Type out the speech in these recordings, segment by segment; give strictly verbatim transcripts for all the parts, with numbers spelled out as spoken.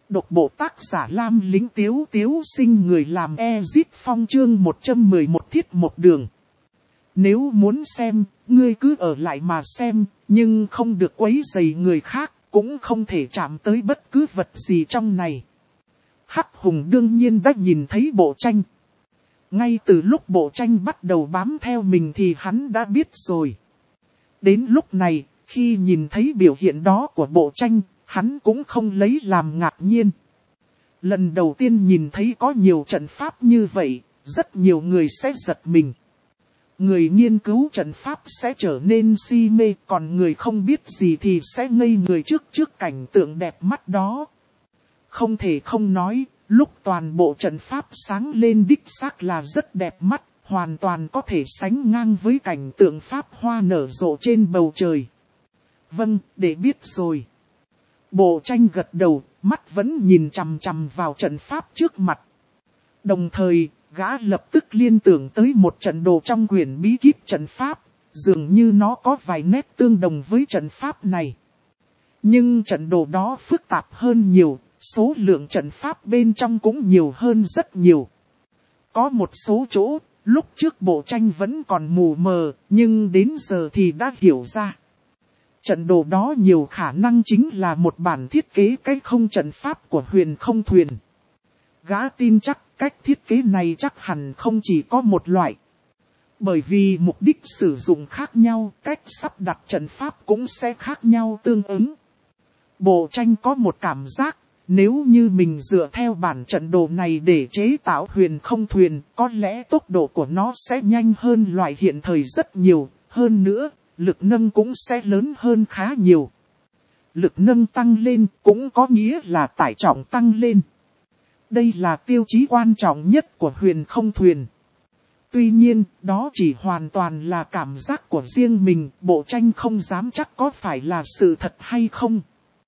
Độc bộ tác giả Lam Lính Tiếu Tiếu sinh người làm Ezit Phong chương một trăm mười một thiết một đường. Nếu muốn xem, ngươi cứ ở lại mà xem, nhưng không được quấy rầy người khác, cũng không thể chạm tới bất cứ vật gì trong này. Hắc Hùng đương nhiên đã nhìn thấy bộ tranh. Ngay từ lúc bộ tranh bắt đầu bám theo mình thì hắn đã biết rồi. Đến lúc này, khi nhìn thấy biểu hiện đó của bộ tranh, hắn cũng không lấy làm ngạc nhiên. Lần đầu tiên nhìn thấy có nhiều trận pháp như vậy, rất nhiều người sẽ giật mình. Người nghiên cứu trận pháp sẽ trở nên si mê, còn người không biết gì thì sẽ ngây người trước trước cảnh tượng đẹp mắt đó. Không thể không nói, lúc toàn bộ trận pháp sáng lên đích xác là rất đẹp mắt, hoàn toàn có thể sánh ngang với cảnh tượng pháp hoa nở rộ trên bầu trời. Vâng, để biết rồi. Bộ tranh gật đầu, mắt vẫn nhìn chằm chằm vào trận pháp trước mặt. Đồng thời, gã lập tức liên tưởng tới một trận đồ trong quyển bí kíp trận pháp, dường như nó có vài nét tương đồng với trận pháp này. Nhưng trận đồ đó phức tạp hơn nhiều, số lượng trận pháp bên trong cũng nhiều hơn rất nhiều. Có một số chỗ, lúc trước bộ tranh vẫn còn mù mờ, nhưng đến giờ thì đã hiểu ra. Trận đồ đó nhiều khả năng chính là một bản thiết kế cách không trận pháp của Huyền Không Thuyền. Gã tin chắc cách thiết kế này chắc hẳn không chỉ có một loại. Bởi vì mục đích sử dụng khác nhau, cách sắp đặt trận pháp cũng sẽ khác nhau tương ứng. Bộ tranh có một cảm giác, nếu như mình dựa theo bản trận đồ này để chế tạo Huyền Không Thuyền, có lẽ tốc độ của nó sẽ nhanh hơn loại hiện thời rất nhiều, hơn nữa. Lực nâng cũng sẽ lớn hơn khá nhiều. Lực nâng tăng lên cũng có nghĩa là tải trọng tăng lên. Đây là tiêu chí quan trọng nhất của Huyền Không Thuyền. Tuy nhiên, đó chỉ hoàn toàn là cảm giác của riêng mình, bộ tranh không dám chắc có phải là sự thật hay không.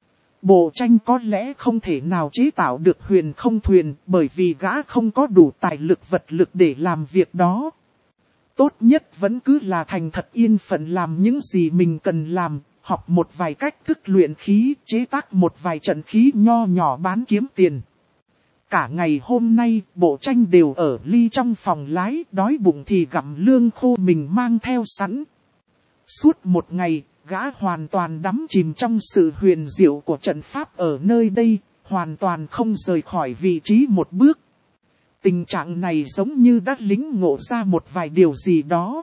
Bộ tranh có lẽ không thể nào chế tạo được Huyền Không Thuyền bởi vì gã không có đủ tài lực vật lực để làm việc đó. Tốt nhất vẫn cứ là thành thật yên phận làm những gì mình cần làm, học một vài cách thức luyện khí, chế tác một vài trận khí nho nhỏ bán kiếm tiền. Cả ngày hôm nay, bộ tranh đều ở ly trong phòng lái, đói bụng thì gặm lương khô mình mang theo sẵn. Suốt một ngày, gã hoàn toàn đắm chìm trong sự huyền diệu của trận pháp ở nơi đây, hoàn toàn không rời khỏi vị trí một bước. Tình trạng này giống như đã lĩnh ngộ ra một vài điều gì đó.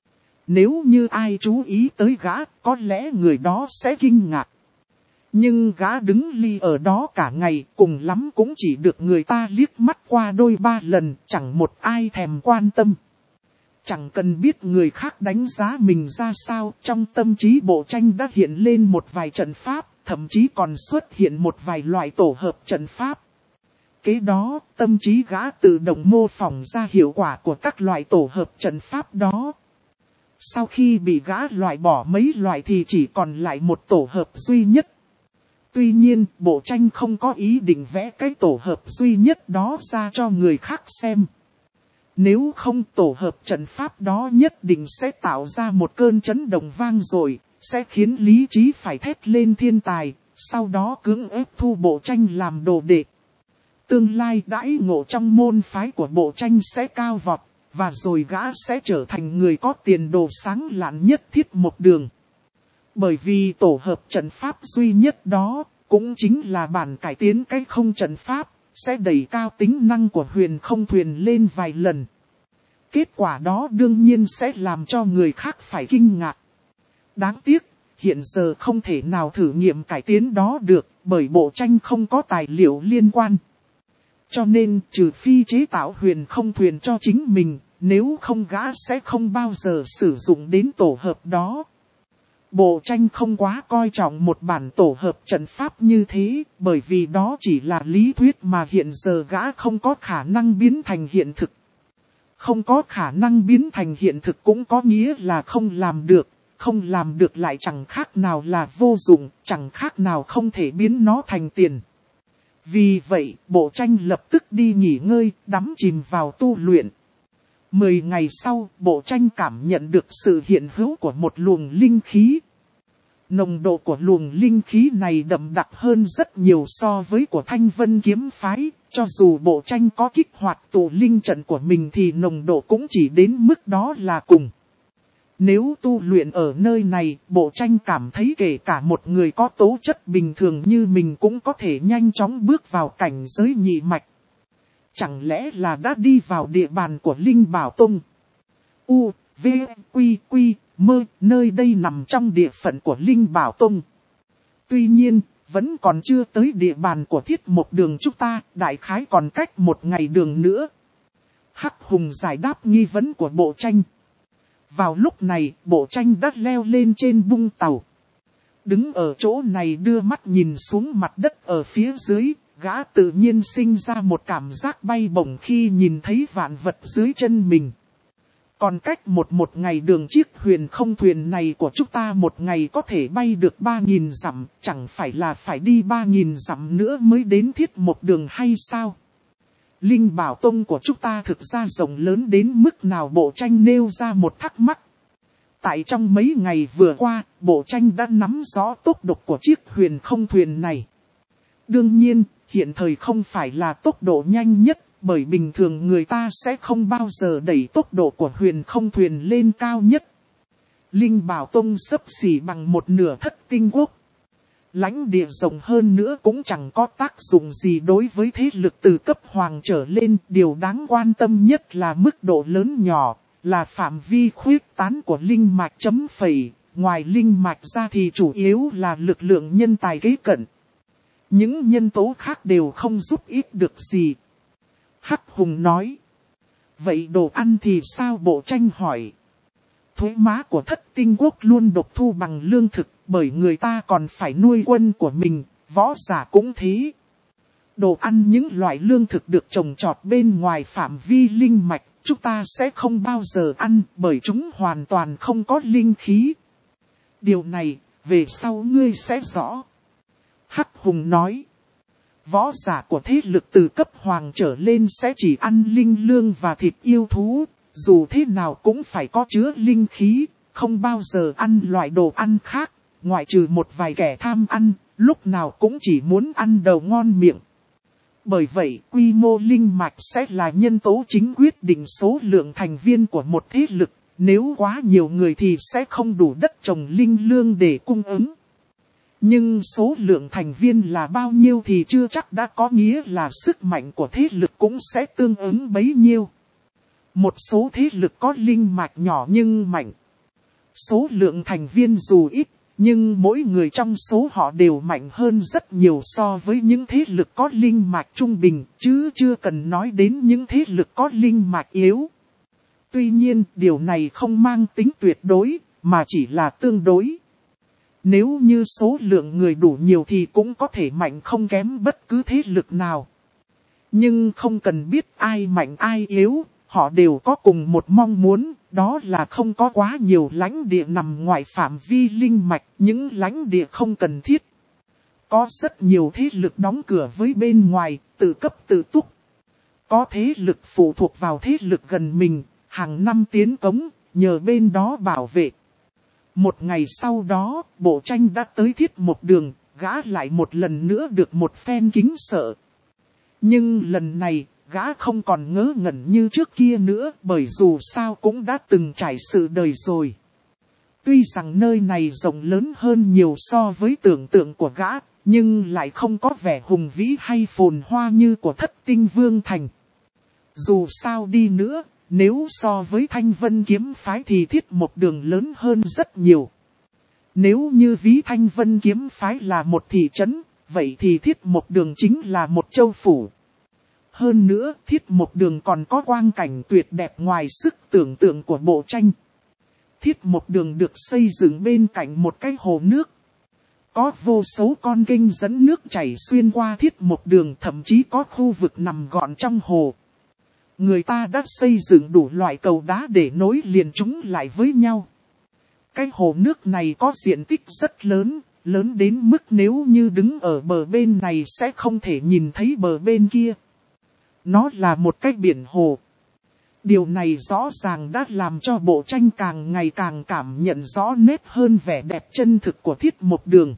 Nếu như ai chú ý tới gã, có lẽ người đó sẽ kinh ngạc. Nhưng gã đứng ly ở đó cả ngày, cùng lắm cũng chỉ được người ta liếc mắt qua đôi ba lần, chẳng một ai thèm quan tâm. Chẳng cần biết người khác đánh giá mình ra sao, trong tâm trí bộ tranh đã hiện lên một vài trận pháp, thậm chí còn xuất hiện một vài loại tổ hợp trận pháp. Kế đó, tâm trí gã tự động mô phỏng ra hiệu quả của các loại tổ hợp trận pháp đó. Sau khi bị gã loại bỏ mấy loại thì chỉ còn lại một tổ hợp duy nhất. Tuy nhiên, bộ tranh không có ý định vẽ cái tổ hợp duy nhất đó ra cho người khác xem. Nếu không, tổ hợp trận pháp đó nhất định sẽ tạo ra một cơn chấn động vang dội, sẽ khiến lý trí phải thét lên thiên tài, sau đó cưỡng ép thu bộ tranh làm đồ đệ. Tương lai đãi ngộ trong môn phái của bộ tranh sẽ cao vọt, và rồi gã sẽ trở thành người có tiền đồ sáng lạn nhất thiết một đường. Bởi vì tổ hợp trận pháp duy nhất đó, cũng chính là bản cải tiến cách không trận pháp, sẽ đẩy cao tính năng của Huyền Không Thuyền lên vài lần. Kết quả đó đương nhiên sẽ làm cho người khác phải kinh ngạc. Đáng tiếc, hiện giờ không thể nào thử nghiệm cải tiến đó được, bởi bộ tranh không có tài liệu liên quan. Cho nên, trừ phi chế tạo Huyền Không Thuyền cho chính mình, nếu không gã sẽ không bao giờ sử dụng đến tổ hợp đó. Bộ tranh không quá coi trọng một bản tổ hợp trận pháp như thế, bởi vì đó chỉ là lý thuyết mà hiện giờ gã không có khả năng biến thành hiện thực. Không có khả năng biến thành hiện thực cũng có nghĩa là không làm được, không làm được lại chẳng khác nào là vô dụng, chẳng khác nào không thể biến nó thành tiền. Vì vậy, bộ tranh lập tức đi nghỉ ngơi, đắm chìm vào tu luyện. Mười ngày sau, bộ tranh cảm nhận được sự hiện hữu của một luồng linh khí. Nồng độ của luồng linh khí này đậm đặc hơn rất nhiều so với của Thanh Vân kiếm phái, cho dù bộ tranh có kích hoạt tụ linh trận của mình thì nồng độ cũng chỉ đến mức đó là cùng. Nếu tu luyện ở nơi này, bộ tranh cảm thấy kể cả một người có tố chất bình thường như mình cũng có thể nhanh chóng bước vào cảnh giới nhị mạch. Chẳng lẽ là đã đi vào địa bàn của Linh Bảo Tông? U, V, Quy, Quy, Mơ, nơi đây nằm trong địa phận của Linh Bảo Tông. Tuy nhiên, vẫn còn chưa tới địa bàn của Thiết Mộc Đường chúng ta, đại khái còn cách một ngày đường nữa. Hắc Hùng giải đáp nghi vấn của bộ tranh. Vào lúc này, bộ tranh đã leo lên trên bung tàu. Đứng ở chỗ này đưa mắt nhìn xuống mặt đất ở phía dưới, gã tự nhiên sinh ra một cảm giác bay bổng khi nhìn thấy vạn vật dưới chân mình. Còn cách một một ngày đường chiếc huyền không thuyền này của chúng ta một ngày có thể bay được ba nghìn dặm, chẳng phải là phải đi ba nghìn dặm nữa mới đến Thiết Mộc Đường hay sao? Linh Bảo Tông của chúng ta thực ra rộng lớn đến mức nào, bộ tranh nêu ra một thắc mắc. Tại trong mấy ngày vừa qua, bộ tranh đã nắm rõ tốc độ của chiếc huyền không thuyền này. Đương nhiên, hiện thời không phải là tốc độ nhanh nhất, bởi bình thường người ta sẽ không bao giờ đẩy tốc độ của huyền không thuyền lên cao nhất. Linh Bảo Tông xấp xỉ bằng một nửa Thất Tinh Quốc. Lãnh địa rộng hơn nữa cũng chẳng có tác dụng gì đối với thế lực từ cấp hoàng trở lên. Điều đáng quan tâm nhất là mức độ lớn nhỏ, là phạm vi khuyết tán của linh mạch chấm phẩy. Ngoài linh mạch ra thì chủ yếu là lực lượng nhân tài kế cận. Những nhân tố khác đều không giúp ích được gì. Hắc Hùng nói. Vậy đồ ăn thì sao, bộ tranh hỏi. Thuế má của Thất Tinh Quốc luôn độc thu bằng lương thực, bởi người ta còn phải nuôi quân của mình, võ giả cũng thế. Đồ ăn những loại lương thực được trồng trọt bên ngoài phạm vi linh mạch, chúng ta sẽ không bao giờ ăn, bởi chúng hoàn toàn không có linh khí. Điều này, về sau ngươi sẽ rõ. Hắc Hùng nói. Võ giả của thế lực từ cấp hoàng trở lên sẽ chỉ ăn linh lương và thịt yêu thú, dù thế nào cũng phải có chứa linh khí, không bao giờ ăn loại đồ ăn khác, ngoại trừ một vài kẻ tham ăn, lúc nào cũng chỉ muốn ăn đầu ngon miệng. Bởi vậy, quy mô linh mạch sẽ là nhân tố chính quyết định số lượng thành viên của một thế lực, nếu quá nhiều người thì sẽ không đủ đất trồng linh lương để cung ứng. Nhưng số lượng thành viên là bao nhiêu thì chưa chắc đã có nghĩa là sức mạnh của thế lực cũng sẽ tương ứng bấy nhiêu. Một số thế lực có linh mạch nhỏ nhưng mạnh. Số lượng thành viên dù ít, nhưng mỗi người trong số họ đều mạnh hơn rất nhiều so với những thế lực có linh mạch trung bình, chứ chưa cần nói đến những thế lực có linh mạch yếu. Tuy nhiên, điều này không mang tính tuyệt đối, mà chỉ là tương đối. Nếu như số lượng người đủ nhiều thì cũng có thể mạnh không kém bất cứ thế lực nào. Nhưng không cần biết ai mạnh ai yếu, họ đều có cùng một mong muốn, đó là không có quá nhiều lãnh địa nằm ngoài phạm vi linh mạch, những lãnh địa không cần thiết. Có rất nhiều thế lực đóng cửa với bên ngoài, tự cấp tự túc. Có thế lực phụ thuộc vào thế lực gần mình, hàng năm tiến cống, nhờ bên đó bảo vệ. Một ngày sau đó, bộ tranh đã tới Thiết Mộc Đường, gã lại một lần nữa được một phen kính sợ. Nhưng lần này, gã không còn ngớ ngẩn như trước kia nữa, bởi dù sao cũng đã từng trải sự đời rồi. Tuy rằng nơi này rộng lớn hơn nhiều so với tưởng tượng của gã, nhưng lại không có vẻ hùng vĩ hay phồn hoa như của Thất Tinh Vương Thành. Dù sao đi nữa, nếu so với Thanh Vân kiếm phái thì Thiết Mộc Đường lớn hơn rất nhiều. Nếu như ví Thanh Vân kiếm phái là một thị trấn, vậy thì Thiết Mộc Đường chính là một châu phủ. Hơn nữa, Thiết Mộc Đường còn có quang cảnh tuyệt đẹp ngoài sức tưởng tượng của bộ tranh. Thiết Mộc Đường được xây dựng bên cạnh một cái hồ nước. Có vô số con kênh dẫn nước chảy xuyên qua Thiết Mộc Đường, thậm chí có khu vực nằm gọn trong hồ. Người ta đã xây dựng đủ loại cầu đá để nối liền chúng lại với nhau. Cái hồ nước này có diện tích rất lớn, lớn đến mức nếu như đứng ở bờ bên này sẽ không thể nhìn thấy bờ bên kia. Nó là một cái biển hồ. Điều này rõ ràng đã làm cho bộ tranh càng ngày càng cảm nhận rõ nét hơn vẻ đẹp chân thực của Thiết Một Đường.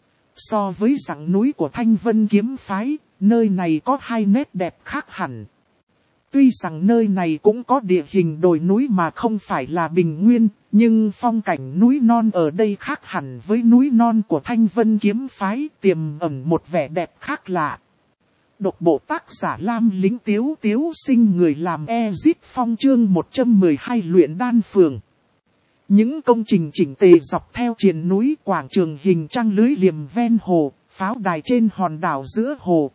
So với dãy núi của Thanh Vân kiếm phái, nơi này có hai nét đẹp khác hẳn. Tuy rằng nơi này cũng có địa hình đồi núi mà không phải là bình nguyên, nhưng phong cảnh núi non ở đây khác hẳn với núi non của Thanh Vân kiếm phái, tiềm ẩn một vẻ đẹp khác lạ. Độc bộ tác giả Lam Lĩnh Tiếu Tiếu Sinh, người làm Ezit Phong, chương một trăm mười hai luyện đan phường. Những công trình chỉnh tề dọc theo triền núi, quảng trường hình trăng lưới liềm ven hồ, pháo đài trên hòn đảo giữa hồ.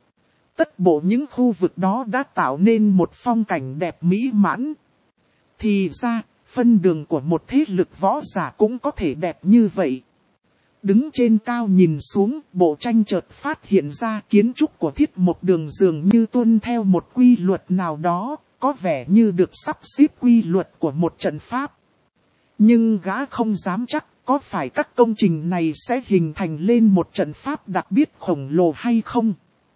Tất bộ những khu vực đó đã tạo nên một phong cảnh đẹp mỹ mãn. Thì ra, phân đường của một thế lực võ giả cũng có thể đẹp như vậy. Đứng trên cao nhìn xuống, bộ tranh chợt phát hiện ra kiến trúc của Thiết Một Đường dường như tuân theo một quy luật nào đó, có vẻ như được sắp xếp quy luật của một trận pháp. Nhưng gã không dám chắc có phải các công trình này sẽ hình thành lên một trận pháp đặc biệt khổng lồ hay không.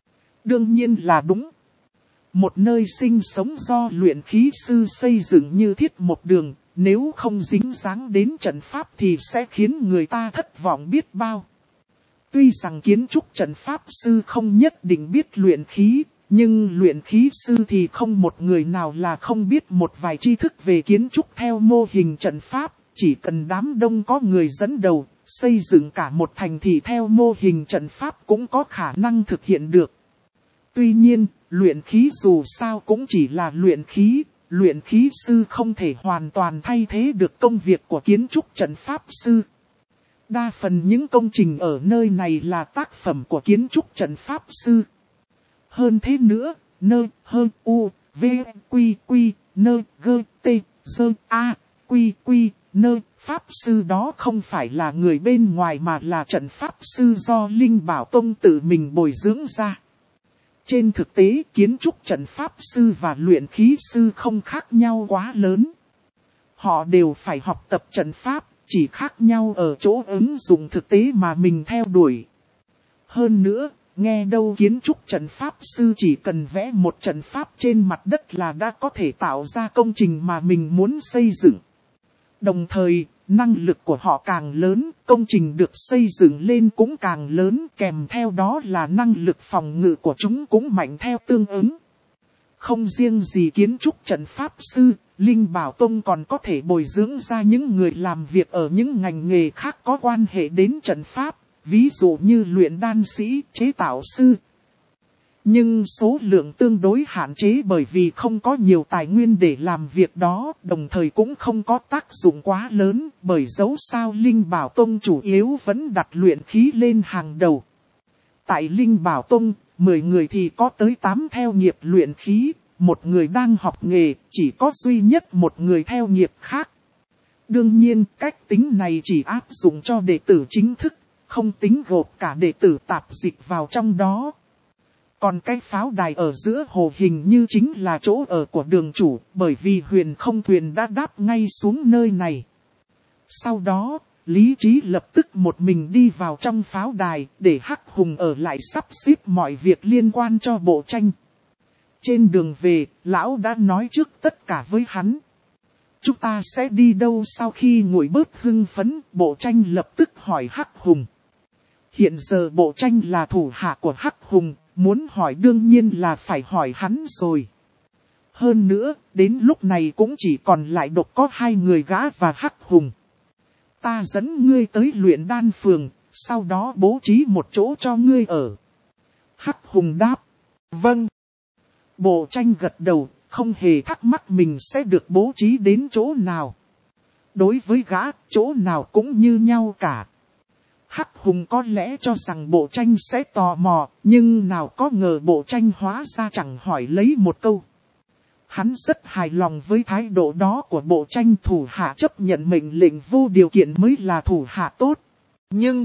Đương nhiên là đúng. Một nơi sinh sống do luyện khí sư xây dựng như Thiết Một Đường, nếu không dính dáng đến trận pháp thì sẽ khiến người ta thất vọng biết bao. Tuy rằng kiến trúc trận pháp sư không nhất định biết luyện khí, nhưng luyện khí sư thì không một người nào là không biết một vài tri thức về kiến trúc theo mô hình trận pháp. Chỉ cần đám đông có người dẫn đầu, xây dựng cả một thành thị theo mô hình trận pháp cũng có khả năng thực hiện được. Tuy nhiên, luyện khí dù sao cũng chỉ là luyện khí, luyện khí sư không thể hoàn toàn thay thế được công việc của kiến trúc trận pháp sư. Đa phần những công trình ở nơi này là tác phẩm của kiến trúc trận pháp sư. Hơn thế nữa, nơ, hơ, u, v, quy, quy, nơ, gơ, tê, dơ, a, quy, quy, nơ, pháp sư đó không phải là người bên ngoài mà là trận pháp sư do Linh Bảo Tông tự mình bồi dưỡng ra. Trên thực tế, kiến trúc trận pháp sư và luyện khí sư không khác nhau quá lớn. Họ đều phải học tập trận pháp, chỉ khác nhau ở chỗ ứng dụng thực tế mà mình theo đuổi. Hơn nữa, nghe đâu kiến trúc trận pháp sư chỉ cần vẽ một trận pháp trên mặt đất là đã có thể tạo ra công trình mà mình muốn xây dựng. Đồng thời, năng lực của họ càng lớn, công trình được xây dựng lên cũng càng lớn, kèm theo đó là năng lực phòng ngự của chúng cũng mạnh theo tương ứng. Không riêng gì kiến trúc trận pháp sư, Linh Bảo Tông còn có thể bồi dưỡng ra những người làm việc ở những ngành nghề khác có quan hệ đến trận pháp, ví dụ như luyện đan sĩ, chế tạo sư. Nhưng số lượng tương đối hạn chế bởi vì không có nhiều tài nguyên để làm việc đó, đồng thời cũng không có tác dụng quá lớn, bởi dẫu sao Linh Bảo Tông chủ yếu vẫn đặt luyện khí lên hàng đầu. Tại Linh Bảo Tông, mười người thì có tới tám theo nghiệp luyện khí, một người đang học nghề, chỉ có duy nhất một người theo nghiệp khác. Đương nhiên, cách tính này chỉ áp dụng cho đệ tử chính thức, không tính gộp cả đệ tử tạp dịch vào trong đó. Còn cái pháo đài ở giữa hồ hình như chính là chỗ ở của đường chủ, bởi vì huyền không thuyền đã đáp ngay xuống nơi này. Sau đó, Lý Trí lập tức một mình đi vào trong pháo đài, để Hắc Hùng ở lại sắp xếp mọi việc liên quan cho bộ tranh. Trên đường về, lão đã nói trước tất cả với hắn. Chúng ta sẽ đi đâu sau khi nguội bớt hưng phấn, bộ tranh lập tức hỏi Hắc Hùng. Hiện giờ bộ tranh là thủ hạ của Hắc Hùng. Muốn hỏi đương nhiên là phải hỏi hắn rồi. Hơn nữa, đến lúc này cũng chỉ còn lại độc có hai người gã và Hắc Hùng. Ta dẫn ngươi tới luyện đan phường, sau đó bố trí một chỗ cho ngươi ở. Hắc Hùng đáp. Vâng. Bộ tranh gật đầu, không hề thắc mắc mình sẽ được bố trí đến chỗ nào. Đối với gã, chỗ nào cũng như nhau cả. Hắc Hùng có lẽ cho rằng bộ tranh sẽ tò mò, nhưng nào có ngờ bộ tranh hóa ra chẳng hỏi lấy một câu. Hắn rất hài lòng với thái độ đó của bộ tranh, thủ hạ chấp nhận mệnh lệnh vô điều kiện mới là thủ hạ tốt. Nhưng,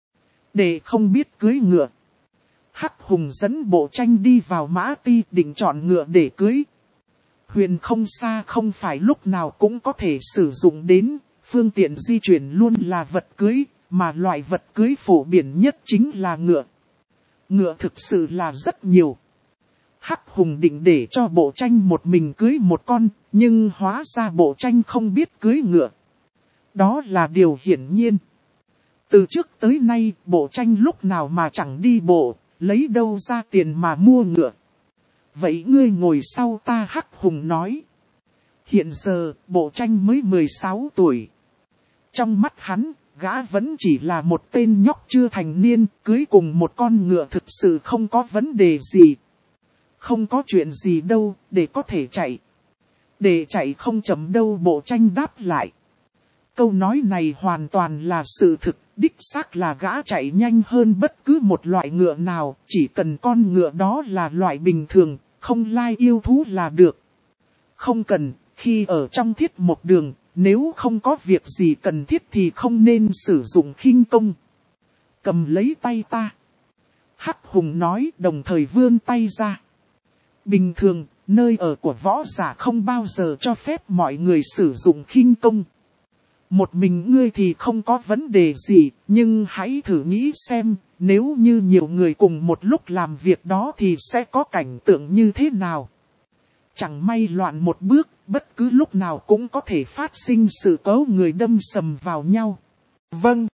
để không biết cưới ngựa, Hắc Hùng dẫn bộ tranh đi vào mã ti định chọn ngựa để cưới. Huyền không xa không phải lúc nào cũng có thể sử dụng đến, phương tiện di chuyển luôn là vật cưới. Mà loại vật cưới phổ biến nhất chính là ngựa. Ngựa thực sự là rất nhiều. Hắc Hùng định để cho Bộ Tranh một mình cưới một con, nhưng hóa ra Bộ Tranh không biết cưới ngựa. Đó là điều hiển nhiên. Từ trước tới nay, Bộ Tranh lúc nào mà chẳng đi bộ, lấy đâu ra tiền mà mua ngựa. Vậy ngươi ngồi sau ta, Hắc Hùng nói. Hiện giờ, Bộ Tranh mới mười sáu tuổi. Trong mắt hắn, gã vẫn chỉ là một tên nhóc chưa thành niên, cưới cùng một con ngựa thực sự không có vấn đề gì. Không có chuyện gì đâu, để có thể chạy. Để chạy không chậm đâu, Bộ Tranh đáp lại. Câu nói này hoàn toàn là sự thực, đích xác là gã chạy nhanh hơn bất cứ một loại ngựa nào, chỉ cần con ngựa đó là loại bình thường, không lai yêu thú là được. Không cần, khi ở trong thiết một đường, nếu không có việc gì cần thiết thì không nên sử dụng khinh công. Cầm lấy tay ta. Hắc Hùng nói, đồng thời vươn tay ra. Bình thường, nơi ở của võ giả không bao giờ cho phép mọi người sử dụng khinh công. Một mình ngươi thì không có vấn đề gì, nhưng hãy thử nghĩ xem, nếu như nhiều người cùng một lúc làm việc đó thì sẽ có cảnh tượng như thế nào. Chẳng may loạn một bước, bất cứ lúc nào cũng có thể phát sinh sự cố người đâm sầm vào nhau. Vâng.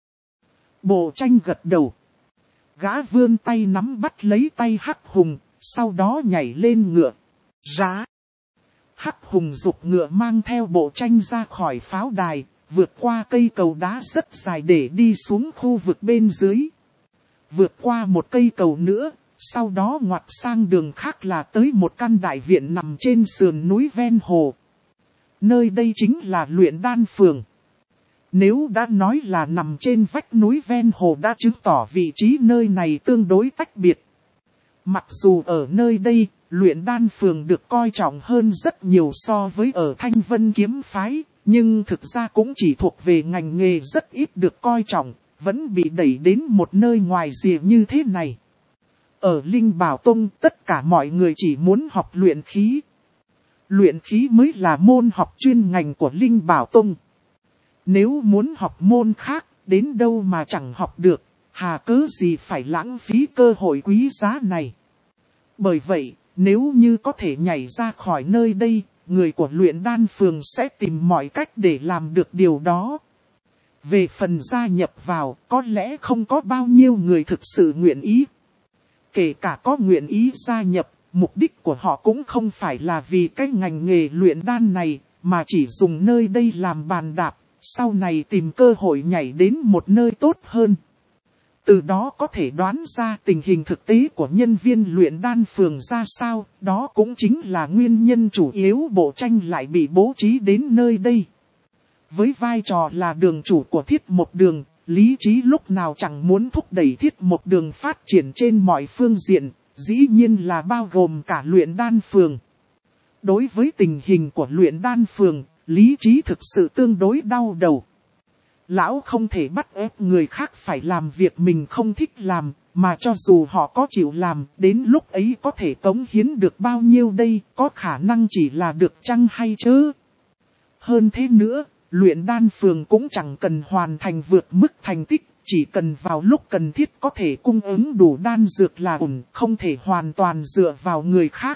Bộ Tranh gật đầu. Gã vươn tay nắm bắt lấy tay Hắc Hùng, sau đó nhảy lên ngựa. Rá. Hắc Hùng giục ngựa mang theo Bộ Tranh ra khỏi pháo đài, vượt qua cây cầu đá rất dài để đi xuống khu vực bên dưới. Vượt qua một cây cầu nữa, sau đó ngoặt sang đường khác là tới một căn đại viện nằm trên sườn núi ven hồ. Nơi đây chính là Luyện Đan Phường. Nếu đã nói là nằm trên vách núi ven hồ đã chứng tỏ vị trí nơi này tương đối tách biệt. Mặc dù ở nơi đây, Luyện Đan Phường được coi trọng hơn rất nhiều so với ở Thanh Vân Kiếm Phái, nhưng thực ra cũng chỉ thuộc về ngành nghề rất ít được coi trọng, vẫn bị đẩy đến một nơi ngoài rìa như thế này. Ở Linh Bảo Tông, tất cả mọi người chỉ muốn học luyện khí. Luyện khí mới là môn học chuyên ngành của Linh Bảo Tông. Nếu muốn học môn khác, đến đâu mà chẳng học được, hà cớ gì phải lãng phí cơ hội quý giá này. Bởi vậy, nếu như có thể nhảy ra khỏi nơi đây, người của Luyện Đan Phường sẽ tìm mọi cách để làm được điều đó. Về phần gia nhập vào, có lẽ không có bao nhiêu người thực sự nguyện ý. Kể cả có nguyện ý gia nhập, mục đích của họ cũng không phải là vì cái ngành nghề luyện đan này, mà chỉ dùng nơi đây làm bàn đạp, sau này tìm cơ hội nhảy đến một nơi tốt hơn. Từ đó có thể đoán ra tình hình thực tế của nhân viên Luyện Đan Phường ra sao, đó cũng chính là nguyên nhân chủ yếu Bộ Tranh lại bị bố trí đến nơi đây. Với vai trò là đường chủ của Thiết Một Đường, Lý Trí lúc nào chẳng muốn thúc đẩy Thiết Một Đường phát triển trên mọi phương diện, dĩ nhiên là bao gồm cả Luyện Đan Phường. Đối với tình hình của Luyện Đan Phường, Lý Trí thực sự tương đối đau đầu. Lão không thể bắt ép người khác phải làm việc mình không thích làm, mà cho dù họ có chịu làm, đến lúc ấy có thể cống hiến được bao nhiêu đây, có khả năng chỉ là được chăng hay chớ. Hơn thế nữa, Luyện Đan Phường cũng chẳng cần hoàn thành vượt mức thành tích, chỉ cần vào lúc cần thiết có thể cung ứng đủ đan dược là ổn, không thể hoàn toàn dựa vào người khác.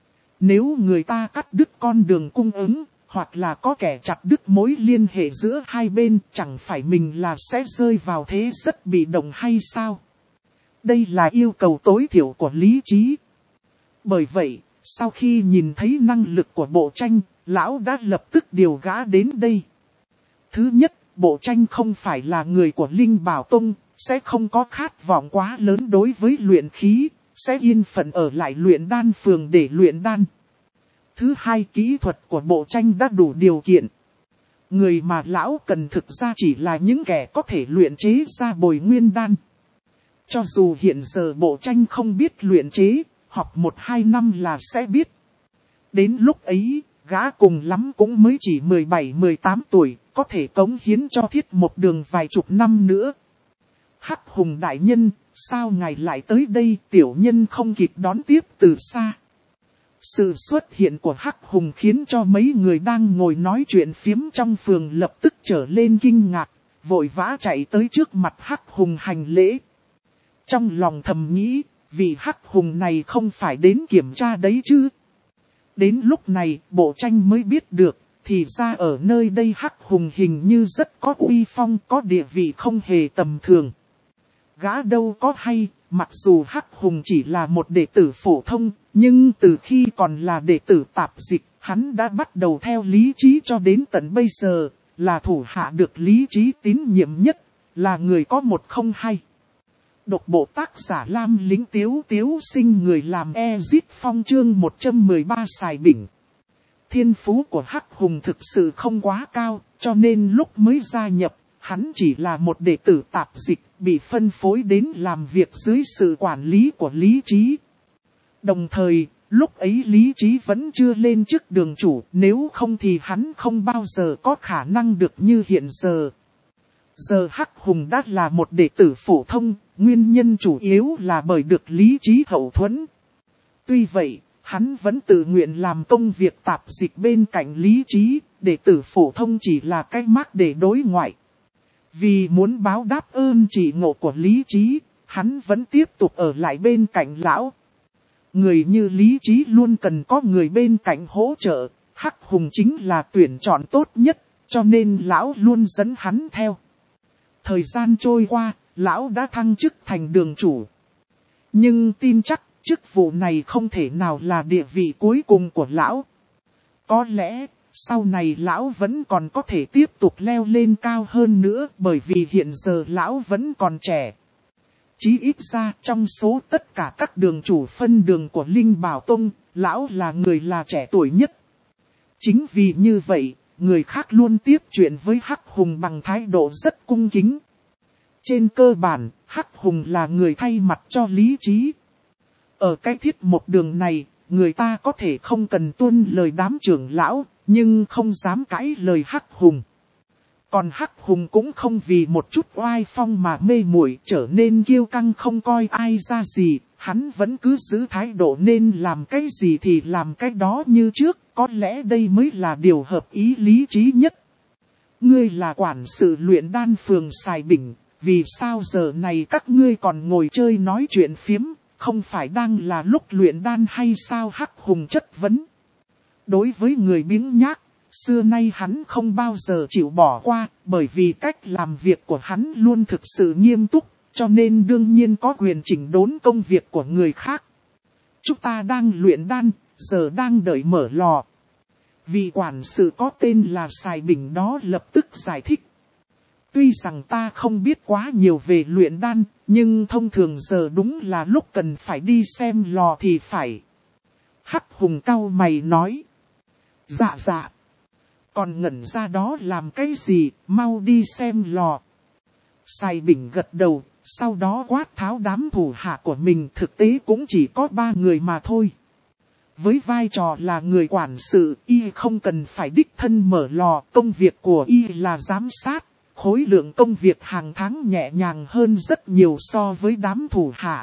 Nếu người ta cắt đứt con đường cung ứng, hoặc là có kẻ chặt đứt mối liên hệ giữa hai bên, chẳng phải mình là sẽ rơi vào thế rất bị động hay sao? Đây là yêu cầu tối thiểu của Lý Trí. Bởi vậy, sau khi nhìn thấy năng lực của Bộ Tranh, lão đã lập tức điều gã đến đây. Thứ nhất, Bộ Tranh không phải là người của Linh Bảo Tông, sẽ không có khát vọng quá lớn đối với luyện khí, sẽ yên phận ở lại Luyện Đan Phường để luyện đan. Thứ hai, kỹ thuật của Bộ Tranh đã đủ điều kiện. Người mà lão cần thực ra chỉ là những kẻ có thể luyện chế ra bồi nguyên đan. Cho dù hiện giờ Bộ Tranh không biết luyện chế, học một hai năm là sẽ biết. Đến lúc ấy, gã cùng lắm cũng mới chỉ mười bảy mười tám tuổi, có thể cống hiến cho Thiết Một Đường vài chục năm nữa. Hắc Hùng đại nhân, sao ngài lại tới đây? Tiểu nhân không kịp đón tiếp từ xa. Sự xuất hiện của Hắc Hùng khiến cho mấy người đang ngồi nói chuyện phiếm trong phường lập tức trở lên kinh ngạc, vội vã chạy tới trước mặt Hắc Hùng hành lễ. Trong lòng thầm nghĩ, Vị hắc hùng này không phải đến kiểm tra đấy chứ. Đến lúc này Bộ Tranh mới biết được, thì ra ở nơi đây hắc hùng hình như rất có uy phong, có địa vị không hề tầm thường. Gã đâu có hay, mặc dù hắc hùng chỉ là một đệ tử phổ thông, nhưng từ khi còn là đệ tử tạp dịch, hắn đã bắt đầu theo Lý Trí cho đến tận bây giờ, là thủ hạ được Lý Trí tín nhiệm nhất, là người có một không hai. Độc bộ tác giả Lam Lĩnh Tiếu Tiếu Sinh, người làm Ezit Phong, chương một trăm mười ba Sài Bỉnh. Thiên phú của hắc hùng thực sự không quá cao, cho nên lúc mới gia nhập, hắn chỉ là một đệ tử tạp dịch, bị phân phối đến làm việc dưới sự quản lý của Lý Trí. Đồng thời, lúc ấy Lý Trí vẫn chưa lên chức đường chủ, nếu không thì hắn không bao giờ có khả năng được như hiện giờ. Giờ hắc hùng đã là một đệ tử phổ thông, nguyên nhân chủ yếu là bởi được Lý Trí hậu thuẫn. Tuy vậy, hắn vẫn tự nguyện làm công việc tạp dịch bên cạnh Lý Trí, đệ tử phổ thông chỉ là cái mác để đối ngoại. Vì muốn báo đáp ơn chỉ ngộ của Lý Trí, hắn vẫn tiếp tục ở lại bên cạnh lão. Người như Lý Trí luôn cần có người bên cạnh hỗ trợ, hắc hùng chính là tuyển chọn tốt nhất, cho nên lão luôn dẫn hắn theo. Thời gian trôi qua, lão đã thăng chức thành đường chủ. Nhưng tin chắc, chức vụ này không thể nào là địa vị cuối cùng của lão. Có lẽ, sau này lão vẫn còn có thể tiếp tục leo lên cao hơn nữa, bởi vì hiện giờ lão vẫn còn trẻ. Chí ít ra, trong số tất cả các đường chủ phân đường của Linh Bảo Tông, lão là người là trẻ tuổi nhất. Chính vì như vậy, người khác luôn tiếp chuyện với hắc hùng bằng thái độ rất cung kính. Trên cơ bản, hắc hùng là người thay mặt cho Lý Trí. Ở cái thiết một đường này, người ta có thể không cần tuân lời đám trưởng lão, nhưng không dám cãi lời hắc hùng. Còn hắc hùng cũng không vì một chút oai phong mà mê muội trở nên kiêu căng không coi ai ra gì, hắn vẫn cứ giữ thái độ nên làm cái gì thì làm cái đó như trước, có lẽ đây mới là điều hợp ý Lý Trí nhất. Ngươi là quản sự luyện đan phường Sài Bỉnh, vì sao giờ này các ngươi còn ngồi chơi nói chuyện phiếm, không phải đang là lúc luyện đan hay sao? Hắc hùng chất vấn. Đối với người biếng nhác, xưa nay hắn không bao giờ chịu bỏ qua, bởi vì cách làm việc của hắn luôn thực sự nghiêm túc, cho nên đương nhiên có quyền chỉnh đốn công việc của người khác. Chúng ta đang luyện đan, giờ đang đợi mở lò. Vị quản sự có tên là Sài Bỉnh đó lập tức giải thích. Tuy rằng ta không biết quá nhiều về luyện đan, nhưng thông thường giờ đúng là lúc cần phải đi xem lò thì phải. Hắc hùng cau mày nói. Dạ dạ. Còn ngẩn ra đó làm cái gì, mau đi xem lò. Sài Bỉnh gật đầu, sau đó quát tháo đám thủ hạ của mình, thực tế cũng chỉ có ba người mà thôi. Với vai trò là người quản sự, y không cần phải đích thân mở lò, công việc của y là giám sát. Khối lượng công việc hàng tháng nhẹ nhàng hơn rất nhiều so với đám thủ hạ.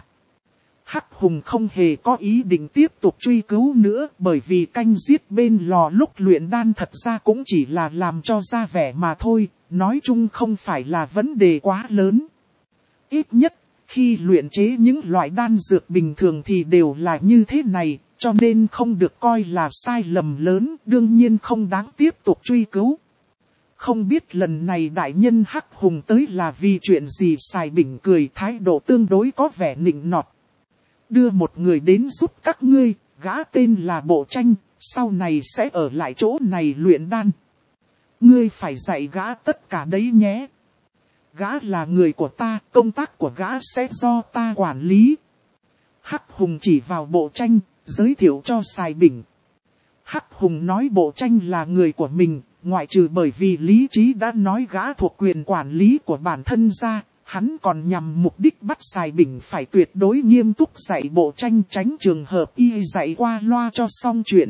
Hắc hùng không hề có ý định tiếp tục truy cứu nữa, bởi vì canh giết bên lò lúc luyện đan thật ra cũng chỉ là làm cho ra vẻ mà thôi, nói chung không phải là vấn đề quá lớn. Ít nhất, khi luyện chế những loại đan dược bình thường thì đều là như thế này, cho nên không được coi là sai lầm lớn, đương nhiên không đáng tiếp tục truy cứu. Không biết lần này đại nhân hắc hùng tới là vì chuyện gì? Sài Bỉnh cười, thái độ tương đối có vẻ nịnh nọt. Đưa một người đến giúp các ngươi, gã tên là Bộ Tranh, sau này sẽ ở lại chỗ này luyện đan. Ngươi phải dạy gã tất cả đấy nhé. Gã là người của ta, công tác của gã sẽ do ta quản lý. Hắc hùng chỉ vào Bộ Tranh, giới thiệu cho Sài Bỉnh. Hắc hùng nói Bộ Tranh là người của mình. Ngoại trừ bởi vì Lý Trí đã nói gã thuộc quyền quản lý của bản thân ra, hắn còn nhằm mục đích bắt Sài Bỉnh phải tuyệt đối nghiêm túc dạy Bộ Tranh, tránh trường hợp y dạy qua loa cho xong chuyện.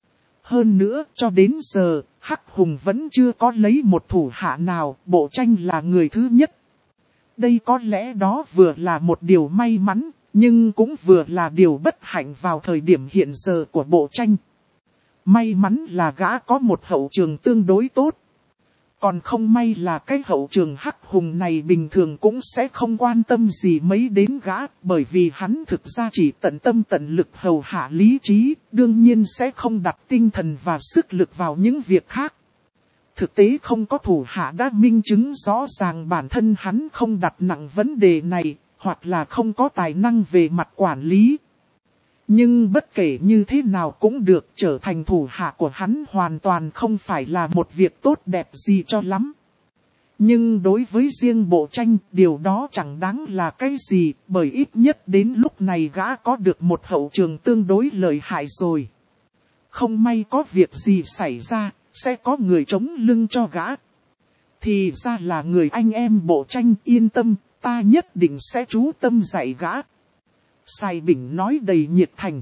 Hơn nữa, cho đến giờ, Hắc Hùng vẫn chưa có lấy một thủ hạ nào, Bộ Tranh là người thứ nhất. Đây có lẽ đó vừa là một điều may mắn, nhưng cũng vừa là điều bất hạnh vào thời điểm hiện giờ của Bộ Tranh. May mắn là gã có một hậu trường tương đối tốt. Còn không may là cái hậu trường Hắc Hùng này bình thường cũng sẽ không quan tâm gì mấy đến gã, bởi vì hắn thực ra chỉ tận tâm tận lực hầu hạ lý trí, đương nhiên sẽ không đặt tinh thần và sức lực vào những việc khác. Thực tế không có thủ hạ đã minh chứng rõ ràng bản thân hắn không đặt nặng vấn đề này, hoặc là không có tài năng về mặt quản lý. Nhưng bất kể như thế nào cũng được, trở thành thủ hạ của hắn hoàn toàn không phải là một việc tốt đẹp gì cho lắm. Nhưng đối với riêng Bộ Tranh, điều đó chẳng đáng là cái gì, bởi ít nhất đến lúc này gã có được một hậu trường tương đối lợi hại rồi. Không may có việc gì xảy ra, sẽ có người chống lưng cho gã. Thì ra là người anh em Bộ Tranh, yên tâm, ta nhất định sẽ chú tâm dạy gã. Sài Bình nói đầy nhiệt thành.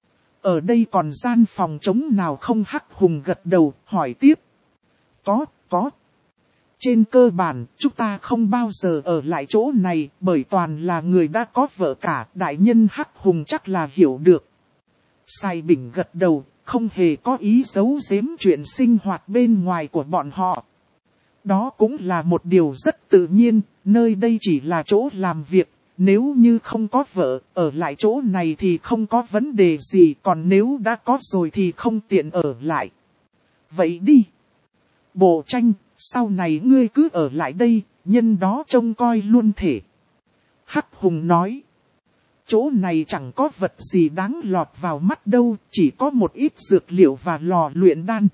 Ở đây còn gian phòng trống nào không? Hắc Hùng gật đầu, hỏi tiếp. Có, có. Trên cơ bản, chúng ta không bao giờ ở lại chỗ này, bởi toàn là người đã có vợ cả, đại nhân Hắc Hùng chắc là hiểu được. Sài Bình gật đầu, không hề có ý giấu giếm chuyện sinh hoạt bên ngoài của bọn họ. Đó cũng là một điều rất tự nhiên, nơi đây chỉ là chỗ làm việc. Nếu như không có vợ, ở lại chỗ này thì không có vấn đề gì, còn nếu đã có rồi thì không tiện ở lại. Vậy đi. Bộ Tranh, sau này ngươi cứ ở lại đây, nhân đó trông coi luôn thể. Hắc Hùng nói. Chỗ này chẳng có vật gì đáng lọt vào mắt đâu, chỉ có một ít dược liệu và lò luyện đan.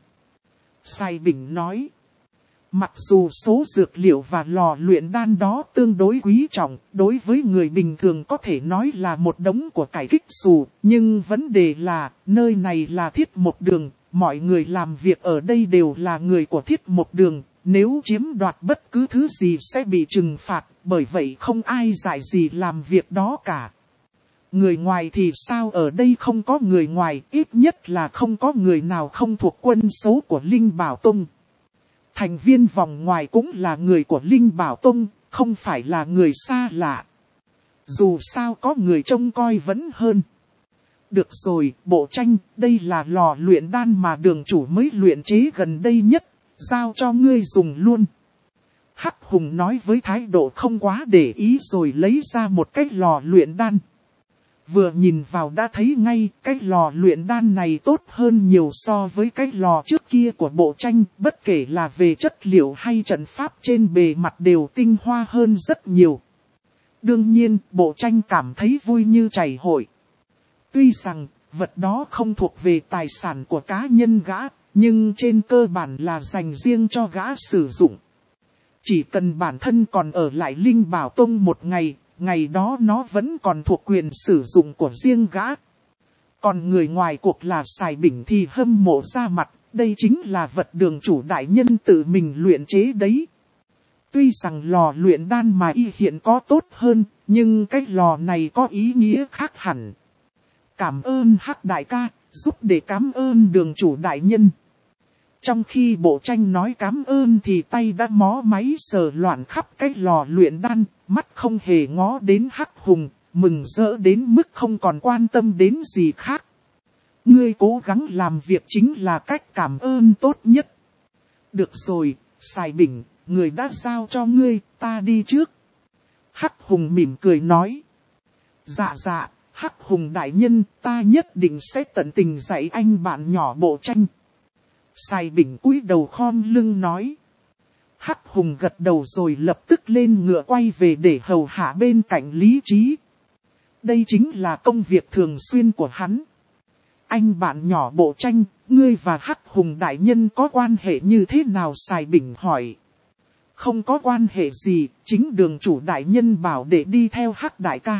Sài Bình nói. Mặc dù số dược liệu và lò luyện đan đó tương đối quý trọng, đối với người bình thường có thể nói là một đống của cải kích xù, nhưng vấn đề là, nơi này là Thiết Mộc Đường, mọi người làm việc ở đây đều là người của Thiết Mộc Đường, nếu chiếm đoạt bất cứ thứ gì sẽ bị trừng phạt, bởi vậy không ai dạy gì làm việc đó cả. Người ngoài thì sao? Ở đây không có người ngoài, ít nhất là không có người nào không thuộc quân số của Linh Bảo Tông. Thành viên vòng ngoài cũng là người của Linh Bảo Tông, không phải là người xa lạ. Dù sao có người trông coi vẫn hơn. Được rồi, Bộ Tranh, đây là lò luyện đan mà đường chủ mới luyện chế gần đây nhất, giao cho ngươi dùng luôn. Hắc Hùng nói với thái độ không quá để ý rồi lấy ra một cái lò luyện đan. Vừa nhìn vào đã thấy ngay cái lò luyện đan này tốt hơn nhiều so với cái lò trước kia của Bộ Tranh, bất kể là về chất liệu hay trận pháp trên bề mặt đều tinh hoa hơn rất nhiều. Đương nhiên, Bộ Tranh cảm thấy vui như chảy hội. Tuy rằng, vật đó không thuộc về tài sản của cá nhân gã, nhưng trên cơ bản là dành riêng cho gã sử dụng. Chỉ cần bản thân còn ở lại Linh Bảo Tông một ngày, ngày đó nó vẫn còn thuộc quyền sử dụng của riêng gã. Còn người ngoài cuộc là Sài Bình thì hâm mộ ra mặt, đây chính là vật đường chủ đại nhân tự mình luyện chế đấy. Tuy rằng lò luyện đan mà y hiện có tốt hơn, nhưng cái lò này có ý nghĩa khác hẳn. Cảm ơn Hắc đại ca, giúp để cảm ơn đường chủ đại nhân. Trong khi Bộ Tranh nói cảm ơn thì tay đã mó máy sờ loạn khắp cái lò luyện đan, mắt không hề ngó đến Hắc Hùng, mừng rỡ đến mức không còn quan tâm đến gì khác. Ngươi cố gắng làm việc chính là cách cảm ơn tốt nhất. Được rồi, Sài Bình, người đã giao cho ngươi, ta đi trước. Hắc Hùng mỉm cười nói. Dạ dạ, Hắc Hùng đại nhân, ta nhất định sẽ tận tình dạy anh bạn nhỏ Bộ Tranh. Sài Bình cúi đầu khom lưng nói. Hắc Hùng gật đầu rồi lập tức lên ngựa quay về để hầu hạ bên cạnh lý trí. Đây chính là công việc thường xuyên của hắn. Anh bạn nhỏ Bộ Tranh, ngươi và Hắc Hùng đại nhân có quan hệ như thế nào? Sài Bình hỏi. Không có quan hệ gì, chính đường chủ đại nhân bảo để đi theo Hắc đại ca.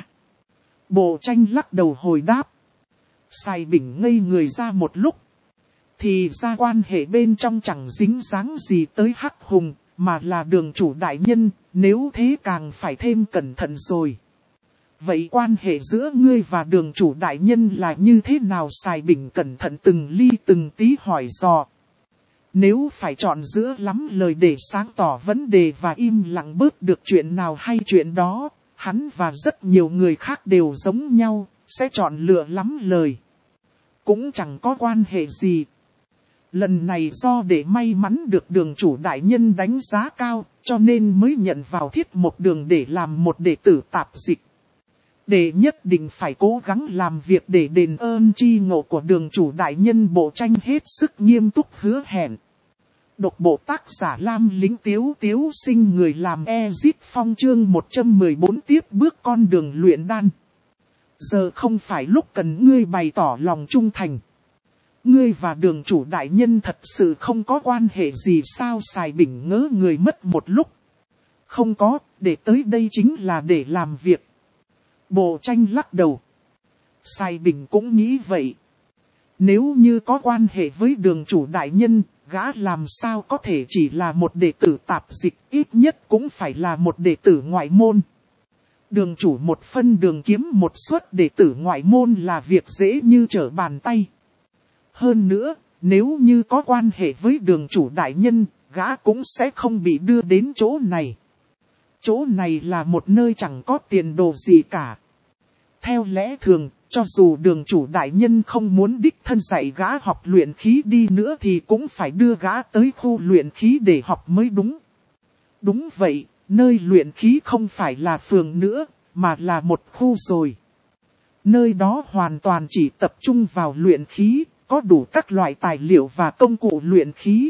Bộ Tranh lắc đầu hồi đáp. Sài Bình ngây người ra một lúc. Thì ra quan hệ bên trong chẳng dính dáng gì tới Hắc Hùng, mà là đường chủ đại nhân, nếu thế càng phải thêm cẩn thận rồi. Vậy quan hệ giữa ngươi và đường chủ đại nhân là như thế nào? Sài Bình cẩn thận từng ly từng tí hỏi dò. Nếu phải chọn giữa lắm lời để sáng tỏ vấn đề và im lặng bớt được chuyện nào hay chuyện đó, hắn và rất nhiều người khác đều giống nhau, sẽ chọn lựa lắm lời. Cũng chẳng có quan hệ gì. Lần này do để may mắn được đường chủ đại nhân đánh giá cao, cho nên mới nhận vào thiết một đường để làm một đệ tử tạp dịch. Đệ nhất định phải cố gắng làm việc để đền ơn tri ngộ của đường chủ đại nhân. Bộ tranh hết sức nghiêm túc hứa hẹn. Độc bộ tác giả Lam Lính Tiếu Tiếu Sinh người làm Ezit Phong chương một trăm mười bốn tiếp bước con đường luyện đan. Giờ không phải lúc cần ngươi bày tỏ lòng trung thành. Ngươi và đường chủ đại nhân thật sự không có quan hệ gì sao? Sài Bình ngớ người mất một lúc. Không có, để tới đây chính là để làm việc. Bộ tranh lắc đầu. Sài Bình cũng nghĩ vậy. Nếu như có quan hệ với đường chủ đại nhân, gã làm sao có thể chỉ là một đệ tử tạp dịch, ít nhất cũng phải là một đệ tử ngoại môn. Đường chủ một phân đường kiếm một suất đệ tử ngoại môn là việc dễ như trở bàn tay. Hơn nữa, nếu như có quan hệ với đường chủ đại nhân, gã cũng sẽ không bị đưa đến chỗ này. Chỗ này là một nơi chẳng có tiền đồ gì cả. Theo lẽ thường, cho dù đường chủ đại nhân không muốn đích thân dạy gã học luyện khí đi nữa thì cũng phải đưa gã tới khu luyện khí để học mới đúng. Đúng vậy, nơi luyện khí không phải là phường nữa, mà là một khu rồi. Nơi đó hoàn toàn chỉ tập trung vào luyện khí, có đủ các loại tài liệu và công cụ luyện khí.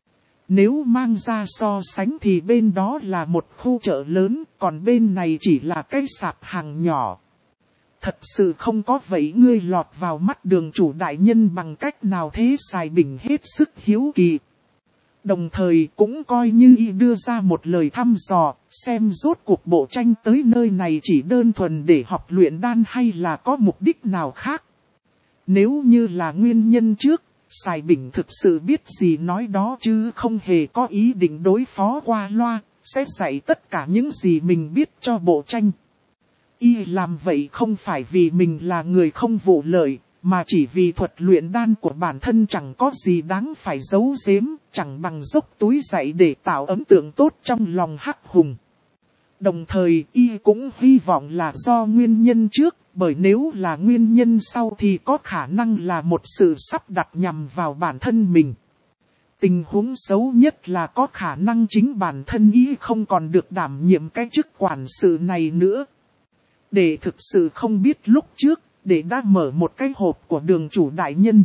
Nếu mang ra so sánh thì bên đó là một khu chợ lớn, còn bên này chỉ là cái sạp hàng nhỏ. Thật sự không có vậy ngươi lọt vào mắt đường chủ đại nhân bằng cách nào thế? Sài Bình hết sức hiếu kỳ. Đồng thời cũng coi như y đưa ra một lời thăm dò, xem rốt cuộc bộ tranh tới nơi này chỉ đơn thuần để học luyện đan hay là có mục đích nào khác. Nếu như là nguyên nhân trước, Sài Bình thực sự biết gì nói đó chứ không hề có ý định đối phó qua loa, sẽ dạy tất cả những gì mình biết cho bộ tranh. Y làm vậy không phải vì mình là người không vụ lợi, mà chỉ vì thuật luyện đan của bản thân chẳng có gì đáng phải giấu giếm, chẳng bằng dốc túi dạy để tạo ấn tượng tốt trong lòng Hắc Hùng. Đồng thời Y cũng hy vọng là do nguyên nhân trước, bởi nếu là nguyên nhân sau thì có khả năng là một sự sắp đặt nhằm vào bản thân mình. Tình huống xấu nhất là có khả năng chính bản thân Y không còn được đảm nhiệm cái chức quản sự này nữa. Để thực sự không biết lúc trước, để đã mở một cái hộp của đường chủ đại nhân.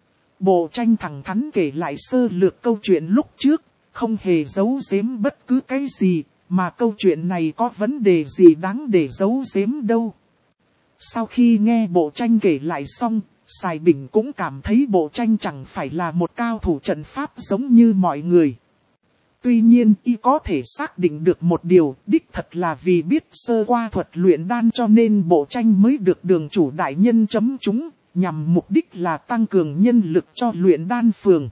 Bộ tranh thẳng thắn kể lại sơ lược câu chuyện lúc trước, không hề giấu giếm bất cứ cái gì, mà câu chuyện này có vấn đề gì đáng để giấu giếm đâu. Sau khi nghe bộ tranh kể lại xong, Sài Bình cũng cảm thấy bộ tranh chẳng phải là một cao thủ trận pháp giống như mọi người. Tuy nhiên, y có thể xác định được một điều, đích thật là vì biết sơ qua thuật luyện đan cho nên bộ tranh mới được đường chủ đại nhân chấm trúng, nhằm mục đích là tăng cường nhân lực cho luyện đan phường.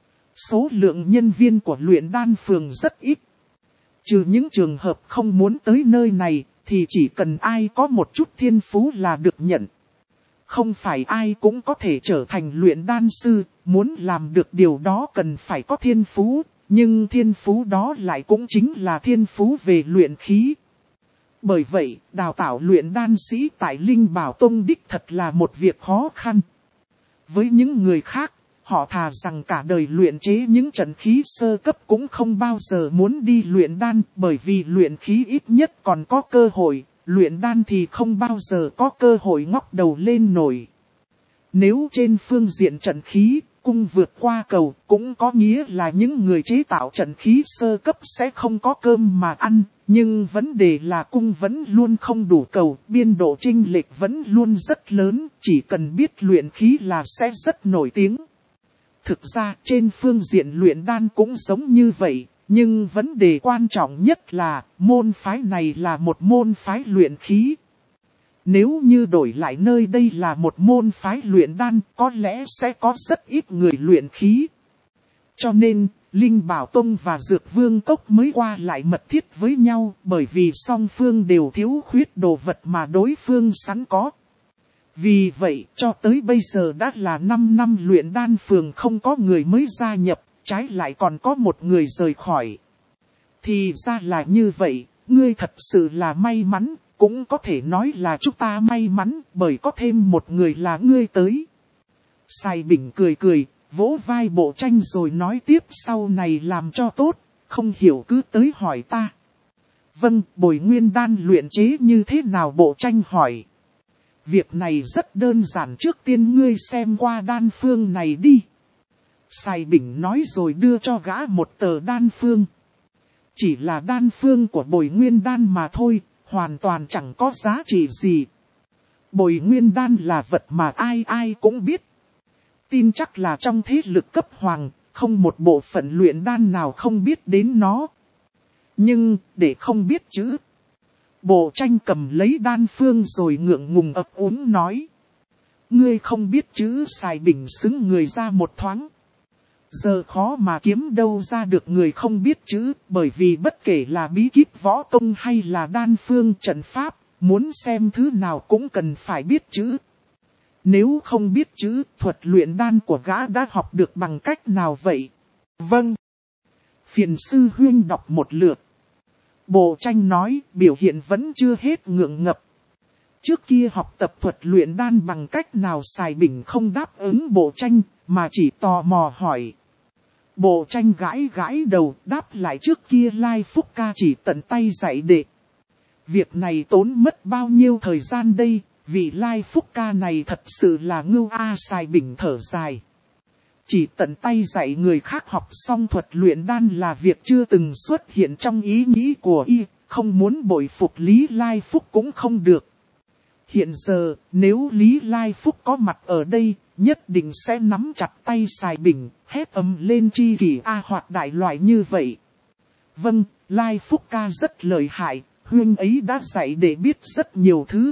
Số lượng nhân viên của luyện đan phường rất ít. Trừ những trường hợp không muốn tới nơi này, thì chỉ cần ai có một chút thiên phú là được nhận. Không phải ai cũng có thể trở thành luyện đan sư, muốn làm được điều đó cần phải có thiên phú. Nhưng thiên phú đó lại cũng chính là thiên phú về luyện khí. Bởi vậy, đào tạo luyện đan sĩ tại Linh Bảo Tông đích thật là một việc khó khăn. Với những người khác, họ thà rằng cả đời luyện chế những trận khí sơ cấp cũng không bao giờ muốn đi luyện đan, bởi vì luyện khí ít nhất còn có cơ hội, luyện đan thì không bao giờ có cơ hội ngóc đầu lên nổi. Nếu trên phương diện trận khí, cung vượt qua cầu cũng có nghĩa là những người chế tạo trận khí sơ cấp sẽ không có cơm mà ăn, nhưng vấn đề là cung vẫn luôn không đủ cầu, biên độ chênh lệch vẫn luôn rất lớn, chỉ cần biết luyện khí là sẽ rất nổi tiếng. Thực ra trên phương diện luyện đan cũng giống như vậy, nhưng vấn đề quan trọng nhất là môn phái này là một môn phái luyện khí. Nếu như đổi lại nơi đây là một môn phái luyện đan, có lẽ sẽ có rất ít người luyện khí. Cho nên, Linh Bảo Tông và Dược Vương Cốc mới qua lại mật thiết với nhau, bởi vì song phương đều thiếu khuyết đồ vật mà đối phương sẵn có. Vì vậy, cho tới bây giờ đã là năm năm luyện đan phường không có người mới gia nhập, trái lại còn có một người rời khỏi. Thì ra là như vậy, ngươi thật sự là may mắn. Cũng có thể nói là chúng ta may mắn bởi có thêm một người là ngươi tới. Sài Bình cười cười, vỗ vai Bộ Tranh rồi nói tiếp, sau này làm cho tốt, không hiểu cứ tới hỏi ta. Vâng, bồi nguyên đan luyện chế như thế nào? Bộ Tranh hỏi. Việc này rất đơn giản, trước tiên ngươi xem qua đan phương này đi. Sài Bình nói rồi đưa cho gã một tờ đan phương. Chỉ là đan phương của bồi nguyên đan mà thôi, hoàn toàn chẳng có giá trị gì. Bồi nguyên đan là vật mà ai ai cũng biết. Tin chắc là trong thế lực cấp hoàng, không một bộ phận luyện đan nào không biết đến nó. Nhưng, để không biết chữ. Bộ Tranh cầm lấy đan phương rồi ngượng ngùng ấp úng nói. Ngươi không biết chữ? Sài Bình xứng người ra một thoáng. Giờ khó mà kiếm đâu ra được người không biết chữ, bởi vì bất kể là bí kíp võ công hay là đan phương trận pháp, muốn xem thứ nào cũng cần phải biết chữ. Nếu không biết chữ, thuật luyện đan của gã đã học được bằng cách nào vậy? Vâng. Phiền sư huynh đọc một lượt. Bộ Tranh nói, biểu hiện vẫn chưa hết ngượng ngập. Trước kia học tập thuật luyện đan bằng cách nào? Sài Bình không đáp ứng Bộ Tranh, mà chỉ tò mò hỏi. Bộ Tranh gãi gãi đầu, đáp lại, trước kia Lai Phúc Ca chỉ tận tay dạy đệ. Việc này tốn mất bao nhiêu thời gian đây? Vì Lai Phúc Ca này thật sự là ngưu a. Sài Bình thở dài. Chỉ tận tay dạy người khác học xong thuật luyện đan là việc chưa từng xuất hiện trong ý nghĩ của y, không muốn bội phục Lý Lai Phúc cũng không được. Hiện giờ, nếu Lý Lai Phúc có mặt ở đây, nhất định sẽ nắm chặt tay Sài Bình, hét ầm lên, chi kỷ a hoạt đại loại như vậy. Vâng, Lai Phúc Ca rất lợi hại, huynh ấy đã dạy để biết rất nhiều thứ.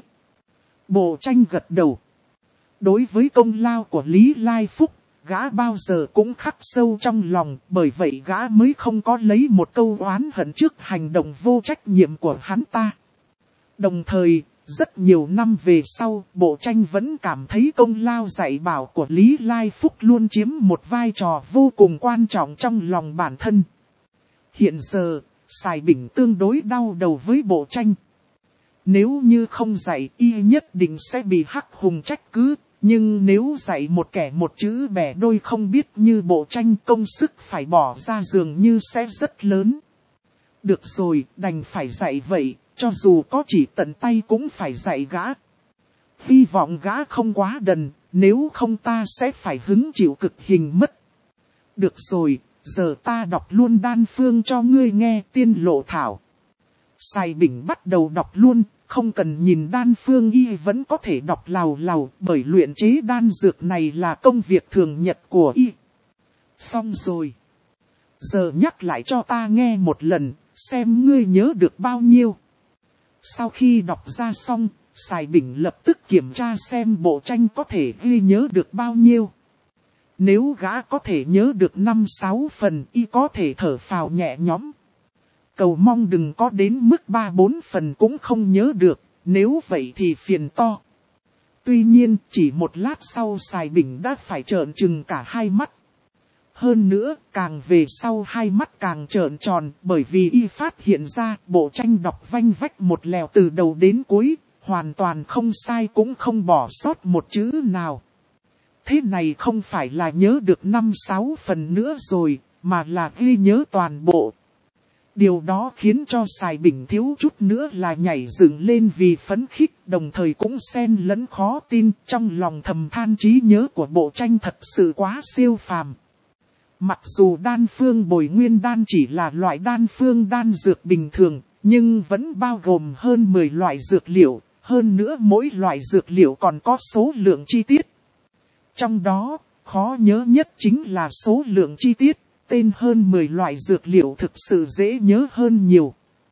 Bộ Tranh gật đầu. Đối với công lao của Lý Lai Phúc, gã bao giờ cũng khắc sâu trong lòng, bởi vậy gã mới không có lấy một câu oán hận trước hành động vô trách nhiệm của hắn ta. Đồng thời, rất nhiều năm về sau, Bộ Tranh vẫn cảm thấy công lao dạy bảo của Lý Lai Phúc luôn chiếm một vai trò vô cùng quan trọng trong lòng bản thân. Hiện giờ, Sài Bình tương đối đau đầu với Bộ Tranh. Nếu như không dạy, y nhất định sẽ bị Hắc Hùng trách cứ. Nhưng nếu dạy một kẻ một chữ bẻ đôi không biết như Bộ Tranh, công sức phải bỏ ra dường như sẽ rất lớn. Được rồi, đành phải dạy vậy, cho dù có chỉ tận tay cũng phải dạy gã. Hy vọng gã không quá đần, nếu không ta sẽ phải hứng chịu cực hình mất. Được rồi, giờ ta đọc luôn đan phương cho ngươi nghe. Tiên lộ thảo. Sài Bình bắt đầu đọc luôn. Không cần nhìn đan phương y vẫn có thể đọc lào lào, bởi luyện chế đan dược này là công việc thường nhật của y. Xong rồi. Giờ nhắc lại cho ta nghe một lần, xem ngươi nhớ được bao nhiêu. Sau khi đọc ra xong, Sài Bình lập tức kiểm tra xem Bộ Tranh có thể ghi nhớ được bao nhiêu. Nếu gã có thể nhớ được năm sáu phần, y có thể thở phào nhẹ nhõm. Cầu mong đừng có đến mức ba bốn phần cũng không nhớ được, nếu vậy thì phiền to. Tuy nhiên, chỉ một lát sau Sài Bình đã phải trợn trừng cả hai mắt. Hơn nữa, càng về sau hai mắt càng trợn tròn, bởi vì y phát hiện ra Bộ Tranh đọc vanh vách một lèo từ đầu đến cuối, hoàn toàn không sai cũng không bỏ sót một chữ nào. Thế này không phải là nhớ được năm sáu phần nữa rồi, mà là ghi nhớ toàn bộ. Điều đó khiến cho Sài Bình thiếu chút nữa là nhảy dựng lên vì phấn khích, đồng thời cũng xen lẫn khó tin, trong lòng thầm than trí nhớ của Bộ Tranh thật sự quá siêu phàm. Mặc dù đan phương bồi nguyên đan chỉ là loại đan phương đan dược bình thường, nhưng vẫn bao gồm hơn mười loại dược liệu, hơn nữa mỗi loại dược liệu còn có số lượng chi tiết. Trong đó, khó nhớ nhất chính là số lượng chi tiết. Tên hơn mười loại dược liệu thực sự dễ nhớ hơn nhiều.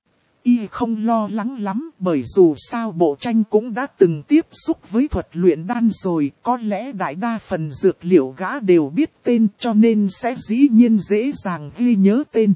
Y không lo lắng lắm, bởi dù sao Bộ Tranh cũng đã từng tiếp xúc với thuật luyện đan rồi, có lẽ đại đa phần dược liệu gã đều biết tên, cho nên sẽ dĩ nhiên dễ dàng ghi nhớ tên.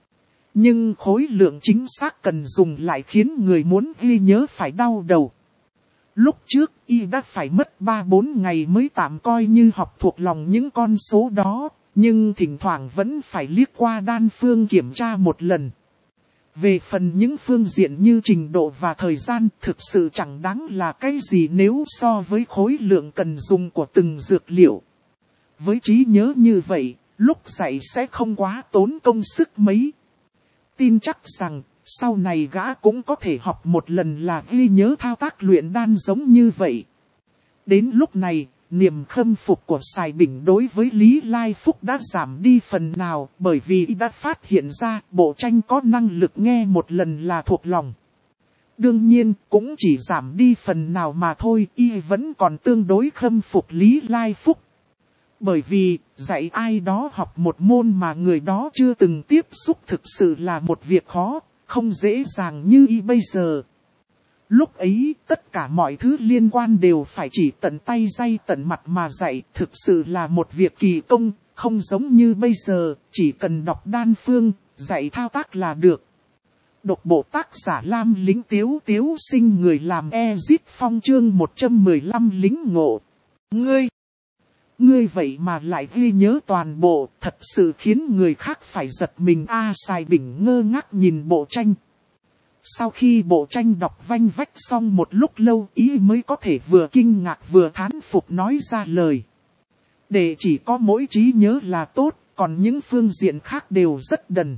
Nhưng khối lượng chính xác cần dùng lại khiến người muốn ghi nhớ phải đau đầu. Lúc trước Y đã phải mất ba bốn ngày mới tạm coi như học thuộc lòng những con số đó. Nhưng thỉnh thoảng vẫn phải liếc qua đan phương kiểm tra một lần. Về phần những phương diện như trình độ và thời gian thực sự chẳng đáng là cái gì nếu so với khối lượng cần dùng của từng dược liệu. với trí nhớ như vậy, lúc dạy sẽ không quá tốn công sức mấy. Tin chắc rằng, sau này gã cũng có thể học một lần là ghi nhớ thao tác luyện đan giống như vậy. Đến lúc này, niềm khâm phục của Sài Bình đối với Lý Lai Phúc đã giảm đi phần nào, bởi vì y đã phát hiện ra Bộ Tranh có năng lực nghe một lần là thuộc lòng. Đương nhiên, cũng chỉ giảm đi phần nào mà thôi, y vẫn còn tương đối khâm phục Lý Lai Phúc. Bởi vì, dạy ai đó học một môn mà người đó chưa từng tiếp xúc thực sự là một việc khó, không dễ dàng như y bây giờ. Lúc ấy, tất cả mọi thứ liên quan đều phải chỉ tận tay day tận mặt mà dạy, thực sự là một việc kỳ công, không giống như bây giờ, chỉ cần đọc đan phương, dạy thao tác là được. Độc bộ tác giả Lam Lính Tiếu Tiếu Sinh người làm Ezit Phong chương một trăm mười lăm lính ngộ. Ngươi! Ngươi vậy mà lại ghi nhớ toàn bộ, thật sự khiến người khác phải giật mình. A Sài Bình ngơ ngác nhìn Bộ Tranh. Sau khi Bộ Tranh đọc vanh vách xong một lúc lâu, ý mới có thể vừa kinh ngạc vừa thán phục nói ra lời. Để chỉ có mỗi trí nhớ là tốt, còn những phương diện khác đều rất đần.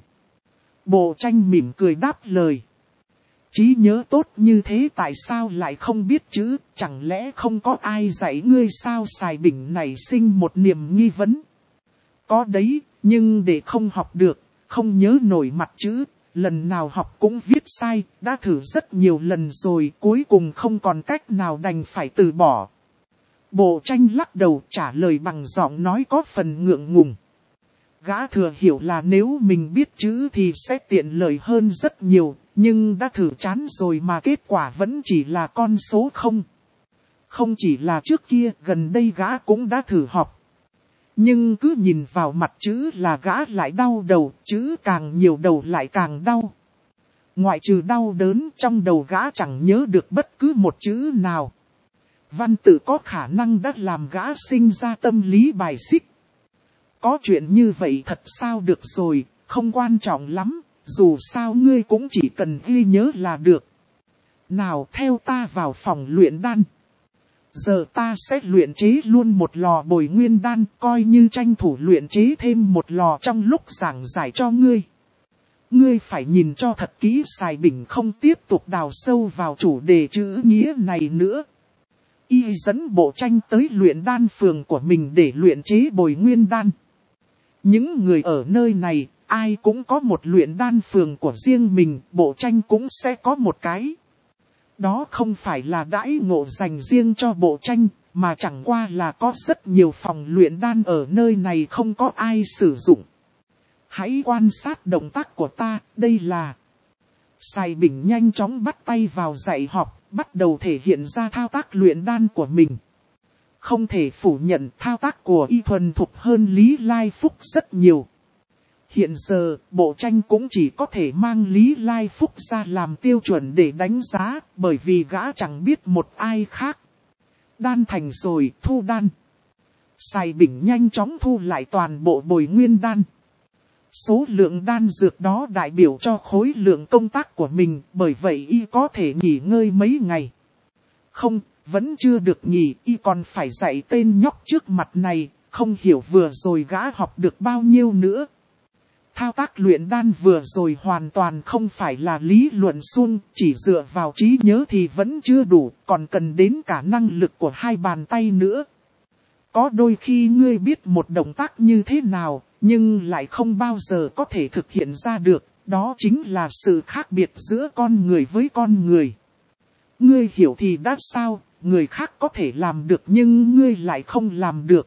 Bộ Tranh mỉm cười đáp lời. Trí nhớ tốt như thế tại sao lại không biết chữ, chẳng lẽ không có ai dạy ngươi sao? Sài Bình nảy sinh một niềm nghi vấn. Có đấy, nhưng để không học được, không nhớ nổi mặt chữ, lần nào học cũng viết sai, đã thử rất nhiều lần rồi, cuối cùng không còn cách nào đành phải từ bỏ. Bộ Tranh lắc đầu trả lời bằng giọng nói có phần ngượng ngùng. Gã thừa hiểu là nếu mình biết chữ thì sẽ tiện lợi hơn rất nhiều, nhưng đã thử chán rồi mà kết quả vẫn chỉ là con số không. Không chỉ là trước kia, gần đây gã cũng đã thử học. Nhưng cứ nhìn vào mặt chữ là gã lại đau đầu, chữ càng nhiều đầu lại càng đau. Ngoại trừ đau đớn, trong đầu gã chẳng nhớ được bất cứ một chữ nào. Văn tự có khả năng đã làm gã sinh ra tâm lý bài xích. Có chuyện như vậy thật sao được rồi, không quan trọng lắm, dù sao ngươi cũng chỉ cần ghi nhớ là được. Nào theo ta vào phòng luyện đan. Giờ ta sẽ luyện chế luôn một lò bồi nguyên đan, coi như tranh thủ luyện chế thêm một lò trong lúc giảng giải cho ngươi. Ngươi phải nhìn cho thật kỹ. Sài Bình không tiếp tục đào sâu vào chủ đề chữ nghĩa này nữa. Y dẫn Bộ Tranh tới luyện đan phường của mình để luyện chế bồi nguyên đan. Những người ở nơi này, ai cũng có một luyện đan phường của riêng mình, Bộ Tranh cũng sẽ có một cái. Đó không phải là đãi ngộ dành riêng cho Bộ Tranh, mà chẳng qua là có rất nhiều phòng luyện đan ở nơi này không có ai sử dụng. Hãy quan sát động tác của ta, đây là... Sài Bình nhanh chóng bắt tay vào dạy học, bắt đầu thể hiện ra thao tác luyện đan của mình. Không thể phủ nhận thao tác của y thuần thục hơn Lý Lai Phúc rất nhiều. Hiện giờ, Bộ Tranh cũng chỉ có thể mang Lý Lai Phúc ra làm tiêu chuẩn để đánh giá, bởi vì gã chẳng biết một ai khác. Đan thành rồi, thu đan. Sài Bình nhanh chóng thu lại toàn bộ bồi nguyên đan. Số lượng đan dược đó đại biểu cho khối lượng công tác của mình, bởi vậy y có thể nghỉ ngơi mấy ngày. Không, vẫn chưa được nghỉ, y còn phải dạy tên nhóc trước mặt này, không hiểu vừa rồi gã học được bao nhiêu nữa. Thao tác luyện đan vừa rồi hoàn toàn không phải là lý luận suông, chỉ dựa vào trí nhớ thì vẫn chưa đủ, còn cần đến cả năng lực của hai bàn tay nữa. Có đôi khi ngươi biết một động tác như thế nào, nhưng lại không bao giờ có thể thực hiện ra được, đó chính là sự khác biệt giữa con người với con người. Ngươi hiểu thì đã sao, người khác có thể làm được nhưng ngươi lại không làm được.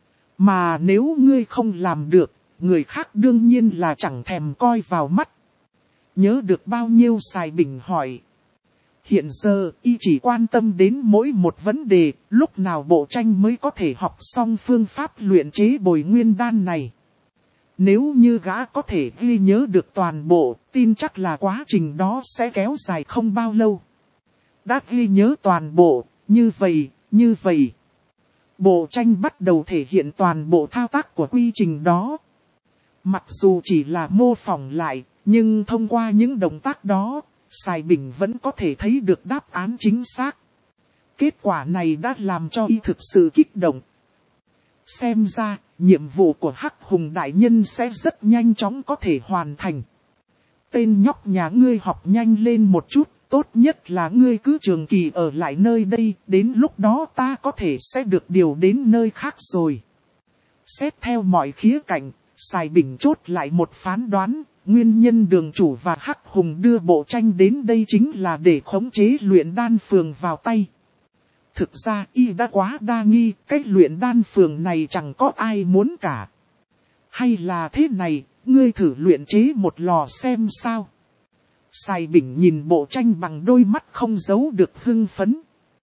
Mà nếu ngươi không làm được, người khác đương nhiên là chẳng thèm coi vào mắt. Nhớ được bao nhiêu? Sài Bình hỏi. Hiện giờ, y chỉ quan tâm đến mỗi một vấn đề, lúc nào Bộ Tranh mới có thể học xong phương pháp luyện chế bồi nguyên đan này. Nếu như gã có thể ghi nhớ được toàn bộ, tin chắc là quá trình đó sẽ kéo dài không bao lâu. Đã ghi nhớ toàn bộ, như vậy, như vậy. Bộ Tranh bắt đầu thể hiện toàn bộ thao tác của quy trình đó. Mặc dù chỉ là mô phỏng lại, nhưng thông qua những động tác đó, Sài Bình vẫn có thể thấy được đáp án chính xác. Kết quả này đã làm cho y thực sự kích động. Xem ra, nhiệm vụ của Hắc Hùng đại nhân sẽ rất nhanh chóng có thể hoàn thành. Tên nhóc nhà ngươi học nhanh lên một chút, tốt nhất là ngươi cứ trường kỳ ở lại nơi đây, đến lúc đó ta có thể sẽ được điều đến nơi khác rồi. Xét theo mọi khía cạnh, Sài Bình chốt lại một phán đoán, nguyên nhân Đường Chủ và Hắc Hùng đưa Bộ Tranh đến đây chính là để khống chế luyện đan phường vào tay. Thực ra y đã quá đa nghi, cái luyện đan phường này chẳng có ai muốn cả. Hay là thế này, ngươi thử luyện chế một lò xem sao. Sài Bình nhìn Bộ Tranh bằng đôi mắt không giấu được hưng phấn.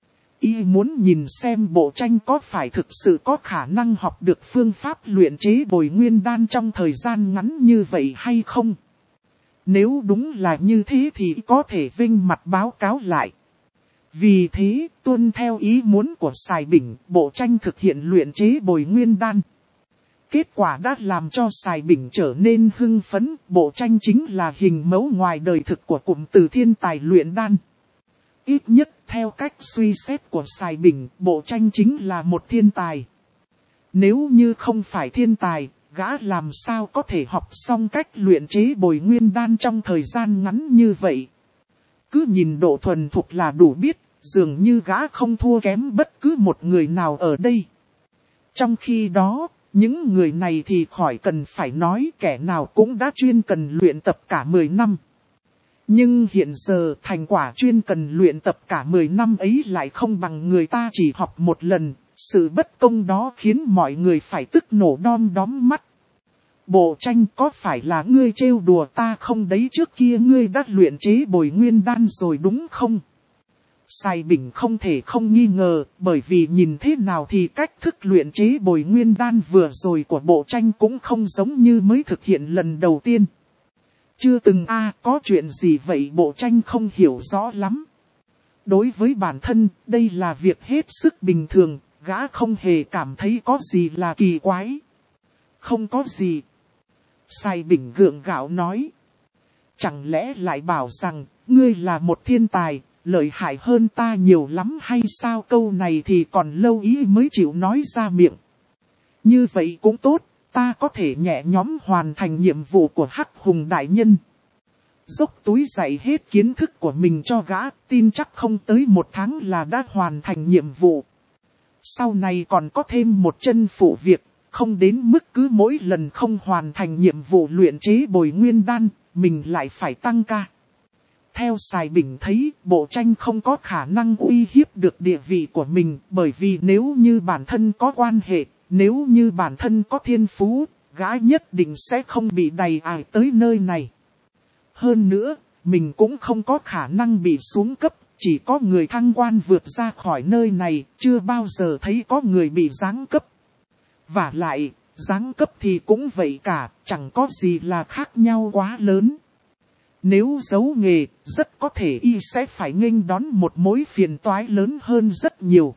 Y muốn nhìn xem Bộ Tranh có phải thực sự có khả năng học được phương pháp luyện chế bồi nguyên đan trong thời gian ngắn như vậy hay không. Nếu đúng là như thế thì có thể vinh mặt báo cáo lại. Vì thế, tuân theo ý muốn của Sài Bình, Bộ Tranh thực hiện luyện chế bồi nguyên đan. Kết quả đã làm cho Sài Bình trở nên hưng phấn, Bộ Tranh chính là hình mẫu ngoài đời thực của cụm từ thiên tài luyện đan. Ít nhất theo cách suy xét của Sài Bình, Bộ Tranh chính là một thiên tài. Nếu như không phải thiên tài, gã làm sao có thể học xong cách luyện chế bồi nguyên đan trong thời gian ngắn như vậy. Cứ nhìn độ thuần thục là đủ biết, dường như gã không thua kém bất cứ một người nào ở đây. Trong khi đó, những người này thì khỏi cần phải nói, kẻ nào cũng đã chuyên cần luyện tập cả mười năm. Nhưng hiện giờ thành quả chuyên cần luyện tập cả mười năm ấy lại không bằng người ta chỉ học một lần, sự bất công đó khiến mọi người phải tức nổ đom đóm mắt. Bộ Tranh, có phải là ngươi trêu đùa ta không đấy, trước kia ngươi đã luyện chế bồi nguyên đan rồi đúng không? Sài Bình không thể không nghi ngờ, bởi vì nhìn thế nào thì cách thức luyện chế bồi nguyên đan vừa rồi của Bộ Tranh cũng không giống như mới thực hiện lần đầu tiên. Chưa từng a à, có chuyện gì vậy, Bộ Tranh không hiểu rõ lắm. Đối với bản thân, đây là việc hết sức bình thường, gã không hề cảm thấy có gì là kỳ quái. Không có gì. Sài Bình gượng gạo nói. Chẳng lẽ lại bảo rằng, ngươi là một thiên tài, lợi hại hơn ta nhiều lắm hay sao? Câu này thì còn lâu ý mới chịu nói ra miệng. Như vậy cũng tốt, ta có thể nhẹ nhõm hoàn thành nhiệm vụ của Hắc Hùng đại nhân. Dốc túi dạy hết kiến thức của mình cho gã, tin chắc không tới một tháng là đã hoàn thành nhiệm vụ. Sau này còn có thêm một chân phụ việc, không đến mức cứ mỗi lần không hoàn thành nhiệm vụ luyện chế bồi nguyên đan, mình lại phải tăng ca. Theo Sài Bình thấy, Bộ Tranh không có khả năng uy hiếp được địa vị của mình, bởi vì nếu như bản thân có quan hệ, nếu như bản thân có thiên phú, gã nhất định sẽ không bị đày ải tới nơi này. Hơn nữa, mình cũng không có khả năng bị xuống cấp, chỉ có người thăng quan vượt ra khỏi nơi này, chưa bao giờ thấy có người bị giáng cấp. Và lại, giáng cấp thì cũng vậy cả, chẳng có gì là khác nhau quá lớn. Nếu giấu nghề, rất có thể y sẽ phải nghênh đón một mối phiền toái lớn hơn rất nhiều.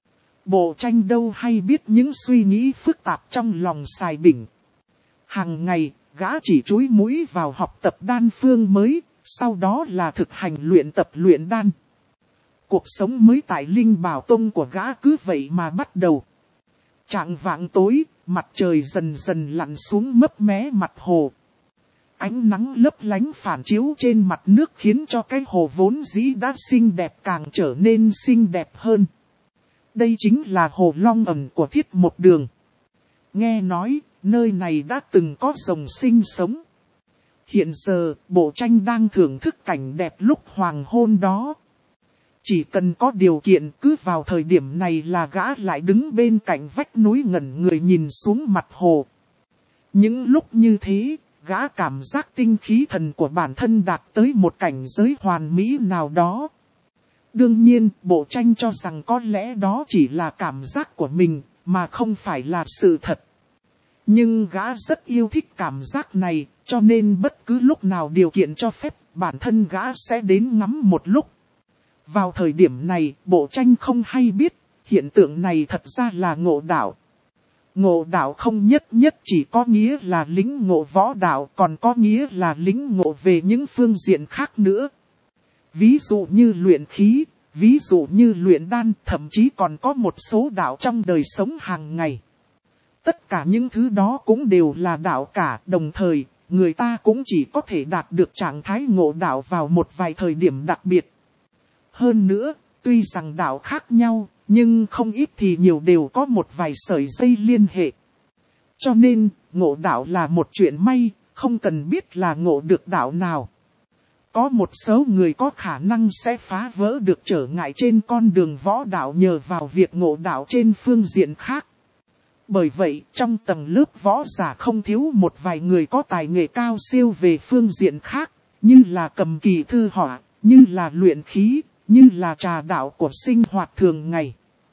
Bộ Tranh đâu hay biết những suy nghĩ phức tạp trong lòng Sài Bình. Hàng ngày, gã chỉ chúi mũi vào học tập đan phương mới, sau đó là thực hành luyện tập luyện đan. Cuộc sống mới tại Linh Bảo Tông của gã cứ vậy mà bắt đầu. Chạng vạng tối, mặt trời dần dần lặn xuống mấp mé mặt hồ. Ánh nắng lấp lánh phản chiếu trên mặt nước khiến cho cái hồ vốn dĩ đã xinh đẹp càng trở nên xinh đẹp hơn. Đây chính là hồ Long Ẩn của Thiết Một Đường. Nghe nói, nơi này đã từng có rồng sinh sống. Hiện giờ, Bộ Tranh đang thưởng thức cảnh đẹp lúc hoàng hôn đó. Chỉ cần có điều kiện cứ vào thời điểm này là gã lại đứng bên cạnh vách núi ngẩn người nhìn xuống mặt hồ. Những lúc như thế, gã cảm giác tinh khí thần của bản thân đạt tới một cảnh giới hoàn mỹ nào đó. Đương nhiên, Bộ Tranh cho rằng có lẽ đó chỉ là cảm giác của mình, mà không phải là sự thật. Nhưng gã rất yêu thích cảm giác này, cho nên bất cứ lúc nào điều kiện cho phép, bản thân gã sẽ đến ngắm một lúc. Vào thời điểm này, Bộ Tranh không hay biết, hiện tượng này thật ra là ngộ đạo. Ngộ đạo không nhất nhất chỉ có nghĩa là lĩnh ngộ võ đạo, còn có nghĩa là lĩnh ngộ về những phương diện khác nữa. Ví dụ như luyện khí, ví dụ như luyện đan, thậm chí còn có một số đạo trong đời sống hàng ngày. Tất cả những thứ đó cũng đều là đạo cả, đồng thời, người ta cũng chỉ có thể đạt được trạng thái ngộ đạo vào một vài thời điểm đặc biệt. Hơn nữa, tuy rằng đạo khác nhau, nhưng không ít thì nhiều đều có một vài sợi dây liên hệ. Cho nên, ngộ đạo là một chuyện may, không cần biết là ngộ được đạo nào. Có một số người có khả năng sẽ phá vỡ được trở ngại trên con đường võ đạo nhờ vào việc ngộ đạo trên phương diện khác. Bởi vậy, trong tầng lớp võ giả không thiếu một vài người có tài nghệ cao siêu về phương diện khác, như là cầm kỳ thư họa, như là luyện khí, như là trà đạo của sinh hoạt thường ngày.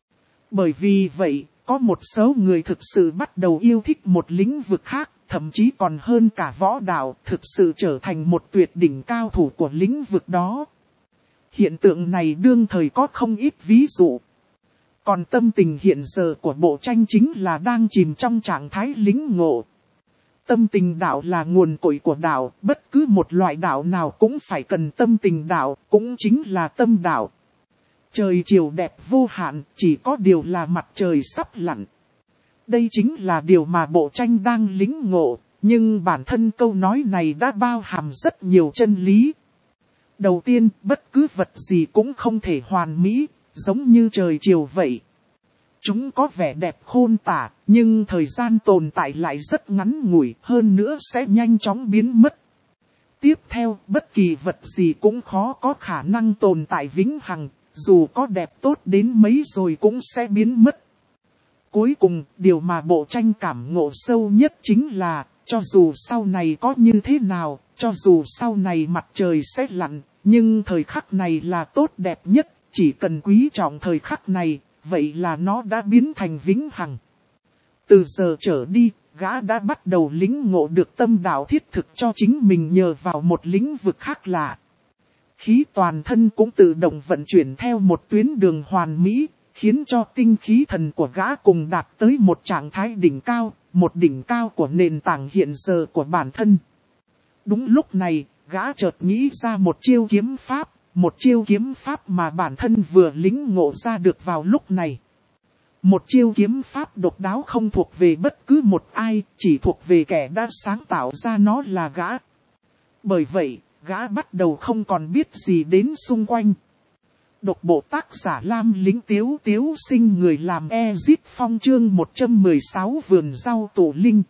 Bởi vì vậy, có một số người thực sự bắt đầu yêu thích một lĩnh vực khác, thậm chí còn hơn cả võ đạo, thực sự trở thành một tuyệt đỉnh cao thủ của lĩnh vực đó. Hiện tượng này đương thời có không ít ví dụ. Còn tâm tình hiện giờ của bộ tranh chính là đang chìm trong trạng thái lĩnh ngộ. Tâm tình đạo là nguồn cội của đạo, bất cứ một loại đạo nào cũng phải cần tâm tình đạo, cũng chính là tâm đạo. Trời chiều đẹp vô hạn, chỉ có điều là mặt trời sắp lặn. Đây chính là điều mà bộ tranh đang lĩnh ngộ, nhưng bản thân câu nói này đã bao hàm rất nhiều chân lý. Đầu tiên, bất cứ vật gì cũng không thể hoàn mỹ, giống như trời chiều vậy. Chúng có vẻ đẹp khôn tả, nhưng thời gian tồn tại lại rất ngắn ngủi, hơn nữa sẽ nhanh chóng biến mất. Tiếp theo, bất kỳ vật gì cũng khó có khả năng tồn tại vĩnh hằng, dù có đẹp tốt đến mấy rồi cũng sẽ biến mất. Cuối cùng, điều mà bộ tranh cảm ngộ sâu nhất chính là, cho dù sau này có như thế nào, cho dù sau này mặt trời sẽ lặn, nhưng thời khắc này là tốt đẹp nhất, chỉ cần quý trọng thời khắc này, vậy là nó đã biến thành vĩnh hằng. Từ giờ trở đi, gã đã bắt đầu lĩnh ngộ được tâm đạo thiết thực cho chính mình nhờ vào một lĩnh vực khác lạ. Khí toàn thân cũng tự động vận chuyển theo một tuyến đường hoàn mỹ, khiến cho tinh khí thần của gã cùng đạt tới một trạng thái đỉnh cao, một đỉnh cao của nền tảng hiện giờ của bản thân. Đúng lúc này, gã chợt nghĩ ra một chiêu kiếm pháp, một chiêu kiếm pháp mà bản thân vừa lĩnh ngộ ra được vào lúc này. Một chiêu kiếm pháp độc đáo không thuộc về bất cứ một ai, chỉ thuộc về kẻ đã sáng tạo ra nó là gã. Bởi vậy, gã bắt đầu không còn biết gì đến xung quanh. Độc bộ tác giả Lam Lĩnh Tiếu Tiếu Sinh người làm Ezit Phong chương một trăm mười sáu vườn rau tổ linh.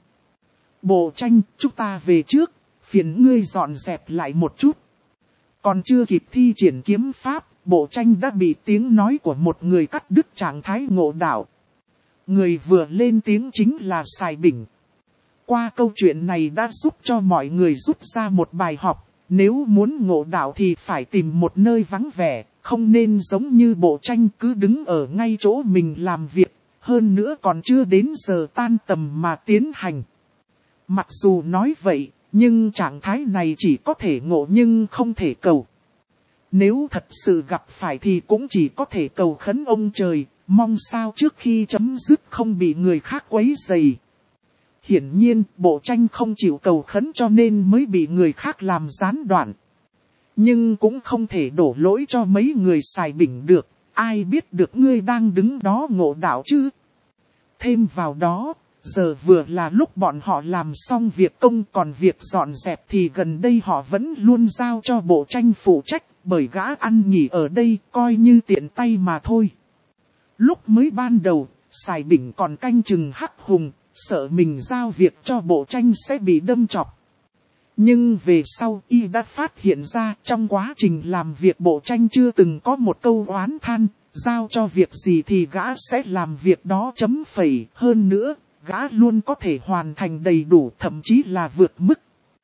Bộ tranh, chúng ta về trước, phiền ngươi dọn dẹp lại một chút. Còn chưa kịp thi triển kiếm pháp, bộ tranh đã bị tiếng nói của một người cắt đứt trạng thái ngộ đạo. Người vừa lên tiếng chính là Sài Bình. Qua câu chuyện này đã giúp cho mọi người rút ra một bài học. Nếu muốn ngộ đạo thì phải tìm một nơi vắng vẻ, không nên giống như bộ tranh cứ đứng ở ngay chỗ mình làm việc, hơn nữa còn chưa đến giờ tan tầm mà tiến hành. Mặc dù nói vậy, nhưng trạng thái này chỉ có thể ngộ nhưng không thể cầu. Nếu thật sự gặp phải thì cũng chỉ có thể cầu khấn ông trời, mong sao trước khi chấm dứt không bị người khác quấy rầy. Hiển nhiên, bộ tranh không chịu cầu khấn cho nên mới bị người khác làm gián đoạn. Nhưng cũng không thể đổ lỗi cho mấy người Sài Bình được, ai biết được ngươi đang đứng đó ngộ đạo chứ. Thêm vào đó, giờ vừa là lúc bọn họ làm xong việc công còn việc dọn dẹp thì gần đây họ vẫn luôn giao cho bộ tranh phụ trách, bởi gã ăn nghỉ ở đây coi như tiện tay mà thôi. Lúc mới ban đầu, Sài Bình còn canh chừng Hắc Hùng, sợ mình giao việc cho bộ tranh sẽ bị đâm chọc. Nhưng về sau y đã phát hiện ra trong quá trình làm việc bộ tranh chưa từng có một câu oán than, giao cho việc gì thì gã sẽ làm việc đó chấm phẩy. Hơn nữa, gã luôn có thể hoàn thành đầy đủ thậm chí là vượt mức.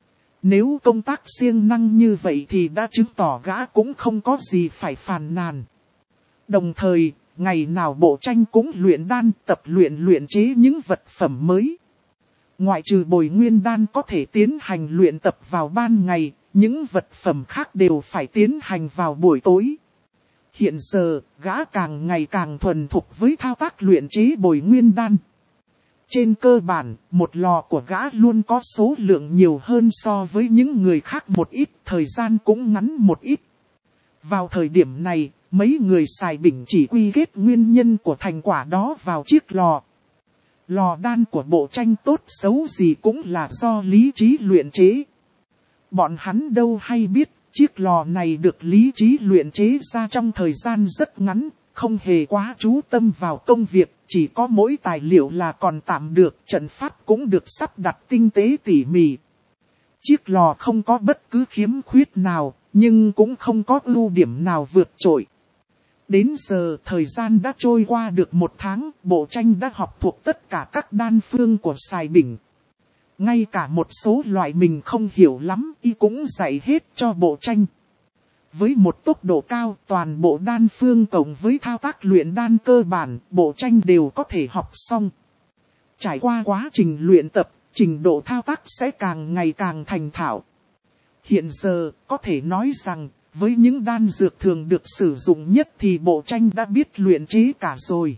Nếu công tác siêng năng như vậy thì đã chứng tỏ gã cũng không có gì phải phàn nàn. Đồng thời, ngày nào bộ tranh cũng luyện đan, tập luyện luyện chế những vật phẩm mới. Ngoại trừ bồi nguyên đan có thể tiến hành luyện tập vào ban ngày, những vật phẩm khác đều phải tiến hành vào buổi tối. Hiện giờ, gã càng ngày càng thuần thục với thao tác luyện chế bồi nguyên đan. Trên cơ bản, một lò của gã luôn có số lượng nhiều hơn so với những người khác một ít, thời gian cũng ngắn một ít. Vào thời điểm này, mấy người Sài Bình chỉ quy kết nguyên nhân của thành quả đó vào chiếc lò. lò đan của bộ tranh tốt xấu gì cũng là do lý trí luyện chế. Bọn hắn đâu hay biết, chiếc lò này được lý trí luyện chế ra trong thời gian rất ngắn, không hề quá chú tâm vào công việc, chỉ có mỗi tài liệu là còn tạm được, trận pháp cũng được sắp đặt tinh tế tỉ mỉ. Chiếc lò không có bất cứ khiếm khuyết nào, nhưng cũng không có ưu điểm nào vượt trội. Đến giờ, thời gian đã trôi qua được một tháng, bộ tranh đã học thuộc tất cả các đan phương của Sài Bình. Ngay cả một số loại mình không hiểu lắm, y cũng dạy hết cho bộ tranh. Với một tốc độ cao, toàn bộ đan phương cộng với thao tác luyện đan cơ bản, bộ tranh đều có thể học xong. Trải qua quá trình luyện tập, trình độ thao tác sẽ càng ngày càng thành thạo. Hiện giờ, có thể nói rằng, với những đan dược thường được sử dụng nhất thì bộ tranh đã biết luyện chế cả rồi.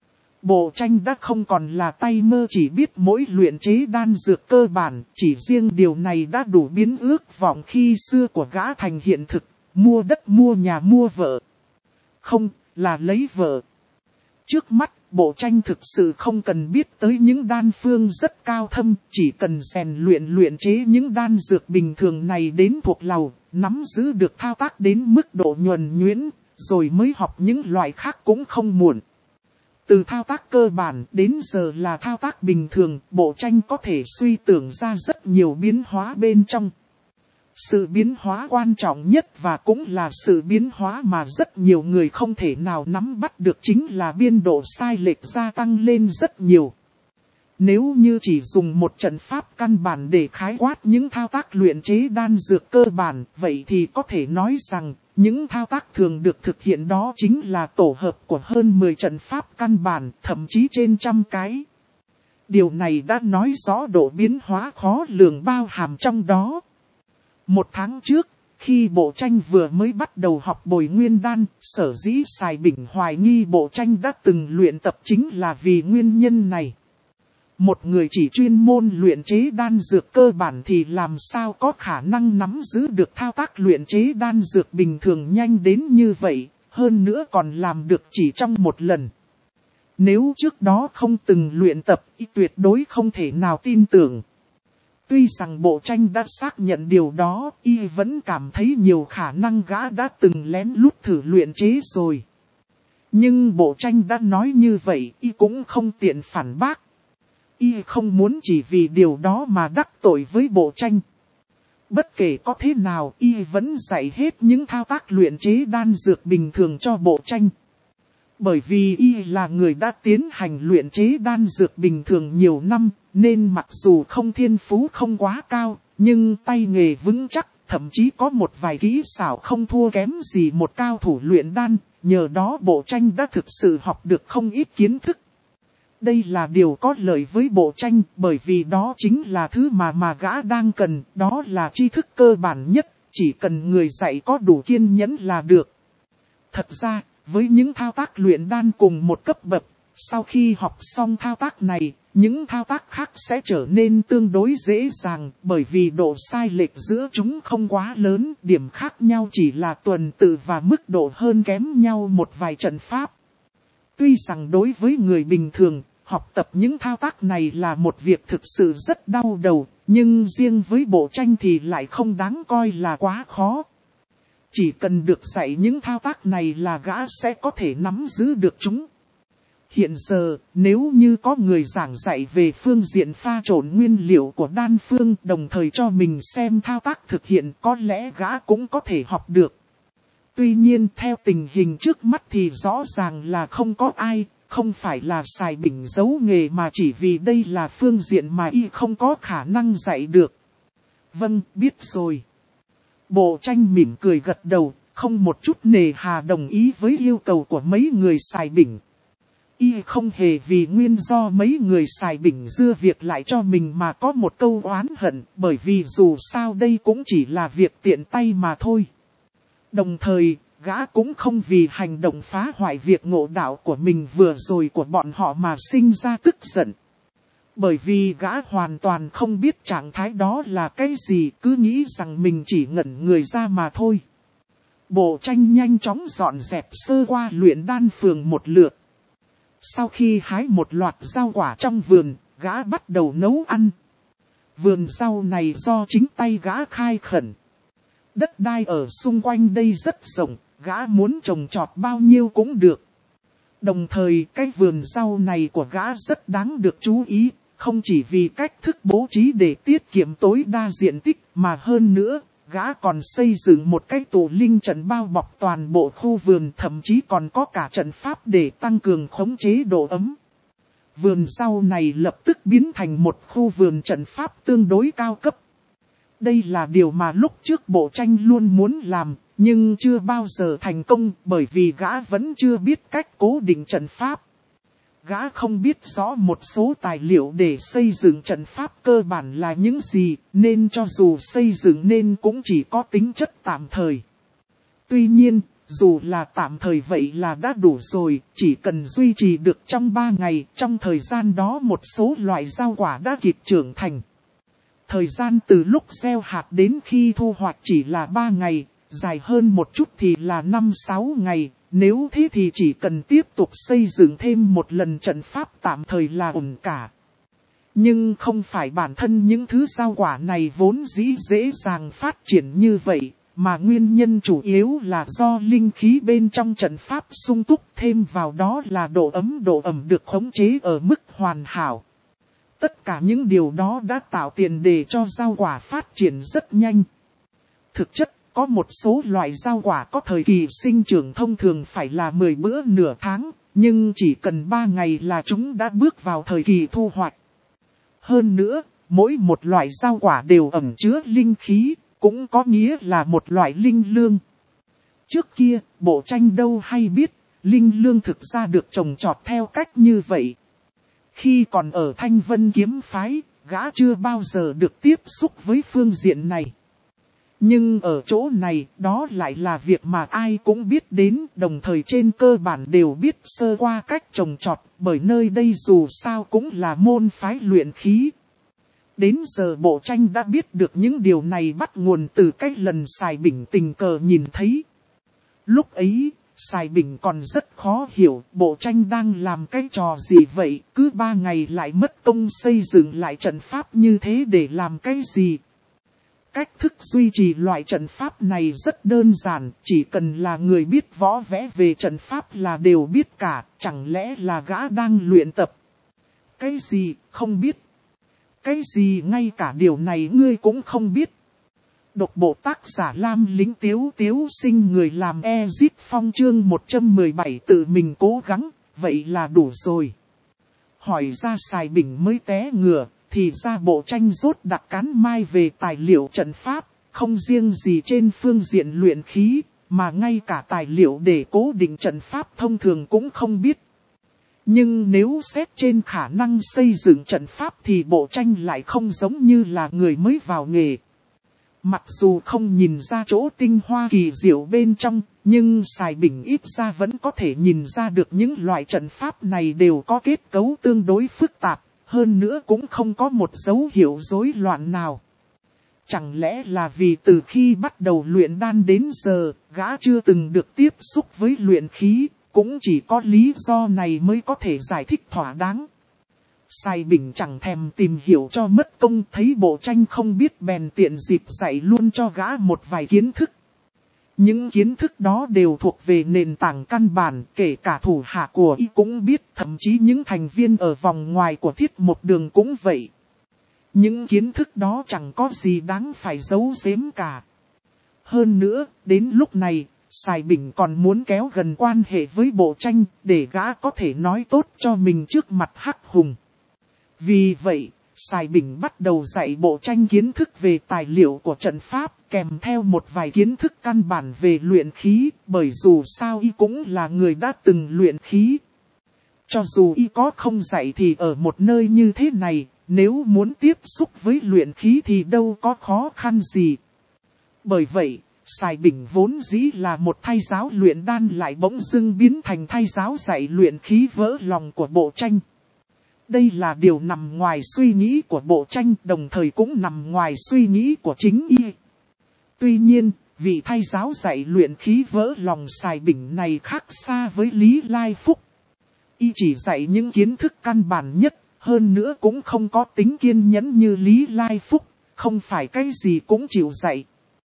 Bộ tranh đã không còn là tay mơ chỉ biết mỗi luyện chế đan dược cơ bản, chỉ riêng điều này đã đủ biến ước vọng khi xưa của gã thành hiện thực, mua đất mua nhà mua vợ. Không, là lấy vợ. Trước mắt, bộ tranh thực sự không cần biết tới những đan phương rất cao thâm, chỉ cần rèn luyện luyện chế những đan dược bình thường này đến thuộc lòng, nắm giữ được thao tác đến mức độ nhuần nhuyễn, rồi mới học những loại khác cũng không muộn. Từ thao tác cơ bản đến giờ là thao tác bình thường, bộ tranh có thể suy tưởng ra rất nhiều biến hóa bên trong. Sự biến hóa quan trọng nhất và cũng là sự biến hóa mà rất nhiều người không thể nào nắm bắt được chính là biên độ sai lệch gia tăng lên rất nhiều. Nếu như chỉ dùng một trận pháp căn bản để khái quát những thao tác luyện chế đan dược cơ bản, vậy thì có thể nói rằng, những thao tác thường được thực hiện đó chính là tổ hợp của hơn mười trận pháp căn bản, thậm chí trên trăm cái. Điều này đã nói rõ độ biến hóa khó lường bao hàm trong đó. Một tháng trước, khi bộ tranh vừa mới bắt đầu học bồi nguyên đan, sở dĩ Sài Bình hoài nghi bộ tranh đã từng luyện tập chính là vì nguyên nhân này. Một người chỉ chuyên môn luyện chế đan dược cơ bản thì làm sao có khả năng nắm giữ được thao tác luyện chế đan dược bình thường nhanh đến như vậy, hơn nữa còn làm được chỉ trong một lần. Nếu trước đó không từng luyện tập, y tuyệt đối không thể nào tin tưởng. Tuy rằng bộ tranh đã xác nhận điều đó, y vẫn cảm thấy nhiều khả năng gã đã từng lén lút thử luyện chế rồi. Nhưng bộ tranh đã nói như vậy, y cũng không tiện phản bác. Y không muốn chỉ vì điều đó mà đắc tội với bộ tranh. Bất kể có thế nào, y vẫn dạy hết những thao tác luyện chế đan dược bình thường cho bộ tranh. Bởi vì y là người đã tiến hành luyện chế đan dược bình thường nhiều năm, nên mặc dù không thiên phú không quá cao, nhưng tay nghề vững chắc, thậm chí có một vài kỹ xảo không thua kém gì một cao thủ luyện đan, nhờ đó bộ tranh đã thực sự học được không ít kiến thức. Đây là điều có lợi với bộ tranh, bởi vì đó chính là thứ mà mà gã đang cần, đó là tri thức cơ bản nhất, chỉ cần người dạy có đủ kiên nhẫn là được. Thật ra, với những thao tác luyện đan cùng một cấp bậc, sau khi học xong thao tác này, những thao tác khác sẽ trở nên tương đối dễ dàng, bởi vì độ sai lệch giữa chúng không quá lớn, điểm khác nhau chỉ là tuần tự và mức độ hơn kém nhau một vài trận pháp. Tuy rằng đối với người bình thường, học tập những thao tác này là một việc thực sự rất đau đầu, nhưng riêng với bộ tranh thì lại không đáng coi là quá khó. Chỉ cần được dạy những thao tác này là gã sẽ có thể nắm giữ được chúng. Hiện giờ, nếu như có người giảng dạy về phương diện pha trộn nguyên liệu của đan phương đồng thời cho mình xem thao tác thực hiện, có lẽ gã cũng có thể học được. Tuy nhiên theo tình hình trước mắt thì rõ ràng là không có ai, không phải là Sài Bình giấu nghề mà chỉ vì đây là phương diện mà y không có khả năng dạy được. Vâng, biết rồi. Bộ tranh mỉm cười gật đầu, không một chút nề hà đồng ý với yêu cầu của mấy người Sài Bình. Y không hề vì nguyên do mấy người Sài Bình dưa việc lại cho mình mà có một câu oán hận, bởi vì dù sao đây cũng chỉ là việc tiện tay mà thôi. Đồng thời, gã cũng không vì hành động phá hoại việc ngộ đạo của mình vừa rồi của bọn họ mà sinh ra tức giận. Bởi vì gã hoàn toàn không biết trạng thái đó là cái gì, cứ nghĩ rằng mình chỉ ngẩn người ra mà thôi. Bộ tranh nhanh chóng dọn dẹp sơ qua luyện đan phường một lượt. Sau khi hái một loạt rau quả trong vườn, gã bắt đầu nấu ăn. Vườn rau này do chính tay gã khai khẩn. Đất đai ở xung quanh đây rất rộng, gã muốn trồng trọt bao nhiêu cũng được. Đồng thời cái vườn rau này của gã rất đáng được chú ý, không chỉ vì cách thức bố trí để tiết kiệm tối đa diện tích, mà hơn nữa, gã còn xây dựng một cái tụ linh trận bao bọc toàn bộ khu vườn, thậm chí còn có cả trận pháp để tăng cường khống chế độ ấm. Vườn rau này lập tức biến thành một khu vườn trận pháp tương đối cao cấp. Đây là điều mà lúc trước Bộ Tranh luôn muốn làm, nhưng chưa bao giờ thành công bởi vì gã vẫn chưa biết cách cố định trận pháp. Gã không biết rõ một số tài liệu để xây dựng trận pháp cơ bản là những gì, nên cho dù xây dựng nên cũng chỉ có tính chất tạm thời. Tuy nhiên, dù là tạm thời vậy là đã đủ rồi, chỉ cần duy trì được trong ba ngày, trong thời gian đó một số loại rau quả đã kịp trưởng thành. Thời gian từ lúc gieo hạt đến khi thu hoạch chỉ là ba ngày, dài hơn một chút thì là năm sáu ngày, nếu thế thì chỉ cần tiếp tục xây dựng thêm một lần trận pháp tạm thời là ổn cả. Nhưng không phải bản thân những thứ rau quả này vốn dĩ dễ dàng phát triển như vậy, mà nguyên nhân chủ yếu là do linh khí bên trong trận pháp sung túc, thêm vào đó là độ ấm độ ẩm được khống chế ở mức hoàn hảo. Tất cả những điều đó đã tạo tiền đề cho rau quả phát triển rất nhanh. Thực chất, có một số loại rau quả có thời kỳ sinh trưởng thông thường phải là mười bữa nửa tháng, nhưng chỉ cần ba ngày là chúng đã bước vào thời kỳ thu hoạch. Hơn nữa, mỗi một loại rau quả đều ẩn chứa linh khí, cũng có nghĩa là một loại linh lương. Trước kia, Bộ Tranh đâu hay biết, linh lương thực ra được trồng trọt theo cách như vậy. Khi còn ở Thanh Vân Kiếm Phái, gã chưa bao giờ được tiếp xúc với phương diện này. Nhưng ở chỗ này, đó lại là việc mà ai cũng biết đến, đồng thời trên cơ bản đều biết sơ qua cách trồng trọt, bởi nơi đây dù sao cũng là môn phái luyện khí. Đến giờ Bộ Tranh đã biết được những điều này bắt nguồn từ cách lần Sài Bình tình cờ nhìn thấy. Lúc ấy, Sài Bình còn rất khó hiểu Bộ Tranh đang làm cái trò gì vậy, cứ ba ngày lại mất công xây dựng lại trận pháp như thế để làm cái gì. Cách thức duy trì loại trận pháp này rất đơn giản, chỉ cần là người biết võ vẽ về trận pháp là đều biết cả, chẳng lẽ là gã đang luyện tập. Cái gì, không biết. Cái gì ngay cả điều này ngươi cũng không biết. Độc bộ tác giả Lam Lính Tiếu Tiếu Sinh người làm Ezit Phong chương một trăm mười bảy tự mình cố gắng, vậy là đủ rồi. Hỏi ra Sài Bình mới té ngửa, thì ra Bộ Tranh rốt đặt cán mai về tài liệu trận pháp, không riêng gì trên phương diện luyện khí, mà ngay cả tài liệu để cố định trận pháp thông thường cũng không biết. Nhưng nếu xét trên khả năng xây dựng trận pháp thì Bộ Tranh lại không giống như là người mới vào nghề. Mặc dù không nhìn ra chỗ tinh hoa kỳ diệu bên trong, nhưng Sài Bình ít ra vẫn có thể nhìn ra được những loại trận pháp này đều có kết cấu tương đối phức tạp, hơn nữa cũng không có một dấu hiệu rối loạn nào. Chẳng lẽ là vì từ khi bắt đầu luyện đan đến giờ, gã chưa từng được tiếp xúc với luyện khí, cũng chỉ có lý do này mới có thể giải thích thỏa đáng. Sài Bình chẳng thèm tìm hiểu cho mất công, thấy Bộ Tranh không biết bèn tiện dịp dạy luôn cho gã một vài kiến thức. Những kiến thức đó đều thuộc về nền tảng căn bản, kể cả thủ hạ của y cũng biết, thậm chí những thành viên ở vòng ngoài của Thiết Một Đường cũng vậy. Những kiến thức đó chẳng có gì đáng phải giấu giếm cả. Hơn nữa, đến lúc này, Sài Bình còn muốn kéo gần quan hệ với Bộ Tranh, để gã có thể nói tốt cho mình trước mặt Hắc Hùng. Vì vậy, Sài Bình bắt đầu dạy Bộ Tranh kiến thức về tài liệu của trận pháp, kèm theo một vài kiến thức căn bản về luyện khí, bởi dù sao y cũng là người đã từng luyện khí. Cho dù y có không dạy thì ở một nơi như thế này, nếu muốn tiếp xúc với luyện khí thì đâu có khó khăn gì. Bởi vậy, Sài Bình vốn dĩ là một thầy giáo luyện đan lại bỗng dưng biến thành thầy giáo dạy luyện khí vỡ lòng của Bộ Tranh. Đây là điều nằm ngoài suy nghĩ của Bộ Tranh, đồng thời cũng nằm ngoài suy nghĩ của chính y. Tuy nhiên, vị thầy giáo dạy luyện khí vỡ lòng Sài Bình này khác xa với Lý Lai Phúc. y chỉ dạy những kiến thức căn bản nhất, hơn nữa cũng không có tính kiên nhẫn như Lý Lai Phúc, không phải cái gì cũng chịu dạy.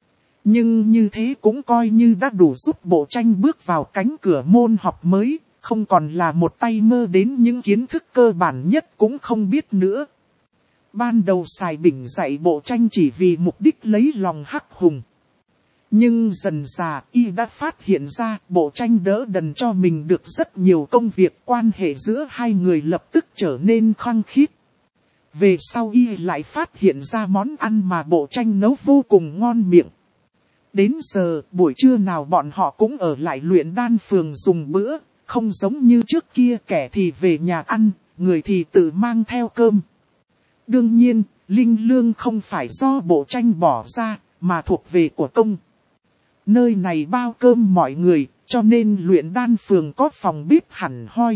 Nhưng như thế cũng coi như đã đủ giúp Bộ Tranh bước vào cánh cửa môn học mới, không còn là một tay mơ đến những kiến thức cơ bản nhất cũng không biết nữa. Ban đầu Sài Bình dạy Bộ Tranh chỉ vì mục đích lấy lòng Hắc Hùng. Nhưng dần dà y đã phát hiện ra Bộ Tranh đỡ đần cho mình được rất nhiều công việc, quan hệ giữa hai người lập tức trở nên khăng khít. Về sau y lại phát hiện ra món ăn mà Bộ Tranh nấu vô cùng ngon miệng. Đến giờ buổi trưa nào bọn họ cũng ở lại luyện đan phường dùng bữa, không giống như trước kia kẻ thì về nhà ăn, người thì tự mang theo cơm. Đương nhiên, linh lương không phải do Bộ Tranh bỏ ra, mà thuộc về của công. Nơi này bao cơm mọi người, cho nên luyện đan phường có phòng bếp hẳn hoi.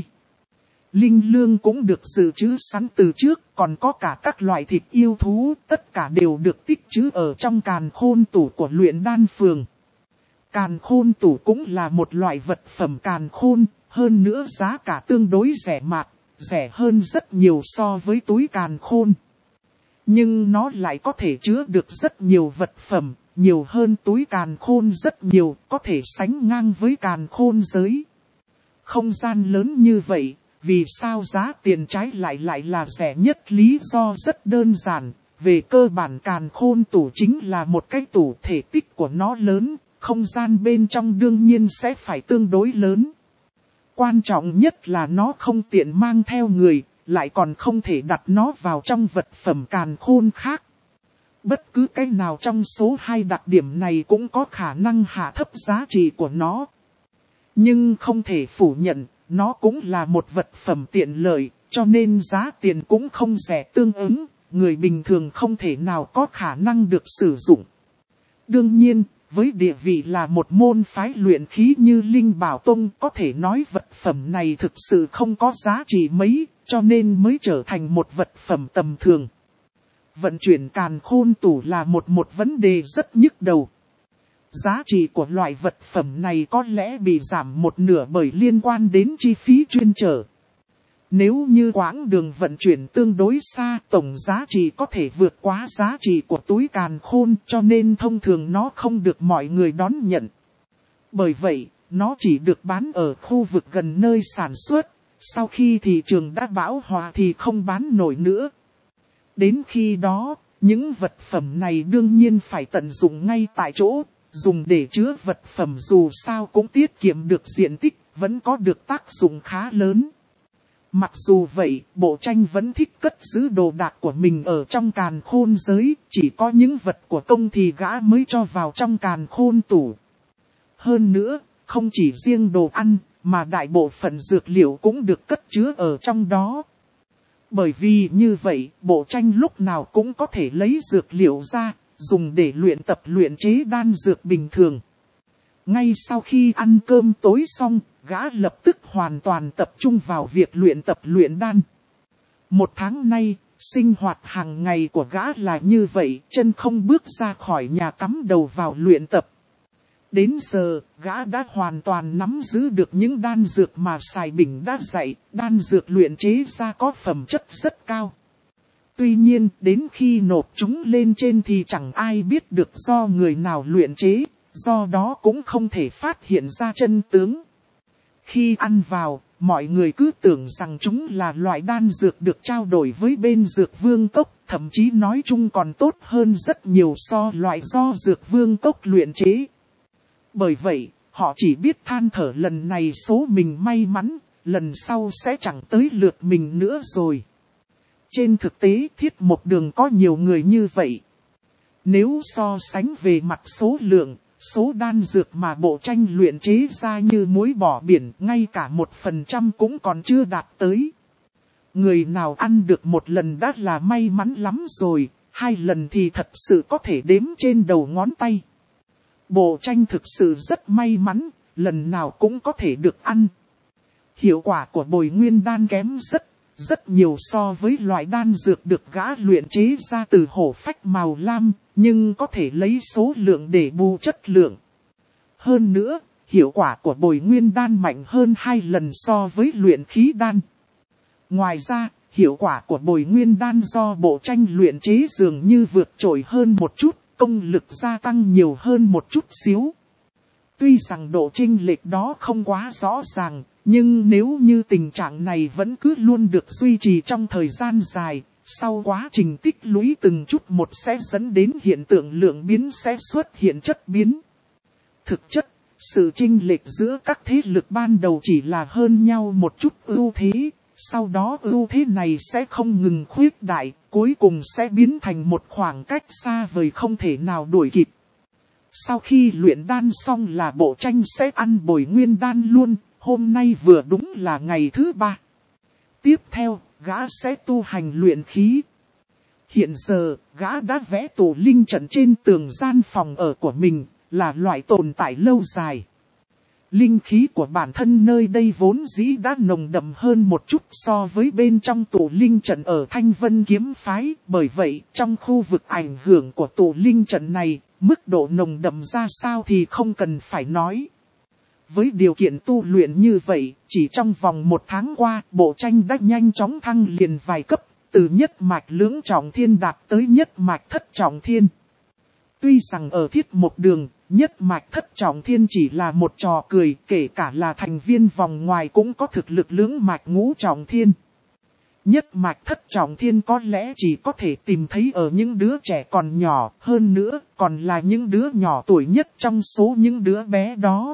Linh lương cũng được dự trữ sẵn từ trước, còn có cả các loại thịt yêu thú, tất cả đều được tích trữ ở trong càn khôn tủ của luyện đan phường. Càn khôn tủ cũng là một loại vật phẩm càn khôn, hơn nữa giá cả tương đối rẻ mạt, rẻ hơn rất nhiều so với túi càn khôn. Nhưng nó lại có thể chứa được rất nhiều vật phẩm, nhiều hơn túi càn khôn rất nhiều, có thể sánh ngang với càn khôn giới. Không gian lớn như vậy, vì sao giá tiền trái lại lại là rẻ nhất? Lý do rất đơn giản, về cơ bản càn khôn tủ chính là một cái tủ, thể tích của nó lớn, không gian bên trong đương nhiên sẽ phải tương đối lớn. Quan trọng nhất là nó không tiện mang theo người, lại còn không thể đặt nó vào trong vật phẩm càn khôn khác. Bất cứ cái nào trong số hai đặc điểm này cũng có khả năng hạ thấp giá trị của nó. Nhưng không thể phủ nhận, nó cũng là một vật phẩm tiện lợi, cho nên giá tiền cũng không rẻ tương ứng, người bình thường không thể nào có khả năng được sử dụng. Đương nhiên, với địa vị là một môn phái luyện khí như Linh Bảo Tông, có thể nói vật phẩm này thực sự không có giá trị mấy, cho nên mới trở thành một vật phẩm tầm thường. Vận chuyển càn khôn tủ là một một vấn đề rất nhức đầu. Giá trị của loại vật phẩm này có lẽ bị giảm một nửa bởi liên quan đến chi phí chuyên chở. Nếu như quãng đường vận chuyển tương đối xa, tổng giá trị có thể vượt quá giá trị của túi càn khôn, cho nên thông thường nó không được mọi người đón nhận. Bởi vậy, nó chỉ được bán ở khu vực gần nơi sản xuất, sau khi thị trường đã bão hòa thì không bán nổi nữa. Đến khi đó, những vật phẩm này đương nhiên phải tận dụng ngay tại chỗ, dùng để chứa vật phẩm dù sao cũng tiết kiệm được diện tích, vẫn có được tác dụng khá lớn. Mặc dù vậy, Bộ Tranh vẫn thích cất giữ đồ đạc của mình ở trong càn khôn giới, chỉ có những vật của công thì gã mới cho vào trong càn khôn tủ. Hơn nữa, không chỉ riêng đồ ăn, mà đại bộ phận dược liệu cũng được cất chứa ở trong đó. Bởi vì như vậy, Bộ Tranh lúc nào cũng có thể lấy dược liệu ra, dùng để luyện tập luyện chế đan dược bình thường. Ngay sau khi ăn cơm tối xong, gã lập tức hoàn toàn tập trung vào việc luyện tập luyện đan. Một tháng nay, sinh hoạt hàng ngày của gã là như vậy, chân không bước ra khỏi nhà cắm đầu vào luyện tập. Đến giờ, gã đã hoàn toàn nắm giữ được những đan dược mà Sài Bình đã dạy, đan dược luyện chế ra có phẩm chất rất cao. Tuy nhiên, đến khi nộp chúng lên trên thì chẳng ai biết được do người nào luyện chế, do đó cũng không thể phát hiện ra chân tướng. Khi ăn vào, mọi người cứ tưởng rằng chúng là loại đan dược được trao đổi với bên Dược Vương Cốc, thậm chí nói chung còn tốt hơn rất nhiều so loại do Dược Vương Cốc luyện chế. Bởi vậy, họ chỉ biết than thở lần này số mình may mắn, lần sau sẽ chẳng tới lượt mình nữa rồi. Trên thực tế, Thiết Một Đường có nhiều người như vậy. Nếu so sánh về mặt số lượng, số đan dược mà Bộ Tranh luyện chế ra như muối bỏ biển, ngay cả một phần trăm cũng còn chưa đạt tới. Người nào ăn được một lần đã là may mắn lắm rồi, hai lần thì thật sự có thể đếm trên đầu ngón tay. Bộ Tranh thực sự rất may mắn, lần nào cũng có thể được ăn. Hiệu quả của bồi nguyên đan kém rất, rất nhiều so với loại đan dược được gã luyện chế ra từ hổ phách màu lam, nhưng có thể lấy số lượng để bù chất lượng. Hơn nữa, hiệu quả của bồi nguyên đan mạnh hơn hai lần so với luyện khí đan. Ngoài ra, hiệu quả của bồi nguyên đan do bộ tranh luyện chế dường như vượt trội hơn một chút, công lực gia tăng nhiều hơn một chút xíu. Tuy rằng độ chênh lệch đó không quá rõ ràng, nhưng nếu như tình trạng này vẫn cứ luôn được duy trì trong thời gian dài, sau quá trình tích lũy từng chút một sẽ dẫn đến hiện tượng lượng biến sẽ xuất hiện chất biến. Thực chất, sự chênh lệch giữa các thế lực ban đầu chỉ là hơn nhau một chút ưu thế, sau đó ưu thế này sẽ không ngừng khuyết đại, cuối cùng sẽ biến thành một khoảng cách xa vời không thể nào đuổi kịp. Sau khi luyện đan xong là bộ tranh sẽ ăn bồi nguyên đan luôn, hôm nay vừa đúng là ngày thứ ba. Tiếp theo, gã sẽ tu hành luyện khí. Hiện giờ, gã đã vẽ tổ linh trận trên tường gian phòng ở của mình, là loại tồn tại lâu dài. Linh khí của bản thân nơi đây vốn dĩ đã nồng đậm hơn một chút so với bên trong tổ linh trận ở Thanh Vân Kiếm Phái. Bởi vậy, trong khu vực ảnh hưởng của tổ linh trận này, mức độ nồng đậm ra sao thì không cần phải nói. Với điều kiện tu luyện như vậy, chỉ trong vòng một tháng qua, bộ tranh đã nhanh chóng thăng liền vài cấp, từ nhất mạch lưỡng trọng thiên đạt tới nhất mạch thất trọng thiên. Tuy rằng ở Thiết Mộc Đường, nhất mạch thất trọng thiên chỉ là một trò cười, kể cả là thành viên vòng ngoài cũng có thực lực lưỡng mạch ngũ trọng thiên. Nhất mạch thất trọng thiên có lẽ chỉ có thể tìm thấy ở những đứa trẻ còn nhỏ, hơn nữa còn là những đứa nhỏ tuổi nhất trong số những đứa bé đó.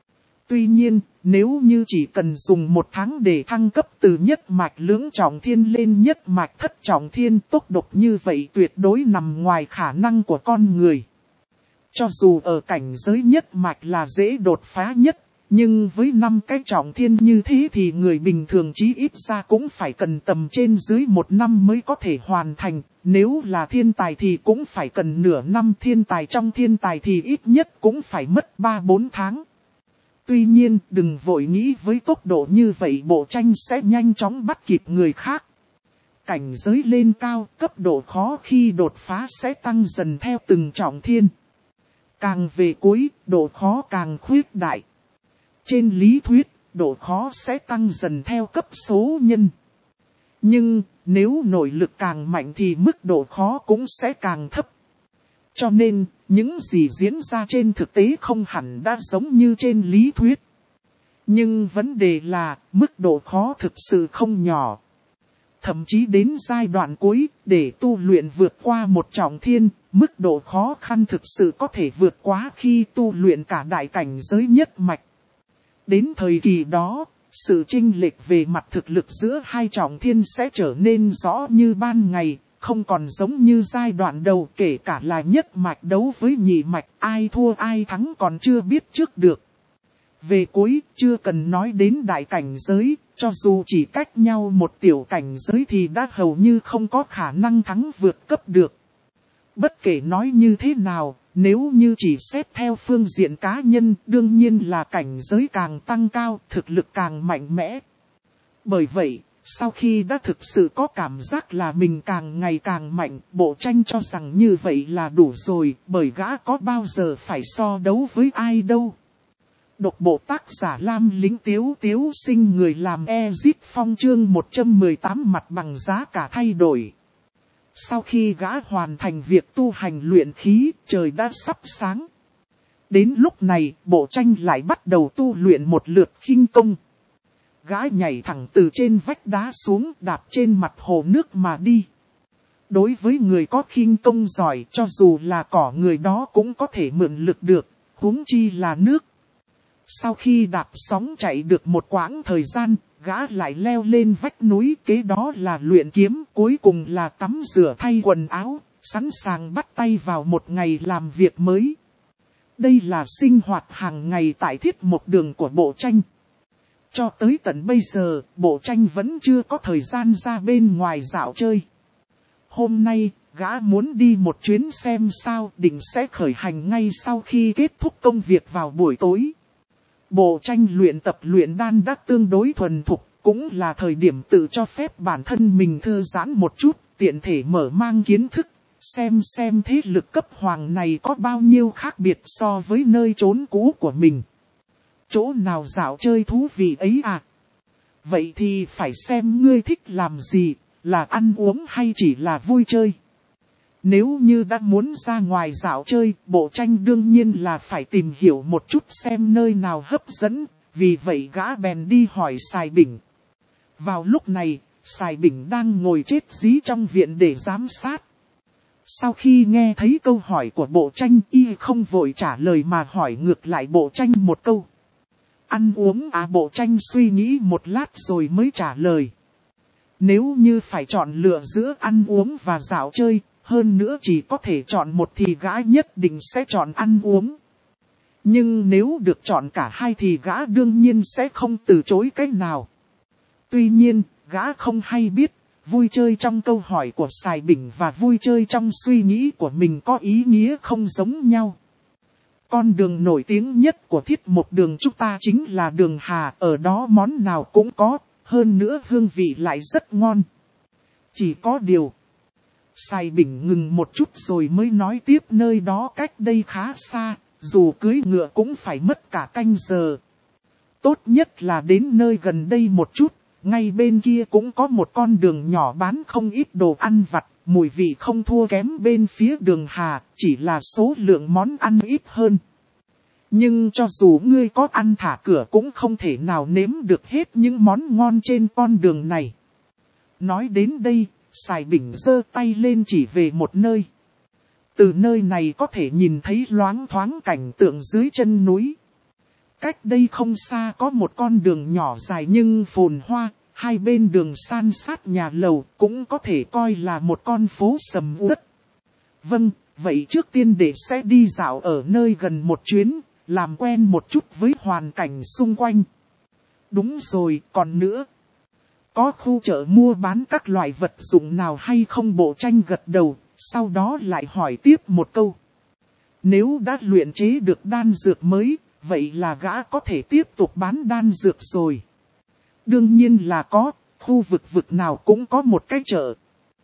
Tuy nhiên, nếu như chỉ cần dùng một tháng để thăng cấp từ nhất mạch lưỡng trọng thiên lên nhất mạch thất trọng thiên, tốc độ như vậy tuyệt đối nằm ngoài khả năng của con người. Cho dù ở cảnh giới nhất mạch là dễ đột phá nhất, nhưng với năm cái trọng thiên như thế thì người bình thường chí ít ra cũng phải cần tầm trên dưới một năm mới có thể hoàn thành. Nếu là thiên tài thì cũng phải cần nửa năm, thiên tài trong thiên tài thì ít nhất cũng phải mất ba bốn tháng. Tuy nhiên, đừng vội nghĩ với tốc độ như vậy bộ tranh sẽ nhanh chóng bắt kịp người khác. Cảnh giới lên cao, cấp độ khó khi đột phá sẽ tăng dần theo từng trọng thiên. Càng về cuối, độ khó càng khuyết đại. Trên lý thuyết, độ khó sẽ tăng dần theo cấp số nhân. Nhưng, nếu nội lực càng mạnh thì mức độ khó cũng sẽ càng thấp. Cho nên, những gì diễn ra trên thực tế không hẳn đã giống như trên lý thuyết. Nhưng vấn đề là, mức độ khó thực sự không nhỏ. Thậm chí đến giai đoạn cuối, để tu luyện vượt qua một trọng thiên, mức độ khó khăn thực sự có thể vượt quá khi tu luyện cả đại cảnh giới nhất mạch. Đến thời kỳ đó, sự chênh lệch về mặt thực lực giữa hai trọng thiên sẽ trở nên rõ như ban ngày, không còn giống như giai đoạn đầu, kể cả là nhất mạch đấu với nhị mạch, ai thua ai thắng còn chưa biết trước được. Về cuối, chưa cần nói đến đại cảnh giới, cho dù chỉ cách nhau một tiểu cảnh giới thì đã hầu như không có khả năng thắng vượt cấp được. Bất kể nói như thế nào, nếu như chỉ xét theo phương diện cá nhân, đương nhiên là cảnh giới càng tăng cao, thực lực càng mạnh mẽ. Bởi vậy, sau khi đã thực sự có cảm giác là mình càng ngày càng mạnh, bộ tranh cho rằng như vậy là đủ rồi, bởi gã có bao giờ phải so đấu với ai đâu. Độc bộ tác giả Lam Lĩnh Tiếu Tiếu Sinh, người làm Ezit Phong, chương một trăm mười tám mặt bằng giá cả thay đổi. Sau khi gã hoàn thành việc tu hành luyện khí, trời đã sắp sáng. Đến lúc này, bộ tranh lại bắt đầu tu luyện một lượt khinh công. Gã nhảy thẳng từ trên vách đá xuống, đạp trên mặt hồ nước mà đi. Đối với người có khinh công giỏi, cho dù là cỏ người đó cũng có thể mượn lực được, huống chi là nước. Sau khi đạp sóng chạy được một quãng thời gian, gã lại leo lên vách núi, kế đó là luyện kiếm, cuối cùng là tắm rửa thay quần áo, sẵn sàng bắt tay vào một ngày làm việc mới. Đây là sinh hoạt hàng ngày tại Thiết Mộc Đường của bộ tranh. Cho tới tận bây giờ, bộ tranh vẫn chưa có thời gian ra bên ngoài dạo chơi. Hôm nay, gã muốn đi một chuyến xem sao, định sẽ khởi hành ngay sau khi kết thúc công việc vào buổi tối. Bộ tranh luyện tập luyện đan đã tương đối thuần thục, cũng là thời điểm tự cho phép bản thân mình thư giãn một chút, tiện thể mở mang kiến thức, xem xem thế lực cấp hoàng này có bao nhiêu khác biệt so với nơi trốn cũ của mình. Chỗ nào dạo chơi thú vị ấy à? Vậy thì phải xem ngươi thích làm gì, là ăn uống hay chỉ là vui chơi. Nếu như đã muốn ra ngoài dạo chơi, Bộ Tranh đương nhiên là phải tìm hiểu một chút xem nơi nào hấp dẫn, vì vậy gã bèn đi hỏi Sài Bình. Vào lúc này, Sài Bình đang ngồi chết dí trong viện để giám sát. Sau khi nghe thấy câu hỏi của Bộ Tranh, y không vội trả lời mà hỏi ngược lại Bộ Tranh một câu. Ăn uống à? Bộ Tranh suy nghĩ một lát rồi mới trả lời. Nếu như phải chọn lựa giữa ăn uống và dạo chơi, hơn nữa chỉ có thể chọn một thì gã nhất định sẽ chọn ăn uống. Nhưng nếu được chọn cả hai thì gã đương nhiên sẽ không từ chối cái nào. Tuy nhiên, gã không hay biết, vui chơi trong câu hỏi của Sài Bình và vui chơi trong suy nghĩ của mình có ý nghĩa không giống nhau. Con đường nổi tiếng nhất của Thiết Mộc Đường chúng ta chính là đường Hà, ở đó món nào cũng có, hơn nữa hương vị lại rất ngon. Chỉ có điều, Sài Bình ngừng một chút rồi mới nói tiếp, nơi đó cách đây khá xa, dù cưỡi ngựa cũng phải mất cả canh giờ. Tốt nhất là đến nơi gần đây một chút, ngay bên kia cũng có một con đường nhỏ bán không ít đồ ăn vặt, mùi vị không thua kém bên phía đường Hà, chỉ là số lượng món ăn ít hơn. Nhưng cho dù ngươi có ăn thả cửa cũng không thể nào nếm được hết những món ngon trên con đường này. Nói đến đây, Sài Bình giơ tay lên chỉ về một nơi. Từ nơi này có thể nhìn thấy loáng thoáng cảnh tượng dưới chân núi. Cách đây không xa có một con đường nhỏ dài nhưng phồn hoa, hai bên đường san sát nhà lầu, cũng có thể coi là một con phố sầm uất. Vâng, vậy trước tiên để sẽ đi dạo ở nơi gần một chuyến, làm quen một chút với hoàn cảnh xung quanh. Đúng rồi, còn nữa. Có khu chợ mua bán các loại vật dụng nào hay không? Bộ Tranh gật đầu, sau đó lại hỏi tiếp một câu. Nếu đã luyện chế được đan dược mới, vậy là gã có thể tiếp tục bán đan dược rồi. Đương nhiên là có, khu vực vực nào cũng có một cái chợ.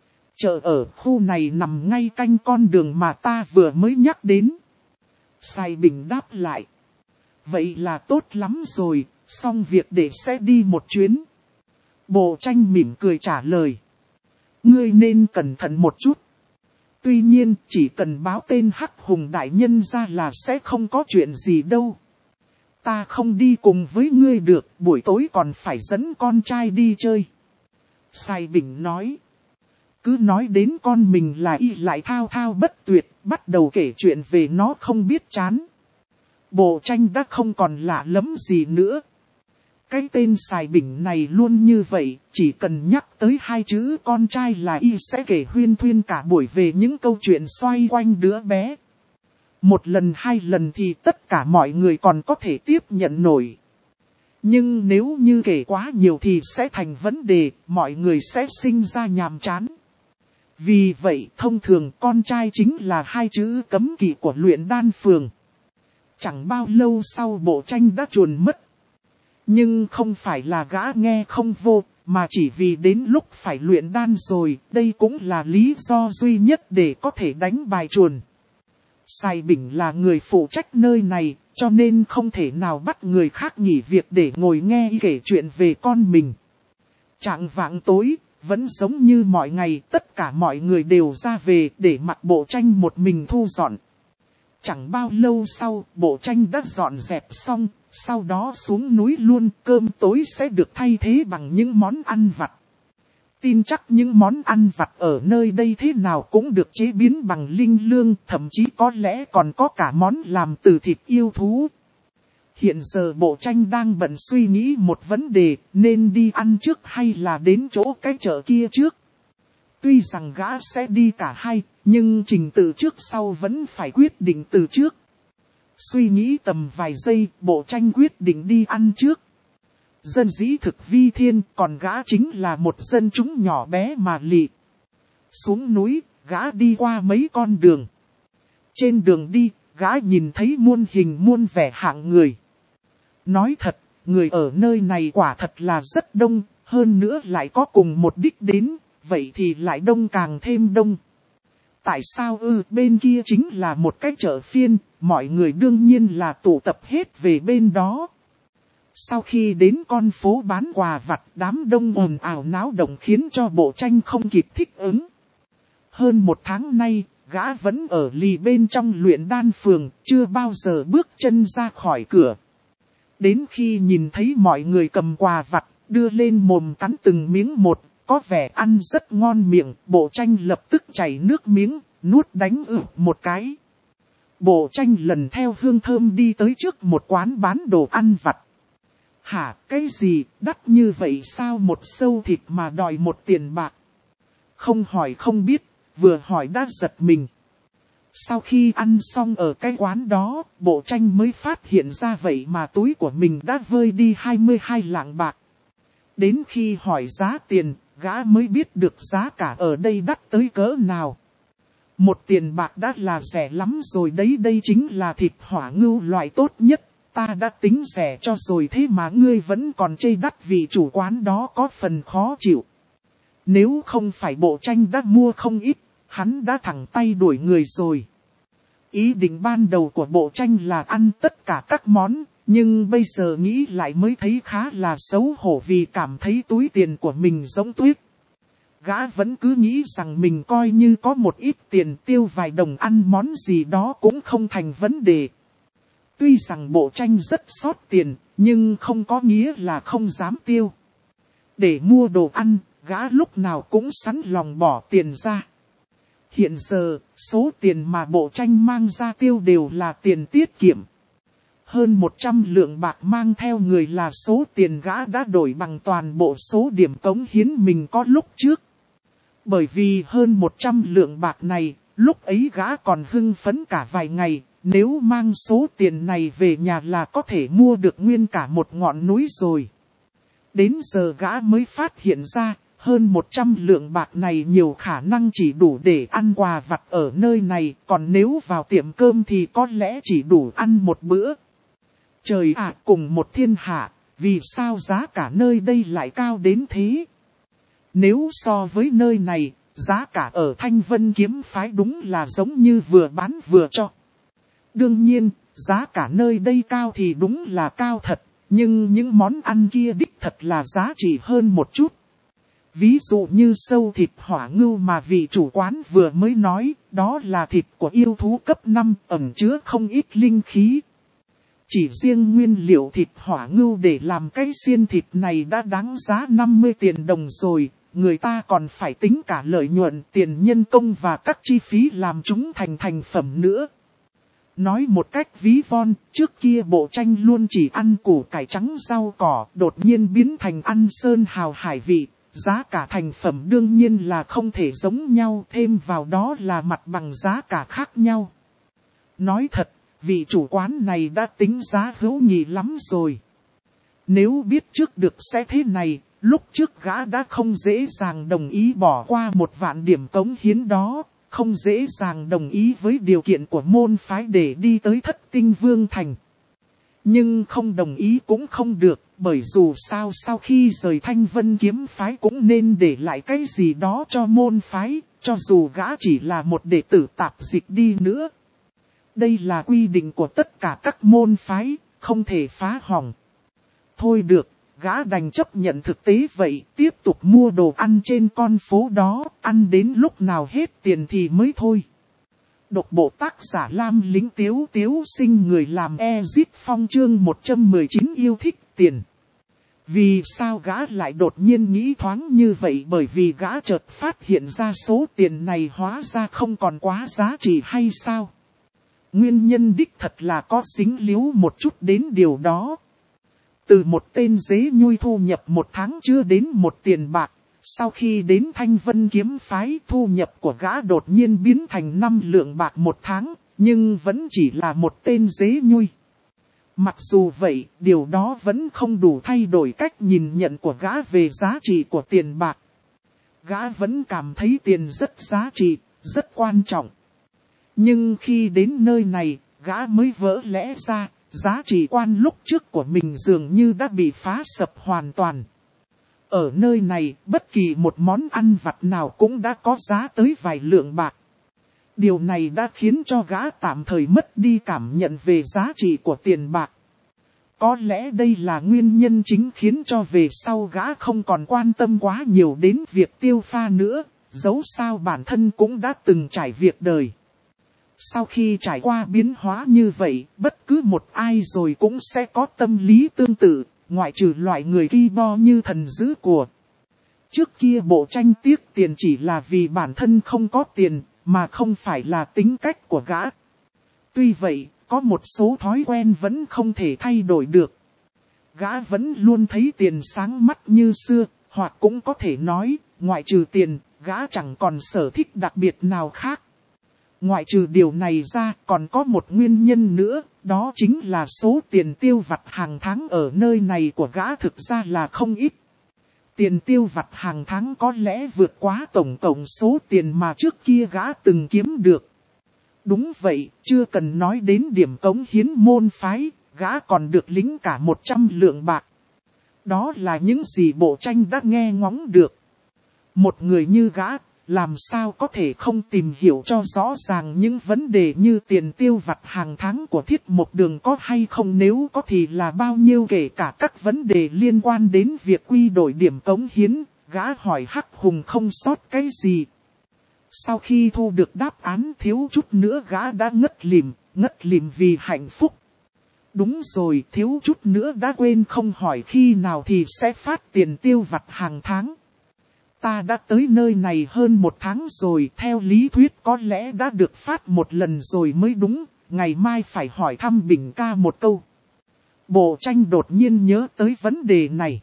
Chợ ở khu này nằm ngay cạnh con đường mà ta vừa mới nhắc đến. Sài Bình đáp lại. Vậy là tốt lắm rồi, xong việc để sẽ đi một chuyến. Bộ Tranh mỉm cười trả lời. Ngươi nên cẩn thận một chút. Tuy nhiên, chỉ cần báo tên Hắc Hùng đại nhân ra là sẽ không có chuyện gì đâu. Ta không đi cùng với ngươi được, buổi tối còn phải dẫn con trai đi chơi. Sài Bình nói. Cứ nói đến con mình là y lại thao thao bất tuyệt, bắt đầu kể chuyện về nó không biết chán. Bộ Tranh đã không còn lạ lắm gì nữa. Cái tên Sài Bình này luôn như vậy, chỉ cần nhắc tới hai chữ con trai là y sẽ kể huyên thuyên cả buổi về những câu chuyện xoay quanh đứa bé. Một lần hai lần thì tất cả mọi người còn có thể tiếp nhận nổi. Nhưng nếu như kể quá nhiều thì sẽ thành vấn đề, mọi người sẽ sinh ra nhàm chán. Vì vậy thông thường con trai chính là hai chữ cấm kỵ của luyện đan phường. Chẳng bao lâu sau Bộ Tranh đã chuồn mất. Nhưng không phải là gã nghe không vô, mà chỉ vì đến lúc phải luyện đan rồi, đây cũng là lý do duy nhất để có thể đánh bài chuồn. Sài Bình là người phụ trách nơi này, cho nên không thể nào bắt người khác nghỉ việc để ngồi nghe kể chuyện về con mình. Trạng vạng tối, vẫn giống như mọi ngày, tất cả mọi người đều ra về để mặc Bộ Tranh một mình thu dọn. Chẳng bao lâu sau, Bộ Tranh đã dọn dẹp xong, sau đó xuống núi luôn, cơm tối sẽ được thay thế bằng những món ăn vặt. Tin chắc những món ăn vặt ở nơi đây thế nào cũng được chế biến bằng linh lương, thậm chí có lẽ còn có cả món làm từ thịt yêu thú. Hiện giờ Bộ Tranh đang bận suy nghĩ một vấn đề, nên đi ăn trước hay là đến chỗ cái chợ kia trước. Tuy rằng gã sẽ đi cả hai, nhưng trình tự trước sau vẫn phải quyết định từ trước. Suy nghĩ tầm vài giây, Bộ Tranh quyết định đi ăn trước. Dân dĩ thực vi thiên, còn gã chính là một dân chúng nhỏ bé mà lị. Xuống núi, gã đi qua mấy con đường. Trên đường đi, gã nhìn thấy muôn hình muôn vẻ hạng người. Nói thật, người ở nơi này quả thật là rất đông, hơn nữa lại có cùng một đích đến, vậy thì lại đông càng thêm đông. Tại sao ư? Bên kia chính là một cái chợ phiên, mọi người đương nhiên là tụ tập hết về bên đó. Sau khi đến con phố bán quà vặt, đám đông ồn ào náo động khiến cho Bộ Tranh không kịp thích ứng. Hơn một tháng nay, gã vẫn ở lì bên trong luyện đan phường, chưa bao giờ bước chân ra khỏi cửa. Đến khi nhìn thấy mọi người cầm quà vặt, đưa lên mồm cắn từng miếng một, có vẻ ăn rất ngon miệng, Bộ Tranh lập tức chảy nước miếng, nuốt đánh ử một cái. Bộ Tranh lần theo hương thơm đi tới trước một quán bán đồ ăn vặt. Hả, cái gì, đắt như vậy sao, một sâu thịt mà đòi một tiền bạc? Không hỏi không biết, vừa hỏi đã giật mình. Sau khi ăn xong ở cái quán đó, Bộ Tranh mới phát hiện ra vậy mà túi của mình đã vơi đi hai mươi hai lạng bạc. Đến khi hỏi giá tiền, gã mới biết được giá cả ở đây đắt tới cỡ nào. Một tiền bạc đã là rẻ lắm rồi đấy, đây chính là thịt hỏa ngưu loại tốt nhất. Ta đã tính rẻ cho rồi thế mà ngươi vẫn còn chê đắt, vì chủ quán đó có phần khó chịu. Nếu không phải Bộ Tranh đã mua không ít, hắn đã thẳng tay đuổi người rồi. Ý định ban đầu của Bộ Tranh là ăn tất cả các món, nhưng bây giờ nghĩ lại mới thấy khá là xấu hổ vì cảm thấy túi tiền của mình giống tuyết. Gã vẫn cứ nghĩ rằng mình coi như có một ít tiền tiêu vài đồng ăn món gì đó cũng không thành vấn đề. Tuy rằng Bộ Tranh rất sót tiền, nhưng không có nghĩa là không dám tiêu. Để mua đồ ăn, gã lúc nào cũng sẵn lòng bỏ tiền ra. Hiện giờ, số tiền mà Bộ Tranh mang ra tiêu đều là tiền tiết kiệm. Hơn một trăm lượng bạc mang theo người là số tiền gã đã đổi bằng toàn bộ số điểm cống hiến mình có lúc trước. Bởi vì hơn một trăm lượng bạc này, lúc ấy gã còn hưng phấn cả vài ngày, nếu mang số tiền này về nhà là có thể mua được nguyên cả một ngọn núi rồi. Đến giờ gã mới phát hiện ra, hơn một trăm lượng bạc này nhiều khả năng chỉ đủ để ăn quà vặt ở nơi này, còn nếu vào tiệm cơm thì có lẽ chỉ đủ ăn một bữa. Trời ạ, cùng một thiên hạ, vì sao giá cả nơi đây lại cao đến thế? Nếu so với nơi này, giá cả ở Thanh Vân kiếm phái đúng là giống như vừa bán vừa cho. Đương nhiên, giá cả nơi đây cao thì đúng là cao thật, nhưng những món ăn kia đích thật là giá trị hơn một chút. Ví dụ như sâu thịt hỏa ngưu mà vị chủ quán vừa mới nói, đó là thịt của yêu thú cấp năm, ẩn chứa không ít linh khí. Chỉ riêng nguyên liệu thịt hỏa ngưu để làm cái xiên thịt này đã đáng giá năm mươi tiền đồng rồi, người ta còn phải tính cả lợi nhuận, tiền nhân công và các chi phí làm chúng thành thành phẩm nữa. Nói một cách ví von, trước kia Bộ Tranh luôn chỉ ăn củ cải trắng rau cỏ, đột nhiên biến thành ăn sơn hào hải vị. Giá cả thành phẩm đương nhiên là không thể giống nhau, thêm vào đó là mặt bằng giá cả khác nhau. Nói thật, vị chủ quán này đã tính giá hữu nghị lắm rồi. Nếu biết trước được sẽ thế này, lúc trước gã đã không dễ dàng đồng ý bỏ qua một vạn điểm cống hiến đó, không dễ dàng đồng ý với điều kiện của môn phái để đi tới Thất Tinh Vương Thành. Nhưng không đồng ý cũng không được, bởi dù sao sau khi rời Thanh Vân kiếm phái cũng nên để lại cái gì đó cho môn phái, cho dù gã chỉ là một đệ tử tạp dịch đi nữa. Đây là quy định của tất cả các môn phái, không thể phá hỏng. Thôi được, gã đành chấp nhận thực tế vậy, tiếp tục mua đồ ăn trên con phố đó, ăn đến lúc nào hết tiền thì mới thôi. Độc bộ tác giả Lam Lính Tiếu Tiếu Sinh, người làm Ezit Phong, chương một trăm mười chín yêu thích tiền. Vì sao gã lại đột nhiên nghĩ thoáng như vậy? Bởi vì gã chợt phát hiện ra số tiền này hóa ra không còn quá giá trị hay sao? Nguyên nhân đích thật là có dính líu một chút đến điều đó. Từ một tên dế nhui thu nhập một tháng chưa đến một tiền bạc, sau khi đến Thanh Vân kiếm phái thu nhập của gã đột nhiên biến thành năm lượng bạc một tháng, nhưng vẫn chỉ là một tên dế nhui. Mặc dù vậy, điều đó vẫn không đủ thay đổi cách nhìn nhận của gã về giá trị của tiền bạc. Gã vẫn cảm thấy tiền rất giá trị, rất quan trọng. Nhưng khi đến nơi này, gã mới vỡ lẽ ra, giá trị quan lúc trước của mình dường như đã bị phá sập hoàn toàn. Ở nơi này, bất kỳ một món ăn vặt nào cũng đã có giá tới vài lượng bạc. Điều này đã khiến cho gã tạm thời mất đi cảm nhận về giá trị của tiền bạc. Có lẽ đây là nguyên nhân chính khiến cho về sau gã không còn quan tâm quá nhiều đến việc tiêu pha nữa, dẫu sao bản thân cũng đã từng trải việc đời. Sau khi trải qua biến hóa như vậy, bất cứ một ai rồi cũng sẽ có tâm lý tương tự, ngoại trừ loại người ki bo như thần dữ của. Trước kia Bộ Tranh tiếc tiền chỉ là vì bản thân không có tiền, mà không phải là tính cách của gã. Tuy vậy, có một số thói quen vẫn không thể thay đổi được. Gã vẫn luôn thấy tiền sáng mắt như xưa, hoặc cũng có thể nói, ngoại trừ tiền, gã chẳng còn sở thích đặc biệt nào khác. Ngoại trừ điều này ra, còn có một nguyên nhân nữa, đó chính là số tiền tiêu vặt hàng tháng ở nơi này của gã thực ra là không ít. Tiền tiêu vặt hàng tháng có lẽ vượt quá tổng cộng số tiền mà trước kia gã từng kiếm được. Đúng vậy, chưa cần nói đến điểm cống hiến môn phái, gã còn được lính cả một trăm lượng bạc. Đó là những gì Bộ Tranh đã nghe ngóng được. Một người như gã, làm sao có thể không tìm hiểu cho rõ ràng những vấn đề như tiền tiêu vặt hàng tháng của Thiết Một Đường có hay không, nếu có thì là bao nhiêu, kể cả các vấn đề liên quan đến việc quy đổi điểm cống hiến, gã hỏi Hắc Hùng không sót cái gì. Sau khi thu được đáp án thiếu chút nữa gã đã ngất lịm, ngất lịm vì hạnh phúc. Đúng rồi, thiếu chút nữa đã quên không hỏi khi nào thì sẽ phát tiền tiêu vặt hàng tháng. Ta đã tới nơi này hơn một tháng rồi, theo lý thuyết có lẽ đã được phát một lần rồi mới đúng, ngày mai phải hỏi thăm Bình ca một câu. Bộ Tranh đột nhiên nhớ tới vấn đề này.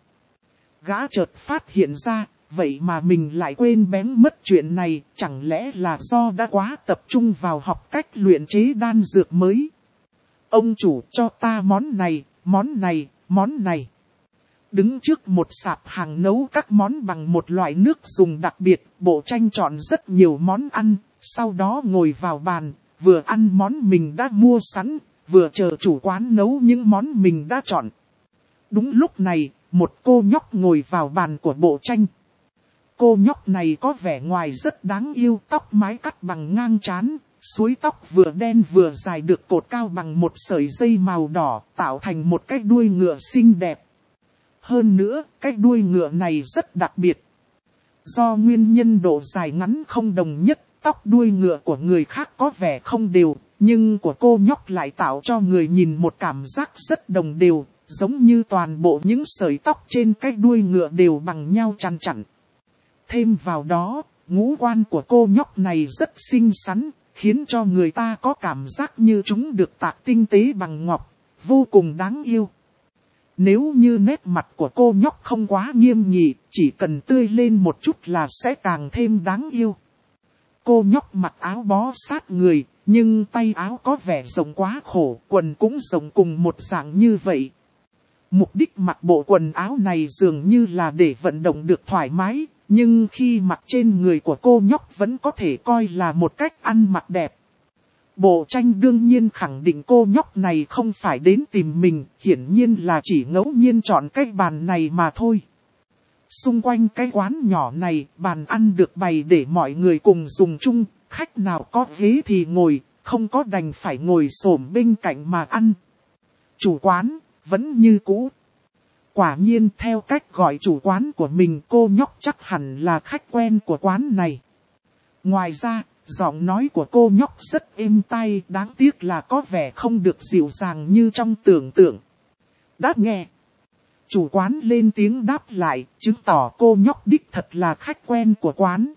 Gã chợt phát hiện ra, vậy mà mình lại quên bén mất chuyện này, chẳng lẽ là do đã quá tập trung vào học cách luyện chế đan dược mới. Ông chủ cho ta món này, món này, món này. Đứng trước một sạp hàng nấu các món bằng một loại nước dùng đặc biệt, Bộ Tranh chọn rất nhiều món ăn, sau đó ngồi vào bàn, vừa ăn món mình đã mua sẵn, vừa chờ chủ quán nấu những món mình đã chọn. Đúng lúc này, một cô nhóc ngồi vào bàn của Bộ Tranh. Cô nhóc này có vẻ ngoài rất đáng yêu, tóc mái cắt bằng ngang trán, suối tóc vừa đen vừa dài được cột cao bằng một sợi dây màu đỏ, tạo thành một cái đuôi ngựa xinh đẹp. Hơn nữa, cái đuôi ngựa này rất đặc biệt. Do nguyên nhân độ dài ngắn không đồng nhất, tóc đuôi ngựa của người khác có vẻ không đều, nhưng của cô nhóc lại tạo cho người nhìn một cảm giác rất đồng đều, giống như toàn bộ những sợi tóc trên cái đuôi ngựa đều bằng nhau chăn chặn. Thêm vào đó, ngũ quan của cô nhóc này rất xinh xắn, khiến cho người ta có cảm giác như chúng được tạc tinh tế bằng ngọc, vô cùng đáng yêu. Nếu như nét mặt của cô nhóc không quá nghiêm nghị, chỉ cần tươi lên một chút là sẽ càng thêm đáng yêu. Cô nhóc mặc áo bó sát người, nhưng tay áo có vẻ rộng quá khổ, quần cũng rộng cùng một dạng như vậy. Mục đích mặc bộ quần áo này dường như là để vận động được thoải mái, nhưng khi mặc trên người của cô nhóc vẫn có thể coi là một cách ăn mặc đẹp. Bộ Tranh đương nhiên khẳng định cô nhóc này không phải đến tìm mình, hiển nhiên là chỉ ngẫu nhiên chọn cái bàn này mà thôi. Xung quanh cái quán nhỏ này, bàn ăn được bày để mọi người cùng dùng chung, khách nào có ghế thì ngồi, không có đành phải ngồi xổm bên cạnh mà ăn. Chủ quán, vẫn như cũ. Quả nhiên theo cách gọi chủ quán của mình, cô nhóc chắc hẳn là khách quen của quán này. Ngoài ra, giọng nói của cô nhóc rất êm tai, đáng tiếc là có vẻ không được dịu dàng như trong tưởng tượng. Đã nghe. Chủ quán lên tiếng đáp lại, chứng tỏ cô nhóc đích thật là khách quen của quán.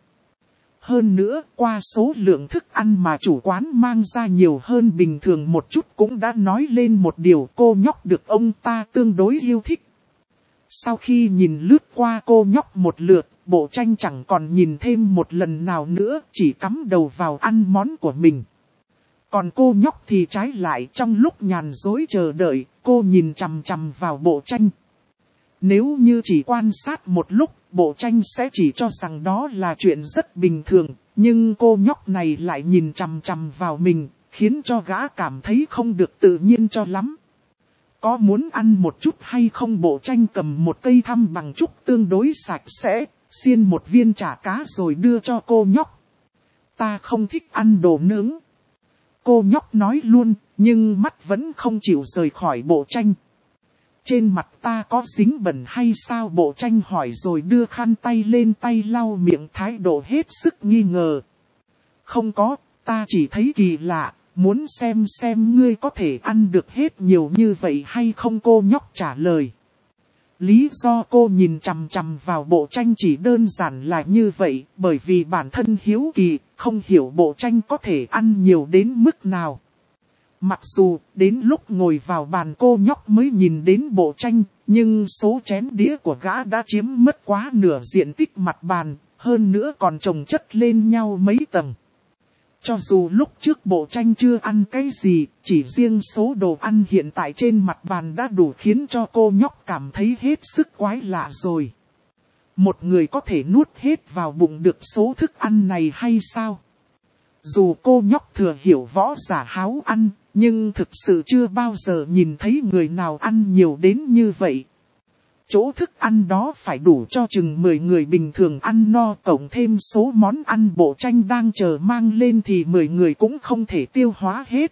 Hơn nữa, qua số lượng thức ăn mà chủ quán mang ra nhiều hơn bình thường một chút cũng đã nói lên một điều, cô nhóc được ông ta tương đối yêu thích. Sau khi nhìn lướt qua cô nhóc một lượt, Bộ Tranh chẳng còn nhìn thêm một lần nào nữa, chỉ cắm đầu vào ăn món của mình. Còn cô nhóc thì trái lại, trong lúc nhàn dối chờ đợi, cô nhìn chằm chằm vào Bộ Tranh. Nếu như chỉ quan sát một lúc, Bộ Tranh sẽ chỉ cho rằng đó là chuyện rất bình thường, nhưng cô nhóc này lại nhìn chằm chằm vào mình, khiến cho gã cảm thấy không được tự nhiên cho lắm. Có muốn ăn một chút hay không? Bộ Tranh cầm một cây thăm bằng trúc tương đối sạch sẽ, xiên một viên chả cá rồi đưa cho cô nhóc. Ta không thích ăn đồ nướng. Cô nhóc nói luôn, nhưng mắt vẫn không chịu rời khỏi Bộ Tranh. Trên mặt ta có dính bẩn hay sao? Bộ tranh hỏi rồi đưa khăn tay lên tay lau miệng, thái độ hết sức nghi ngờ. Không có, ta chỉ thấy kỳ lạ, muốn xem xem ngươi có thể ăn được hết nhiều như vậy hay không, cô nhóc trả lời. Lý do cô nhìn chằm chằm vào bộ tranh chỉ đơn giản là như vậy, bởi vì bản thân hiếu kỳ, không hiểu bộ tranh có thể ăn nhiều đến mức nào. Mặc dù đến lúc ngồi vào bàn cô nhóc mới nhìn đến bộ tranh, nhưng số chén đĩa của gã đã chiếm mất quá nửa diện tích mặt bàn, hơn nữa còn chồng chất lên nhau mấy tầng. Cho dù lúc trước bộ tranh chưa ăn cái gì, chỉ riêng số đồ ăn hiện tại trên mặt bàn đã đủ khiến cho cô nhóc cảm thấy hết sức quái lạ rồi. Một người có thể nuốt hết vào bụng được số thức ăn này hay sao? Dù cô nhóc thừa hiểu võ giả háo ăn, nhưng thực sự chưa bao giờ nhìn thấy người nào ăn nhiều đến như vậy. Chỗ thức ăn đó phải đủ cho chừng mười người bình thường ăn no, cộng thêm số món ăn bộ tranh đang chờ mang lên thì mười người cũng không thể tiêu hóa hết.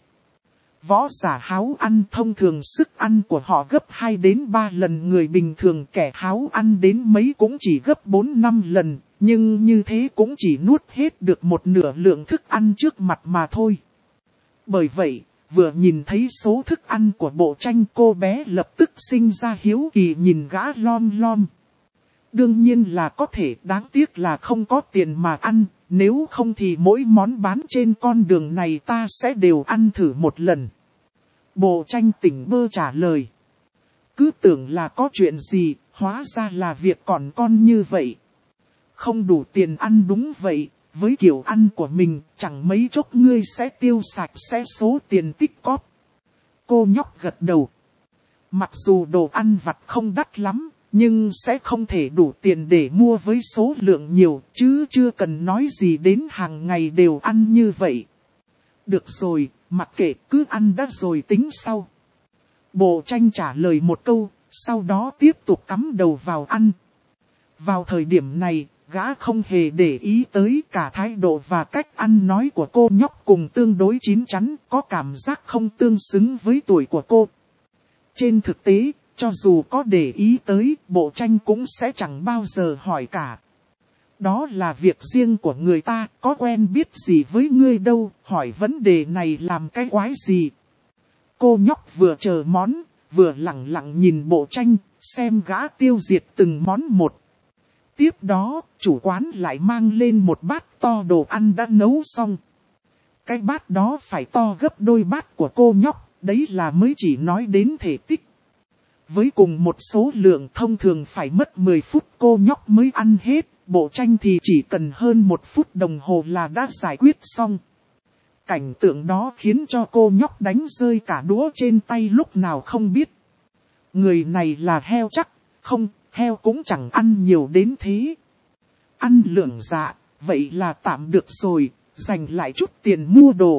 Võ giả háo ăn thông thường sức ăn của họ gấp hai đến ba lần người bình thường, kẻ háo ăn đến mấy cũng chỉ gấp bốn năm lần, nhưng như thế cũng chỉ nuốt hết được một nửa lượng thức ăn trước mặt mà thôi. Bởi vậy, vừa nhìn thấy số thức ăn của bộ tranh, cô bé lập tức sinh ra hiếu kỳ nhìn gã lom lom. Đương nhiên là có thể, đáng tiếc là không có tiền mà ăn, nếu không thì mỗi món bán trên con đường này ta sẽ đều ăn thử một lần. Bộ tranh tỉnh bơ trả lời. Cứ tưởng là có chuyện gì, hóa ra là việc còn con như vậy. Không đủ tiền ăn, đúng vậy. Với kiểu ăn của mình, chẳng mấy chốc ngươi sẽ tiêu sạch sẽ số tiền tích cóp. Cô nhóc gật đầu. Mặc dù đồ ăn vặt không đắt lắm, nhưng sẽ không thể đủ tiền để mua với số lượng nhiều, chứ chưa cần nói gì đến hàng ngày đều ăn như vậy. Được rồi, mặc kệ, cứ ăn đã rồi tính sau. Bộ tranh trả lời một câu, sau đó tiếp tục cắm đầu vào ăn. Vào thời điểm này, gã không hề để ý tới, cả thái độ và cách ăn nói của cô nhóc cùng tương đối chín chắn, có cảm giác không tương xứng với tuổi của cô. Trên thực tế, cho dù có để ý tới, bộ tranh cũng sẽ chẳng bao giờ hỏi cả. Đó là việc riêng của người ta, có quen biết gì với ngươi đâu, hỏi vấn đề này làm cái quái gì. Cô nhóc vừa chờ món, vừa lặng lặng nhìn bộ tranh, xem gã tiêu diệt từng món một. Tiếp đó, chủ quán lại mang lên một bát to đồ ăn đã nấu xong. Cái bát đó phải to gấp đôi bát của cô nhóc, đấy là mới chỉ nói đến thể tích. Với cùng một số lượng thông thường phải mất mười phút cô nhóc mới ăn hết, bộ tranh thì chỉ cần hơn một phút đồng hồ là đã giải quyết xong. Cảnh tượng đó khiến cho cô nhóc đánh rơi cả đũa trên tay lúc nào không biết. Người này là heo chắc, không, heo cũng chẳng ăn nhiều đến thế. Ăn lượng dạ, vậy là tạm được rồi, dành lại chút tiền mua đồ.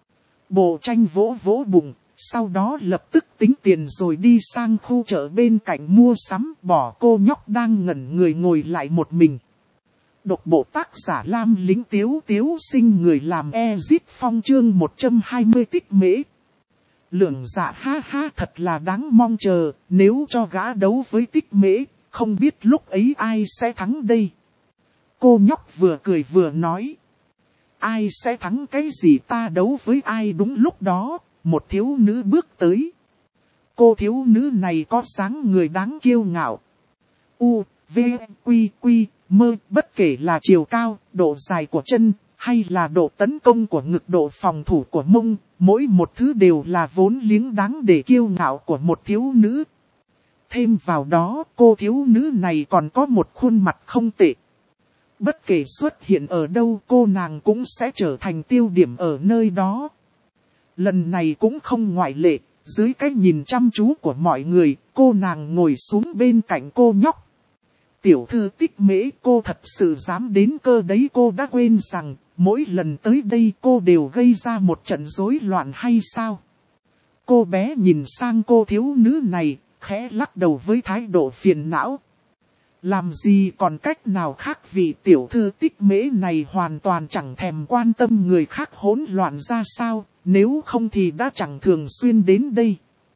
Bộ tranh vỗ vỗ bụng, sau đó lập tức tính tiền rồi đi sang khu chợ bên cạnh mua sắm, bỏ cô nhóc đang ngẩn người ngồi lại một mình. Độc bộ tác giả Lam Lính Tiếu Tiếu sinh người làm Ezit Phong chương một trăm hai mươi tích mễ. Lượng dạ ha ha thật là đáng mong chờ, nếu cho gã đấu với tích mễ, không biết lúc ấy ai sẽ thắng đây. Cô nhóc vừa cười vừa nói. Ai sẽ thắng cái gì, ta đấu với ai? Đúng lúc đó, một thiếu nữ bước tới. Cô thiếu nữ này có dáng người đáng kiêu ngạo. U, V, Quy, Quy, Mơ, bất kể là chiều cao, độ dài của chân, hay là độ tấn công của ngực, độ phòng thủ của mông, mỗi một thứ đều là vốn liếng đáng để kiêu ngạo của một thiếu nữ. Thêm vào đó, cô thiếu nữ này còn có một khuôn mặt không tệ. Bất kể xuất hiện ở đâu, cô nàng cũng sẽ trở thành tiêu điểm ở nơi đó. Lần này cũng không ngoại lệ, dưới cái nhìn chăm chú của mọi người, cô nàng ngồi xuống bên cạnh cô nhóc. Tiểu thư Tích Mễ, cô thật sự dám đến cơ đấy, cô đã quên rằng, mỗi lần tới đây cô đều gây ra một trận rối loạn hay sao? Cô bé nhìn sang cô thiếu nữ này, khẽ lắc đầu với thái độ phiền não. Làm gì còn cách nào khác, vì tiểu thư Tích Mễ này hoàn toàn chẳng thèm quan tâm người khác hỗn loạn ra sao, nếu không thì đã chẳng thường xuyên đến đây.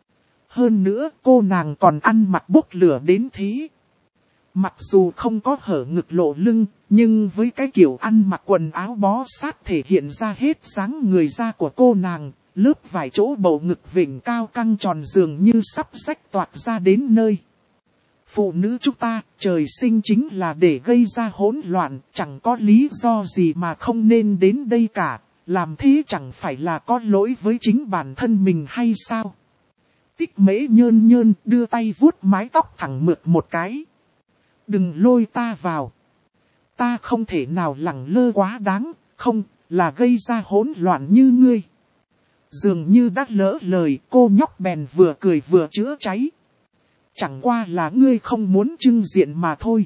Hơn nữa cô nàng còn ăn mặc bốc lửa đến thế. Mặc dù không có hở ngực lộ lưng, nhưng với cái kiểu ăn mặc quần áo bó sát thể hiện ra hết dáng người da của cô nàng, lớp vài chỗ bầu ngực vỉnh cao căng tròn dường như sắp rách toạc ra đến nơi. Phụ nữ chúng ta, trời sinh chính là để gây ra hỗn loạn, chẳng có lý do gì mà không nên đến đây cả, làm thế chẳng phải là có lỗi với chính bản thân mình hay sao? Tích Mễ nhơn nhơn đưa tay vuốt mái tóc thẳng mượt một cái. Đừng lôi ta vào. Ta không thể nào lẳng lơ quá đáng, không, là gây ra hỗn loạn như ngươi. Dường như đã lỡ lời, cô nhóc bèn vừa cười vừa chữa cháy. Chẳng qua là ngươi không muốn trưng diện mà thôi.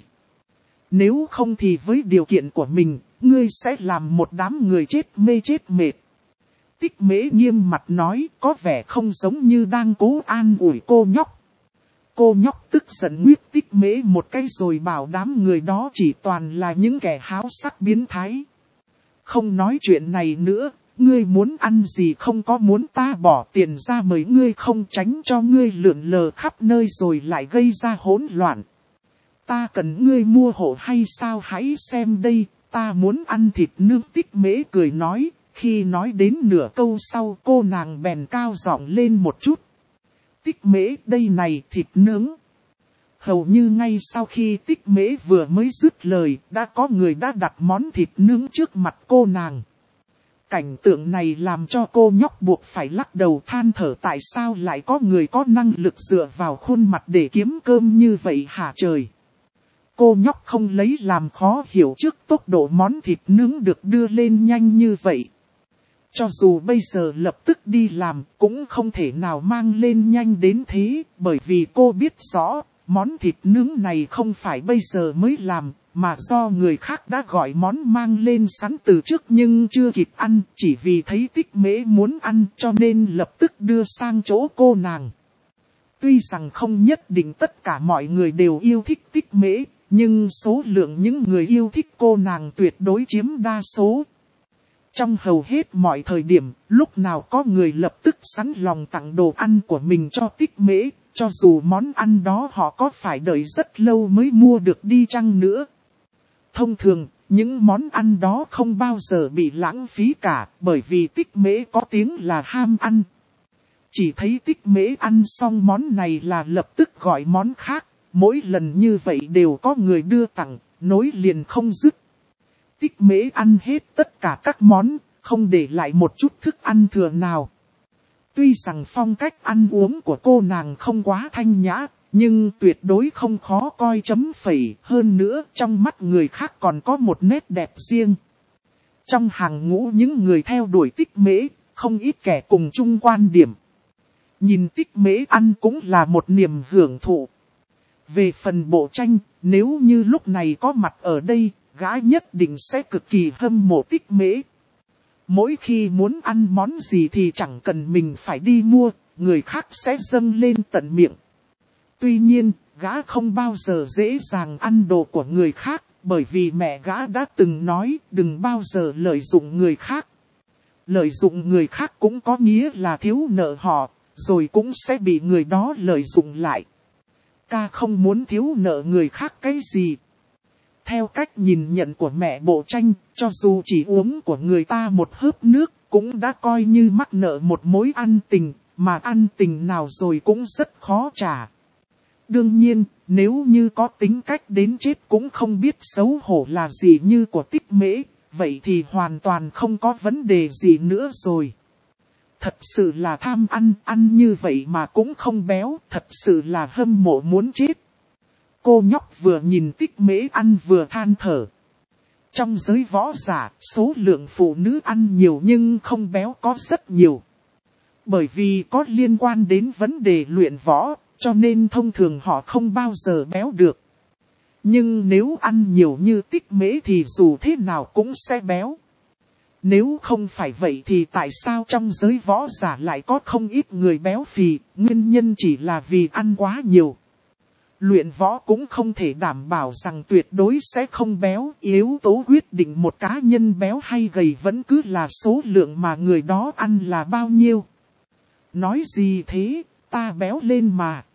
Nếu không thì với điều kiện của mình, ngươi sẽ làm một đám người chết mê chết mệt. Tích Mễ nghiêm mặt nói, có vẻ không giống như đang cố an ủi cô nhóc. Cô nhóc tức giận nguyết Tích Mễ một cái rồi bảo đám người đó chỉ toàn là những kẻ háo sắc biến thái. Không nói chuyện này nữa, ngươi muốn ăn gì không có muốn ta bỏ tiền ra mời ngươi không tránh cho ngươi lượn lờ khắp nơi rồi lại gây ra hỗn loạn. Ta cần ngươi mua hộ hay sao hãy xem đây, ta muốn ăn thịt nướng. Tích Mễ cười nói, khi nói đến nửa câu sau cô nàng bèn cao giọng lên một chút. Tích Mễ đây này thịt nướng. Hầu như ngay sau khi Tích Mễ vừa mới dứt lời, đã có người đã đặt món thịt nướng trước mặt cô nàng. Cảnh tượng này làm cho cô nhóc buộc phải lắc đầu than thở tại sao lại có người có năng lực dựa vào khuôn mặt để kiếm cơm như vậy hả trời. Cô nhóc không lấy làm khó hiểu trước tốc độ món thịt nướng được đưa lên nhanh như vậy. Cho dù bây giờ lập tức đi làm cũng không thể nào mang lên nhanh đến thế, bởi vì cô biết rõ món thịt nướng này không phải bây giờ mới làm, mà do người khác đã gọi món mang lên sẵn từ trước nhưng chưa kịp ăn, chỉ vì thấy Tích Mễ muốn ăn cho nên lập tức đưa sang chỗ cô nàng. Tuy rằng không nhất định tất cả mọi người đều yêu thích Tích Mễ, nhưng số lượng những người yêu thích cô nàng tuyệt đối chiếm đa số. Trong hầu hết mọi thời điểm, lúc nào có người lập tức sẵn lòng tặng đồ ăn của mình cho Tích Mễ, cho dù món ăn đó họ có phải đợi rất lâu mới mua được đi chăng nữa. Thông thường, những món ăn đó không bao giờ bị lãng phí cả, bởi vì Tích Mễ có tiếng là ham ăn. Chỉ thấy Tích Mễ ăn xong món này là lập tức gọi món khác, mỗi lần như vậy đều có người đưa tặng, nối liền không dứt. Tích Mễ ăn hết tất cả các món, không để lại một chút thức ăn thừa nào. Tuy rằng phong cách ăn uống của cô nàng không quá thanh nhã, nhưng tuyệt đối không khó coi chấm phẩy. Hơn nữa trong mắt người khác còn có một nét đẹp riêng. Trong hàng ngũ những người theo đuổi Tích Mễ, không ít kẻ cùng chung quan điểm. Nhìn Tích Mễ ăn cũng là một niềm hưởng thụ. Về phần Bộ Tranh, nếu như lúc này có mặt ở đây, gã nhất định sẽ cực kỳ hâm mộ Tích Mễ. Mỗi khi muốn ăn món gì thì chẳng cần mình phải đi mua, người khác sẽ dâng lên tận miệng. Tuy nhiên, gã không bao giờ dễ dàng ăn đồ của người khác, bởi vì mẹ gã đã từng nói đừng bao giờ lợi dụng người khác. Lợi dụng người khác cũng có nghĩa là thiếu nợ họ, rồi cũng sẽ bị người đó lợi dụng lại. Ca không muốn thiếu nợ người khác cái gì. Theo cách nhìn nhận của mẹ Bộ Tranh, cho dù chỉ uống của người ta một hớp nước, cũng đã coi như mắc nợ một mối ăn tình, mà ăn tình nào rồi cũng rất khó trả. Đương nhiên, nếu như có tính cách đến chết cũng không biết xấu hổ là gì như của Tích Mễ, vậy thì hoàn toàn không có vấn đề gì nữa rồi. Thật sự là tham ăn, ăn như vậy mà cũng không béo, thật sự là hâm mộ muốn chết. Cô nhóc vừa nhìn Tích Mễ ăn vừa than thở. Trong giới võ giả, số lượng phụ nữ ăn nhiều nhưng không béo có rất nhiều. Bởi vì có liên quan đến vấn đề luyện võ, cho nên thông thường họ không bao giờ béo được. Nhưng nếu ăn nhiều như Tích Mễ thì dù thế nào cũng sẽ béo. Nếu không phải vậy thì tại sao trong giới võ giả lại có không ít người béo phì, nguyên nhân chỉ là vì ăn quá nhiều. Luyện võ cũng không thể đảm bảo rằng tuyệt đối sẽ không béo, yếu tố quyết định một cá nhân béo hay gầy vẫn cứ là số lượng mà người đó ăn là bao nhiêu. Nói gì thế, ta béo lên mà.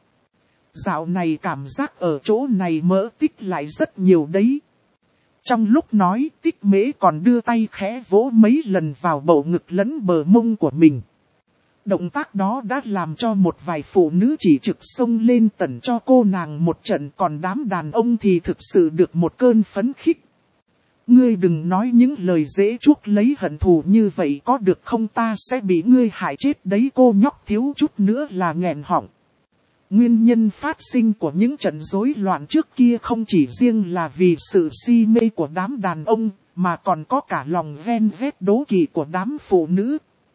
Dạo này cảm giác ở chỗ này mỡ tích lại rất nhiều đấy. Trong lúc nói, Tích Mễ còn đưa tay khẽ vỗ mấy lần vào bầu ngực lẫn bờ mông của mình. Động tác đó đã làm cho một vài phụ nữ chỉ trực xông lên tẩn cho cô nàng một trận, còn đám đàn ông thì thực sự được một cơn phấn khích. Ngươi đừng nói những lời dễ chuốc lấy hận thù như vậy có được không, ta sẽ bị ngươi hại chết đấy. Cô nhóc thiếu chút nữa là nghẹn họng. Nguyên nhân phát sinh của những trận rối loạn trước kia không chỉ riêng là vì sự si mê của đám đàn ông, mà còn có cả lòng ghen ghét đố kỵ của đám phụ nữ.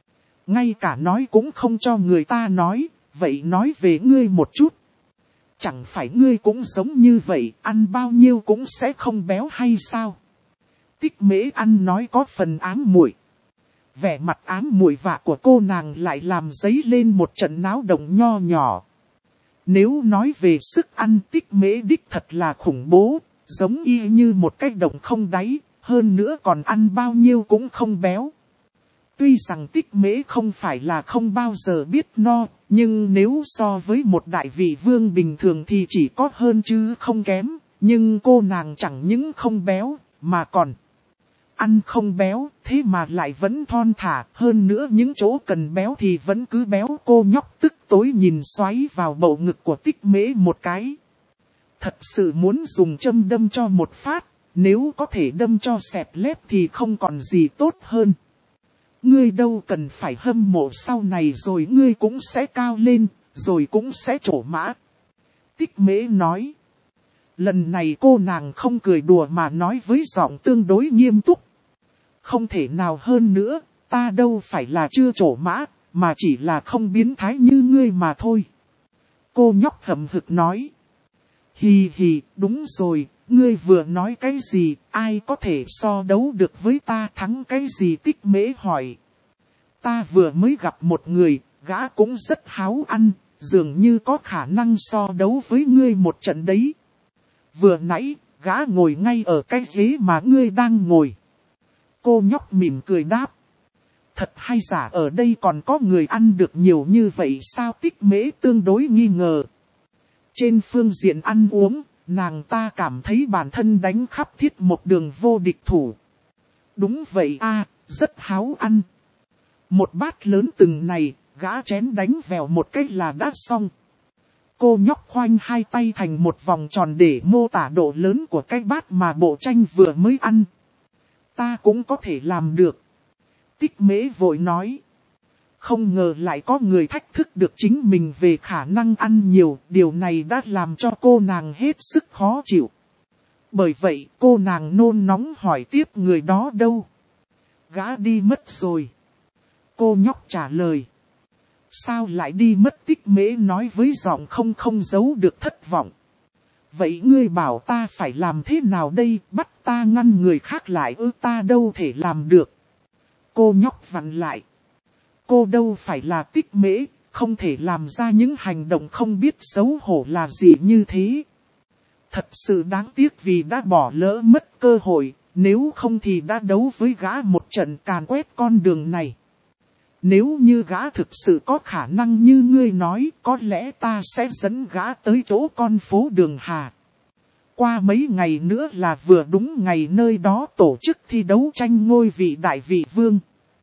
Ngay cả nói cũng không cho người ta nói, vậy nói về ngươi một chút. Chẳng phải ngươi cũng giống như vậy, ăn bao nhiêu cũng sẽ không béo hay sao? Tích Mễ ăn nói có phần ám muội. Vẻ mặt ám muội vạ của cô nàng lại làm dấy lên một trận náo động nho nhỏ. Nếu nói về sức ăn, Tích Mễ đích thật là khủng bố, giống y như một cái động không đáy, hơn nữa còn ăn bao nhiêu cũng không béo. Tuy rằng Tích Mễ không phải là không bao giờ biết no, nhưng nếu so với một đại vị vương bình thường thì chỉ có hơn chứ không kém, nhưng cô nàng chẳng những không béo, mà còn ăn không béo, thế mà lại vẫn thon thả, hơn nữa những chỗ cần béo thì vẫn cứ béo. Cô nhóc tức tối nhìn xoáy vào bầu ngực của Tích Mễ một cái. Thật sự muốn dùng châm đâm cho một phát, nếu có thể đâm cho xẹp lép thì không còn gì tốt hơn. Ngươi đâu cần phải hâm mộ, sau này rồi ngươi cũng sẽ cao lên, rồi cũng sẽ trổ mã. Tích Mễ nói. Lần này cô nàng không cười đùa mà nói với giọng tương đối nghiêm túc. Không thể nào hơn nữa, ta đâu phải là chưa trổ mã, mà chỉ là không biến thái như ngươi mà thôi. Cô nhóc hậm hực nói. Hì hì, đúng rồi, ngươi vừa nói cái gì, ai có thể so đấu được với ta, thắng cái gì? Tích Mễ hỏi. Ta vừa mới gặp một người, gã cũng rất háo ăn, dường như có khả năng so đấu với ngươi một trận đấy. Vừa nãy, gã ngồi ngay ở cái ghế mà ngươi đang ngồi. Cô nhóc mỉm cười đáp. Thật hay giả, ở đây còn có người ăn được nhiều như vậy sao? Tích Mễ tương đối nghi ngờ. Trên phương diện ăn uống, nàng ta cảm thấy bản thân đánh khắp Thiết Một Đường vô địch thủ. Đúng vậy a, rất háo ăn. Một bát lớn từng này, gã chén đánh vèo một cách là đã xong. Cô nhóc khoanh hai tay thành một vòng tròn để mô tả độ lớn của cái bát mà bộ tranh vừa mới ăn. Ta cũng có thể làm được. Tích Mễ vội nói. Không ngờ lại có người thách thức được chính mình về khả năng ăn nhiều, điều này đã làm cho cô nàng hết sức khó chịu. Bởi vậy cô nàng nôn nóng hỏi tiếp, người đó đâu? Gã đi mất rồi. Cô nhóc trả lời. Sao lại đi mất? Tích Mễ nói với giọng không không giấu được thất vọng. Vậy ngươi bảo ta phải làm thế nào đây? Bắt ta ngăn người khác lại ư? Ta đâu thể làm được. Cô nhóc vặn lại. Cô đâu phải là Tích Mễ, không thể làm ra những hành động không biết xấu hổ là gì như thế. Thật sự đáng tiếc vì đã bỏ lỡ mất cơ hội, nếu không thì đã đấu với gã một trận càn quét con đường này. Nếu như gã thực sự có khả năng như ngươi nói, có lẽ ta sẽ dẫn gã tới chỗ con phố Đường Hà. Qua mấy ngày nữa là vừa đúng ngày nơi đó tổ chức thi đấu tranh ngôi vị đại vị vương.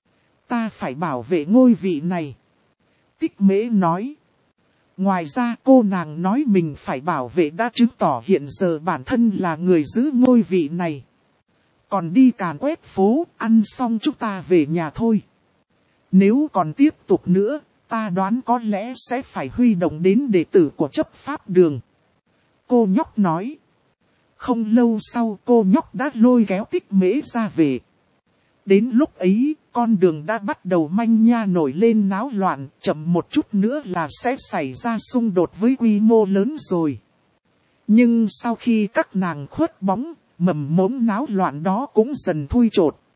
Ta phải bảo vệ ngôi vị này. Tích Mễ nói. Ngoài ra cô nàng nói mình phải bảo vệ đã chứng tỏ hiện giờ bản thân là người giữ ngôi vị này. Còn đi càn quét phố, ăn xong chúng ta về nhà thôi. Nếu còn tiếp tục nữa, ta đoán có lẽ sẽ phải huy động đến đệ tử của chấp pháp đường. Cô nhóc nói. Không lâu sau cô nhóc đã lôi kéo Tích Mễ ra về. Đến lúc ấy, con đường đã bắt đầu manh nha nổi lên náo loạn, chậm một chút nữa là sẽ xảy ra xung đột với quy mô lớn rồi. Nhưng sau khi các nàng khuất bóng, mầm mống náo loạn đó cũng dần thui chột.